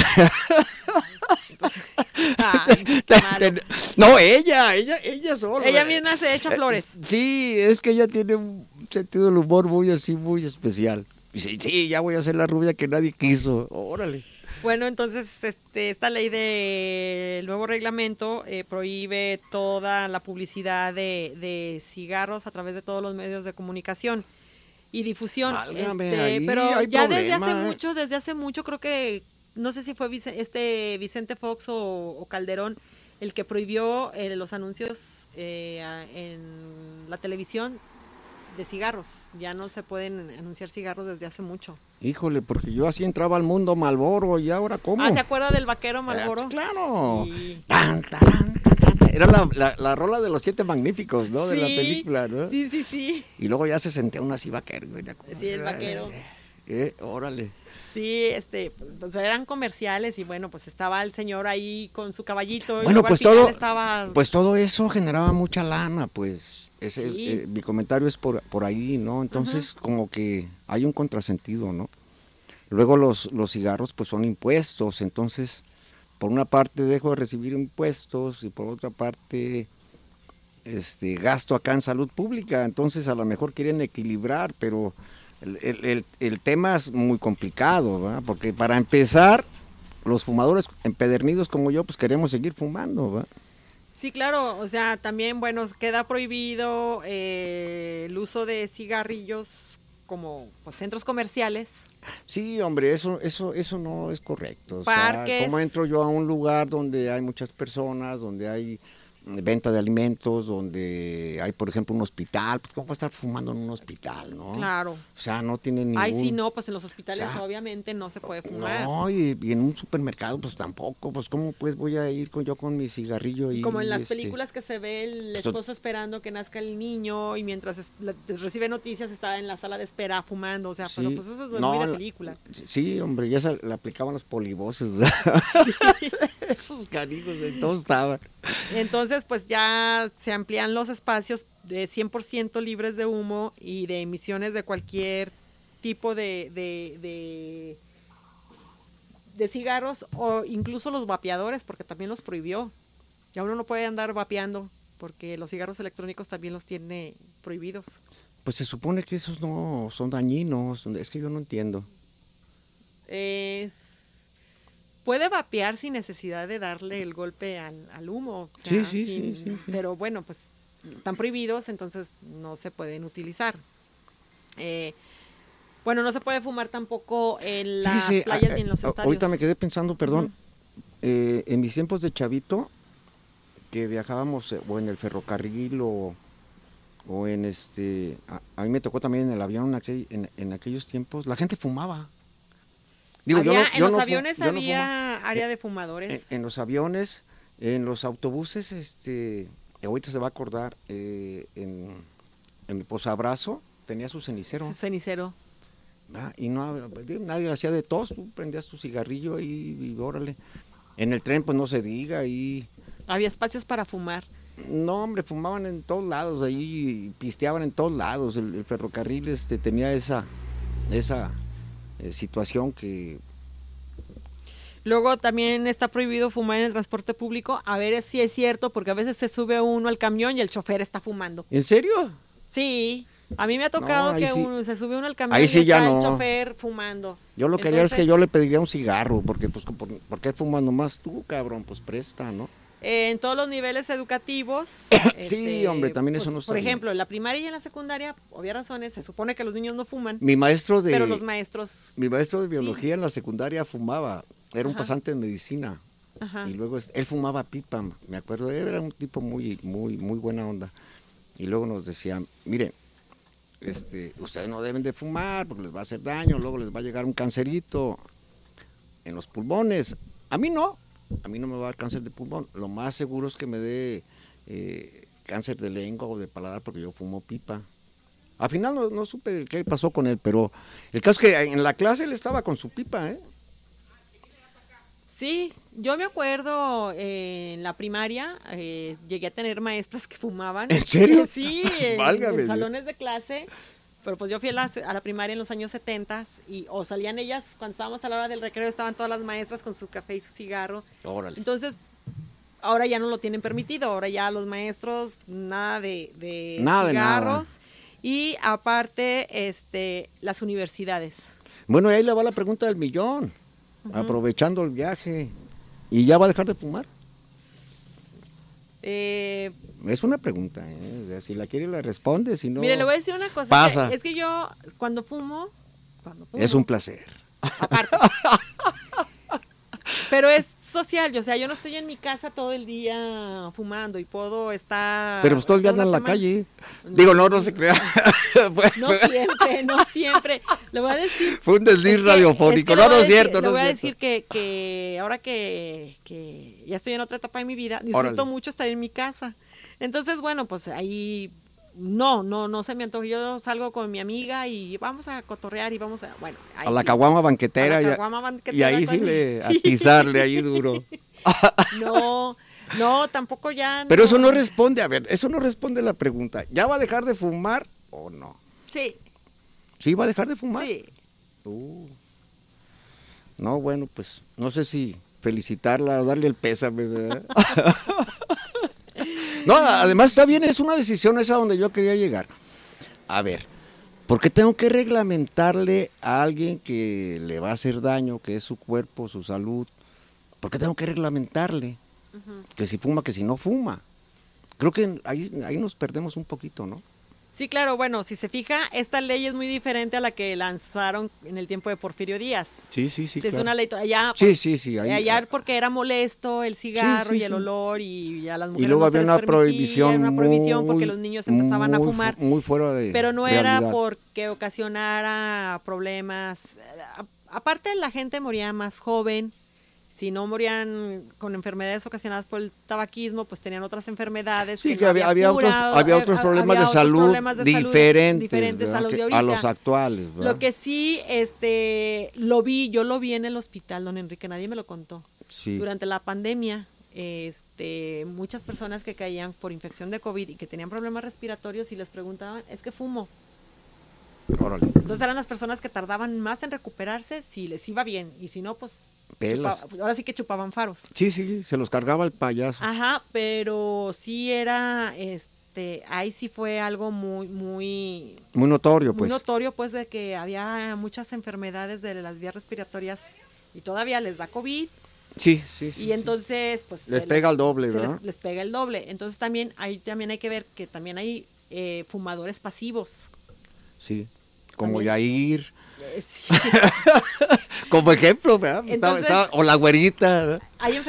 Malo. No, ella sola. Ella misma se echa flores. Sí, es que ella tiene un sentido del humor muy así, muy especial. Dice, sí, ya voy a ser la rubia que nadie quiso. Órale. Bueno, entonces esta ley del nuevo reglamento prohíbe toda la publicidad de cigarros a través de todos los medios de comunicación y difusión. Válgame, ahí pero hay ya problema, desde hace mucho creo que, no sé si fue Vicente Fox o Calderón el que prohibió los anuncios en la televisión de cigarros. Ya no se pueden anunciar cigarros desde hace mucho. Híjole, porque yo así entraba al mundo Malboro y ahora ¿cómo? ¿Se acuerda del vaquero Malboro? Claro. Sí. Tan, taran, tan, tan, tan. Era la rola de los 7 magníficos, ¿no? De la Sí, película, ¿no? Sí. Y luego ya se sentía uno así vaquero. Sí, el vaquero. Órale. Sí, pues eran comerciales y bueno, pues estaba el señor ahí con su caballito. Bueno, y pues pues todo eso generaba mucha lana, pues. Sí. Mi comentario es por ahí, ¿no? Entonces, como que hay un contrasentido, ¿no? Luego los cigarros, pues son impuestos, entonces, por una parte dejo de recibir impuestos y por otra parte, gasto acá en salud pública, entonces a lo mejor quieren equilibrar, pero el tema es muy complicado, ¿verdad? Porque para empezar, los fumadores empedernidos como yo, pues queremos seguir fumando, ¿verdad? Sí, claro, o sea, también, bueno, queda prohibido el uso de cigarrillos como pues, centros comerciales. Sí, hombre, eso no es correcto. Parques. O sea, ¿cómo entro yo a un lugar donde hay muchas personas, donde hay venta de alimentos, donde hay, por ejemplo, un hospital? Pues, ¿cómo va a estar fumando en un hospital, no? Claro. O sea, no tiene ningún... Ay, sí, no, pues en los hospitales o sea, obviamente no se puede fumar. No, y en un supermercado, pues tampoco. Pues, ¿cómo pues voy a ir yo con mi cigarrillo? Y como en las películas que se ve el esposo esperando que nazca el niño y mientras recibe noticias está en la sala de espera fumando, o sea, Sí. pero pues eso es muy de película. Sí, hombre, ya le aplicaban los polivoces, ¿verdad? Sí. Esos canijos en todos estaban. Entonces, pues ya se amplían los espacios de 100% libres de humo y de emisiones de cualquier tipo de cigarros o incluso los vapeadores, porque también los prohibió. Ya uno no puede andar vapeando porque los cigarros electrónicos también los tiene prohibidos. Pues se supone que esos no son dañinos, es que yo no entiendo. Puede vapear sin necesidad de darle el golpe al humo. O sea, sí. Pero bueno, pues están prohibidos, entonces no se pueden utilizar. Bueno, no se puede fumar tampoco en las playas ni en los estadios. Ahorita me quedé pensando, perdón, en mis tiempos de chavito, que viajábamos o en el ferrocarril o en a mí me tocó también en el avión en aquellos tiempos, la gente fumaba. Digo, en los aviones había área de fumadores. En los aviones, en los autobuses, ahorita se va a acordar, en mi posabrazo tenía su cenicero. Su cenicero. Y nadie hacía de tos, tú prendías tu cigarrillo y órale. En el tren, pues no se diga. Había espacios para fumar. No, hombre, fumaban en todos lados, ahí pisteaban en todos lados. El ferrocarril tenía esa situación que... Luego también está prohibido fumar en el transporte público. A ver si es cierto, porque a veces se sube uno al camión y el chofer está fumando. ¿En serio? Sí, a mí me ha tocado que se sube uno al camión ahí sí y está ya el chofer fumando. Yo lo que haría es que yo le pediría un cigarro, porque pues ¿por qué fumas nomás tú, cabrón? Pues presta, ¿no? En todos los niveles educativos. Sí, hombre, también pues, eso no está por bien. ejemplo, en la primaria y en la secundaria, obvias razones, se supone que los niños no fuman. Pero los maestros... Mi maestro de biología en la secundaria fumaba, era un Ajá. pasante de medicina. Ajá. Y luego él fumaba pipa, me acuerdo, era un tipo muy buena onda. Y luego nos decía, miren, ustedes no deben de fumar porque les va a hacer daño, luego les va a llegar un cancerito en los pulmones. A mí no me va a dar cáncer de pulmón, lo más seguro es que me dé cáncer de lengua o de paladar porque yo fumo pipa. Al final no supe qué pasó con él, pero el caso es que en la clase él estaba con su pipa, Sí, yo me acuerdo en la primaria, llegué a tener maestras que fumaban. ¿En serio? Sí, Válgame en Dios. salones de clase, pero pues yo fui a la primaria en los años 70 o salían ellas, cuando estábamos a la hora del recreo, estaban todas las maestras con su café y su cigarro. Órale. Entonces, ahora ya no lo tienen permitido, ahora ya los maestros, nada de Nada de cigarros. Y aparte, las universidades. Bueno, y ahí le va la pregunta del millón, aprovechando el viaje. ¿Y ya va a dejar de fumar? Es una pregunta, ¿eh? O sea, si la quiere la responde, si no... Mire, le voy a decir una cosa. Pasa. Es que yo, cuando fumo, Es un placer. aparte. Pero es social, o sea, yo no estoy en mi casa todo el día fumando y puedo estar... Pero pues todo el día toda anda en la semana. calle. Digo, no se crea. No siempre. Le voy a decir... Fue un desliz radiofónico. le No, voy no a es decir- cierto, Le no voy a es cierto. decir que ahora que ya estoy en otra etapa de mi vida, disfruto Órale. mucho estar en mi casa. Entonces, bueno, pues ahí no se me antoja. Yo salgo con mi amiga y vamos a cotorrear y vamos a, bueno, ahí A la sí. caguama banquetera. A la y- caguama y banquetera ahí sí con- le sí. atizarle ahí duro. No, tampoco ya. Pero eso no responde, a ver, eso no responde a la pregunta. ¿Ya va a dejar de fumar o no? Sí, ¿Sí va a dejar de fumar? sí. No, bueno, pues no sé si felicitarla o darle el pésame, ¿verdad? No, además está bien, es una decisión esa donde yo quería llegar. A ver, ¿por qué tengo que reglamentarle a alguien que le va a hacer daño, que es su cuerpo, su salud? ¿Por qué tengo que reglamentarle? Que si fuma, que si no fuma. Creo que ahí nos perdemos un poquito, ¿no? Sí, claro, bueno, si se fija, esta ley es muy diferente a la que lanzaron en el tiempo de Porfirio Díaz. Sí, Es una ley allá, Sí, sí, sí. ahí- allá porque era molesto el cigarro Sí, sí, y el sí. olor y a las mujeres Y luego no se había les una permitía, prohibición, era una prohibición porque muy- los niños empezaban a muy fumar, muy fuera de pero no era realidad. porque ocasionara problemas. Aparte, la gente moría más joven. Si no morían con enfermedades ocasionadas por el tabaquismo, pues tenían otras enfermedades. Sí, no que había curado, otros problemas había de salud salud diferentes, diferentes a ¿verdad? los de a ahorita. los actuales, ¿verdad? Lo que sí, yo lo vi en el hospital, don Enrique, nadie me lo contó. Sí. Durante la pandemia, muchas personas que caían por infección de COVID y que tenían problemas respiratorios y les preguntaban, es que fumo. Órale, Entonces eran las personas que tardaban más en recuperarse si les iba bien y si no, pues pelas. ahora sí que chupaban faros. Sí, sí, se los cargaba el payaso. Ajá, pero sí era, ahí sí fue algo muy Muy notorio, muy pues. notorio, pues, de que había muchas enfermedades de las vías respiratorias y todavía les da COVID. Sí, sí, sí. Y entonces, pues... Les se pega el doble, se ¿verdad? les pega el doble. Entonces también hay que ver que también hay fumadores pasivos. Sí, como También. Yair, Sí. como ejemplo, ¿verdad? Entonces- O la güerita, ¿verdad?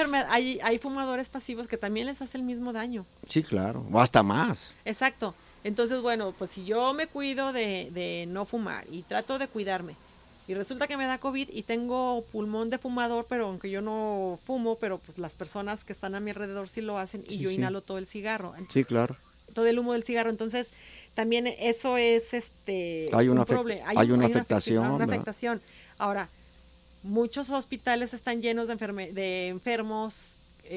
hay fumadores pasivos que también les hace el mismo daño. Sí, claro, o hasta más. Exacto. Entonces, bueno, pues si yo me cuido de no fumar y trato de cuidarme y resulta que me da COVID y tengo pulmón de fumador, pero aunque yo no fumo, pero pues las personas que están a mi alrededor sí lo hacen y Sí, yo sí. inhalo todo el cigarro, Sí, claro. todo el humo del cigarro. Entonces, también eso es Hay una un problema. hay una afectación, Una ¿verdad? afectación. Ahora, muchos hospitales están llenos de enfermos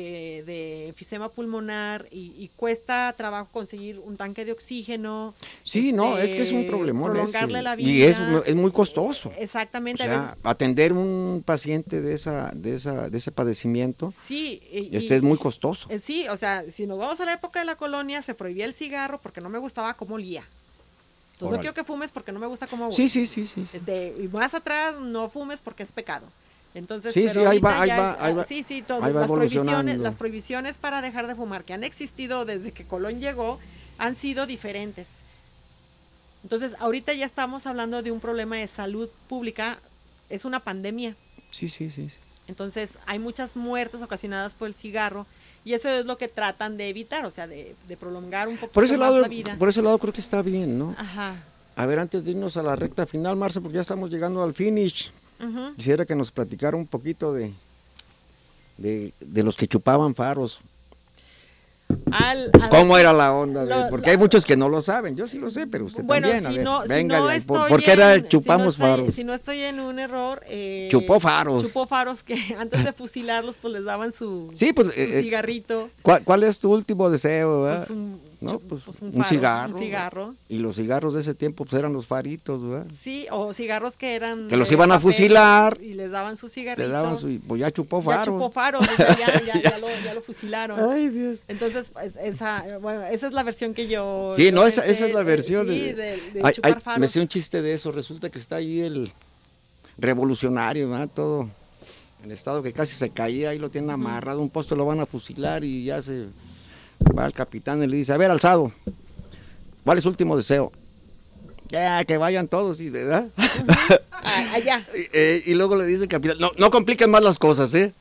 de enfisema pulmonar y cuesta trabajo conseguir un tanque de oxígeno. Sí, no, es que es un problemón prolongarle ese. la vida. Y es muy costoso. Exactamente, O a sea, veces. atender un paciente de ese padecimiento, Sí, es muy costoso. sí, o sea, si nos vamos a la época de la colonia, se prohibía el cigarro porque no me gustaba cómo olía. Entonces Órale. no quiero que fumes porque no me gusta cómo huele. Sí, sí, sí, sí. Y más atrás, no fumes porque es pecado. Entonces, Sí, pero sí, ahí va, ahorita ahí ya va, ahí va. sí, sí, todo. Ahí va Las prohibiciones para dejar de fumar que han existido desde que Colón llegó han sido diferentes. Entonces, ahorita ya estamos hablando de un problema de salud pública, es una pandemia. Sí, sí, sí. sí. Entonces, hay muchas muertes ocasionadas por el cigarro y eso es lo que tratan de evitar, o sea, de prolongar un poquito Por ese más lado, la vida. por ese lado creo que está bien, ¿no? Ajá. A ver, antes de irnos a la recta final, Marce, porque ya estamos llegando al finish. Ujú. Quisiera que nos platicara un poquito de los que chupaban faros. ¿Cómo era la onda? Porque hay lo- muchos que no lo saben, yo sí lo sé, pero usted Bueno, también, a si ver, no, si venga, no ya, estoy ¿por qué era en- chupamos si no estoy- faros? Si no estoy en un error, Chupó faros. Chupó faros que antes de fusilarlos, pues les daban su, Sí, pues, su cigarrito. ¿cuál es tu último deseo, verdad? Pues No, pues, un faro, cigarro. Un cigarro. Y los cigarros de ese tiempo pues eran los faritos, ¿verdad? Sí, o cigarros que eran. Que los de iban a papel fusilar. Y les daban su cigarrito. Le daban pues ya chupó Ya faros. chupó faros, o sea, ya lo fusilaron. Ay, Dios. Entonces, pues, esa es la versión que yo. Sí, yo no, me esa sé, es la versión sí, de de chupar faros. me sé un chiste de eso, resulta que está ahí el revolucionario, ¿verdad? Todo el estado que casi se caía, ahí lo tienen amarrado, un poste lo van a fusilar y ya se va el capitán y le dice, a ver, alzado, ¿cuál es su último deseo? Ya, que vayan todos, y ¿verdad? Allá. Y luego le dice el capitán, no compliquen más las cosas, ¿eh?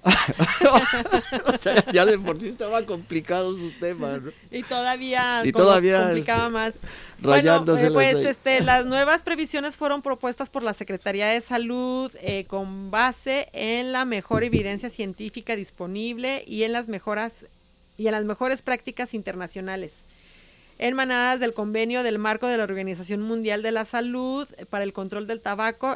O sea, ya de por sí estaba complicado su tema, ¿no? Y todavía, complicaba más. Rayándose Bueno, pues las nuevas previsiones fueron propuestas por la Secretaría de Salud con base en la mejor evidencia científica disponible y en las mejores prácticas internacionales, emanadas del convenio del marco de la Organización Mundial de la Salud para el control del tabaco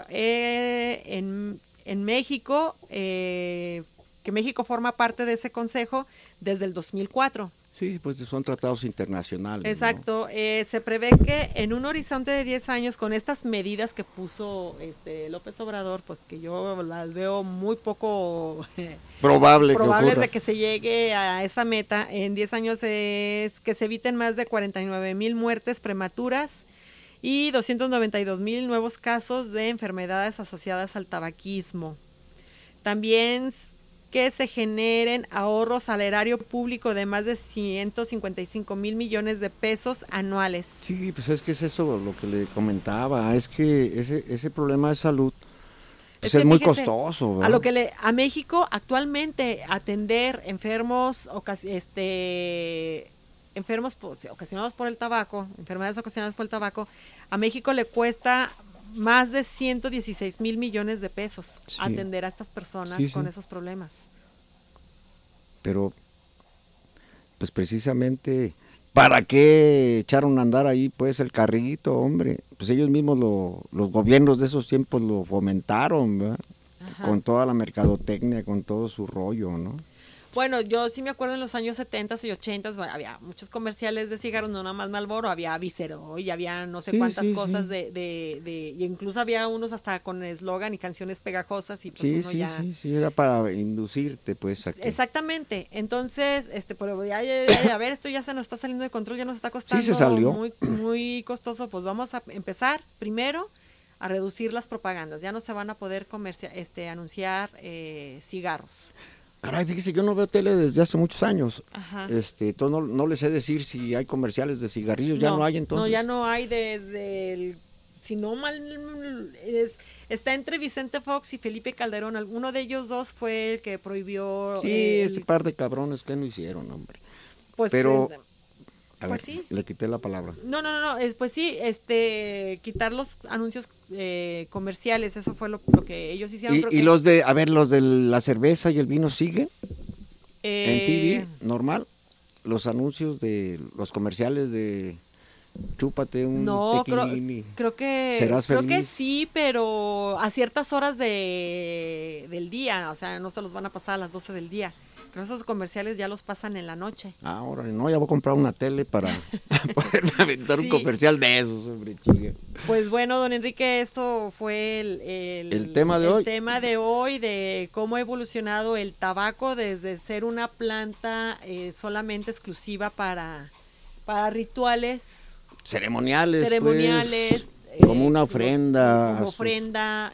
en México, que México forma parte de ese consejo desde el 2004. Sí, pues son tratados internacionales. Exacto, ¿no? Se prevé que en un horizonte de 10 años, con estas medidas que puso López Obrador, pues que yo las veo muy poco probables de que se llegue a esa meta, en 10 años es que se eviten más de 49,000 muertes prematuras y 292,000 nuevos casos de enfermedades asociadas al tabaquismo. También que se generen ahorros al erario público de más de 155,000 millones de pesos anuales. Sí, pues es que es eso lo que le comentaba, es que ese problema de salud pues es muy fíjese, costoso, ¿verdad? A México actualmente atender enfermos ocasionados por el tabaco, enfermedades ocasionadas por el tabaco, a México le cuesta más de 116,000 millones de pesos atender a estas personas con esos problemas. Pero, pues precisamente, ¿para qué echaron a andar ahí pues el carrito, hombre? Pues ellos mismos, los gobiernos de esos tiempos lo fomentaron, ¿verdad? Ajá. Con toda la mercadotecnia, con todo su rollo, ¿no? Bueno, yo sí me acuerdo en los años 70 y 80 había muchos comerciales de cigarros, no nada más Marlboro, había Viceroy, había no sé cuántas cosas y incluso había unos hasta con eslogan y canciones pegajosas y pues sí, era para inducirte pues aquí. Exactamente, entonces, pero a ver, esto ya se nos está saliendo de control, ya nos está costando se salió. muy, muy costoso, pues vamos a empezar primero a reducir las propagandas, ya no se van a poder anunciar cigarros. Caray, fíjese, yo no veo tele desde hace muchos años. Ajá. Entonces no le sé decir si hay comerciales de cigarrillos, ya no hay entonces. No, ya no hay desde si no mal está entre Vicente Fox y Felipe Calderón, alguno de ellos dos fue el que prohibió. Sí, ese par de cabrones que no hicieron, hombre. Pues pero a pues ver, sí. Le quité la palabra. No, pues sí, quitar los anuncios comerciales, eso fue lo que ellos hicieron. ¿Y los de la cerveza y el vino siguen? En TV, normal, los anuncios de los comerciales de chúpate un tequilín. Creo que serás feliz. Creo que sí, pero a ciertas horas del día, o sea, no se los van a pasar a las 12 del día. Pero esos comerciales ya los pasan en la noche. Ahora no, ya voy a comprar una tele para poderme aventar un comercial de esos, hombre, chica. Pues bueno, don Enrique, esto fue el tema de hoy. El tema de hoy de cómo ha evolucionado el tabaco desde ser una planta solamente exclusiva para rituales ceremoniales, pues, como una ofrenda. Como ofrenda,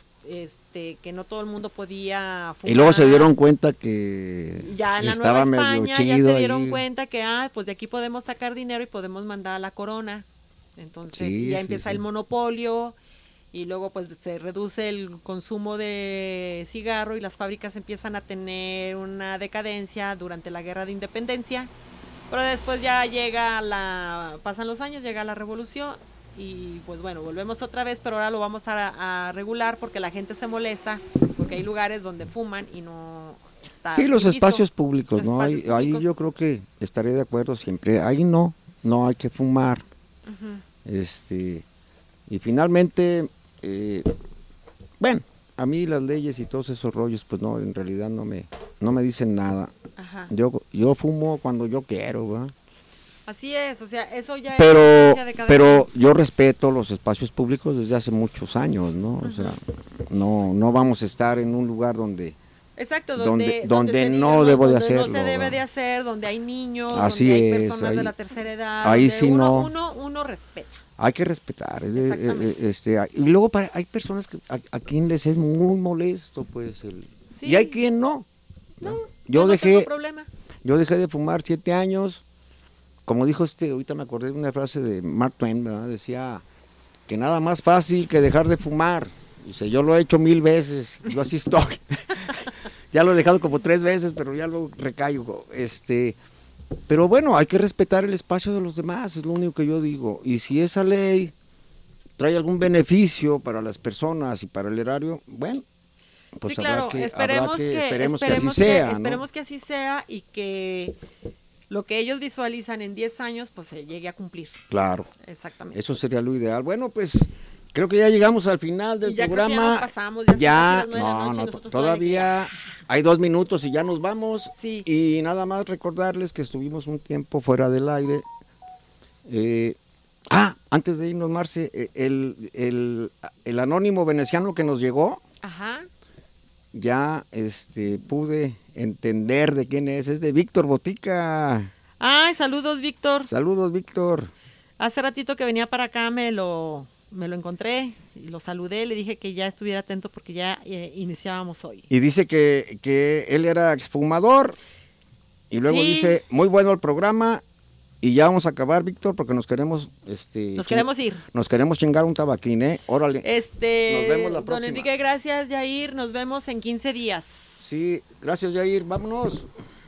que no todo el mundo podía fumar. Y luego se dieron cuenta que ya en la estaba Nueva medio España chido ya se dieron ahí. cuenta que pues de aquí podemos sacar dinero y podemos mandar a la corona. Entonces ya empieza el monopolio y luego pues se reduce el consumo de cigarro y las fábricas empiezan a tener una decadencia durante la Guerra de Independencia. Pero después ya pasan los años, llega la revolución y pues bueno, volvemos otra vez, pero ahora lo vamos a regular porque la gente se molesta, porque hay lugares donde fuman y no está Sí, los bien visto. espacios públicos, Los ¿no? espacios Ahí públicos. yo creo que estaré de acuerdo siempre. Ahí no hay que fumar. Ujú. Y finalmente, bueno, a mí las leyes y todos esos rollos, pues no, en realidad no me dicen nada. Ajá. Yo fumo cuando yo quiero, ¿verdad? Así es, o sea, eso ya es Pero, creencia de cada pero quien. yo respeto los espacios públicos desde hace muchos años, ¿no? O sea, no vamos a estar en un lugar donde Exacto, donde se no diga, debo de donde hacerlo, no se debe ¿verdad? de hacer, donde hay niños, Así donde hay es, personas ahí- de la tercera edad, ahí donde sí no. uno respeta. hay que respetar. Exactamente. Y luego hay personas que a quien les es muy molesto, pues, Sí. y hay quien no. No, Yo no tengo dejé problema. de fumar 7 años. Como dijo ahorita me acordé de una frase de Mark Twain, ¿verdad? Decía que nada más fácil que dejar de fumar. Dice, yo lo he hecho 1000 veces, yo así estoy. Ya lo he dejado como 3 veces, pero ya luego recaigo. Pero bueno, hay que respetar el espacio de los demás, es lo único que yo digo. Y si esa ley trae algún beneficio para las personas y para el erario, bueno, pues sí, claro, esperemos que así sea y que lo que ellos visualizan en 10 años pues se llegue a cumplir. Claro, Exactamente. eso sería lo ideal. Bueno, pues creo que ya llegamos al final del Y ya creo que programa. ya nos pasamos, ya son casi las 9 de la noche y no, nosotros todavía hay 2 minutos y ya nos vamos. Sí. Y nada más recordarles que estuvimos un tiempo fuera del aire. Antes de irnos, Marce, el anónimo veneciano que nos llegó, Ajá. ya pude entender de quién es de Víctor Botica. Ay, saludos, Víctor. Saludos, Víctor. Hace ratito que venía para acá me lo encontré y lo saludé, le dije que ya estuviera atento porque ya iniciábamos hoy. Y dice que él era exfumador. Y luego Sí. dice, muy bueno el programa. Y ya vamos a acabar, Víctor, porque nos queremos Nos queremos ir. Nos queremos chingar un tabaquín, ¿eh? Órale. Nos vemos la Don próxima. Enrique, gracias, Yair. Nos vemos en 15 días. Sí, gracias, Jair. Vámonos.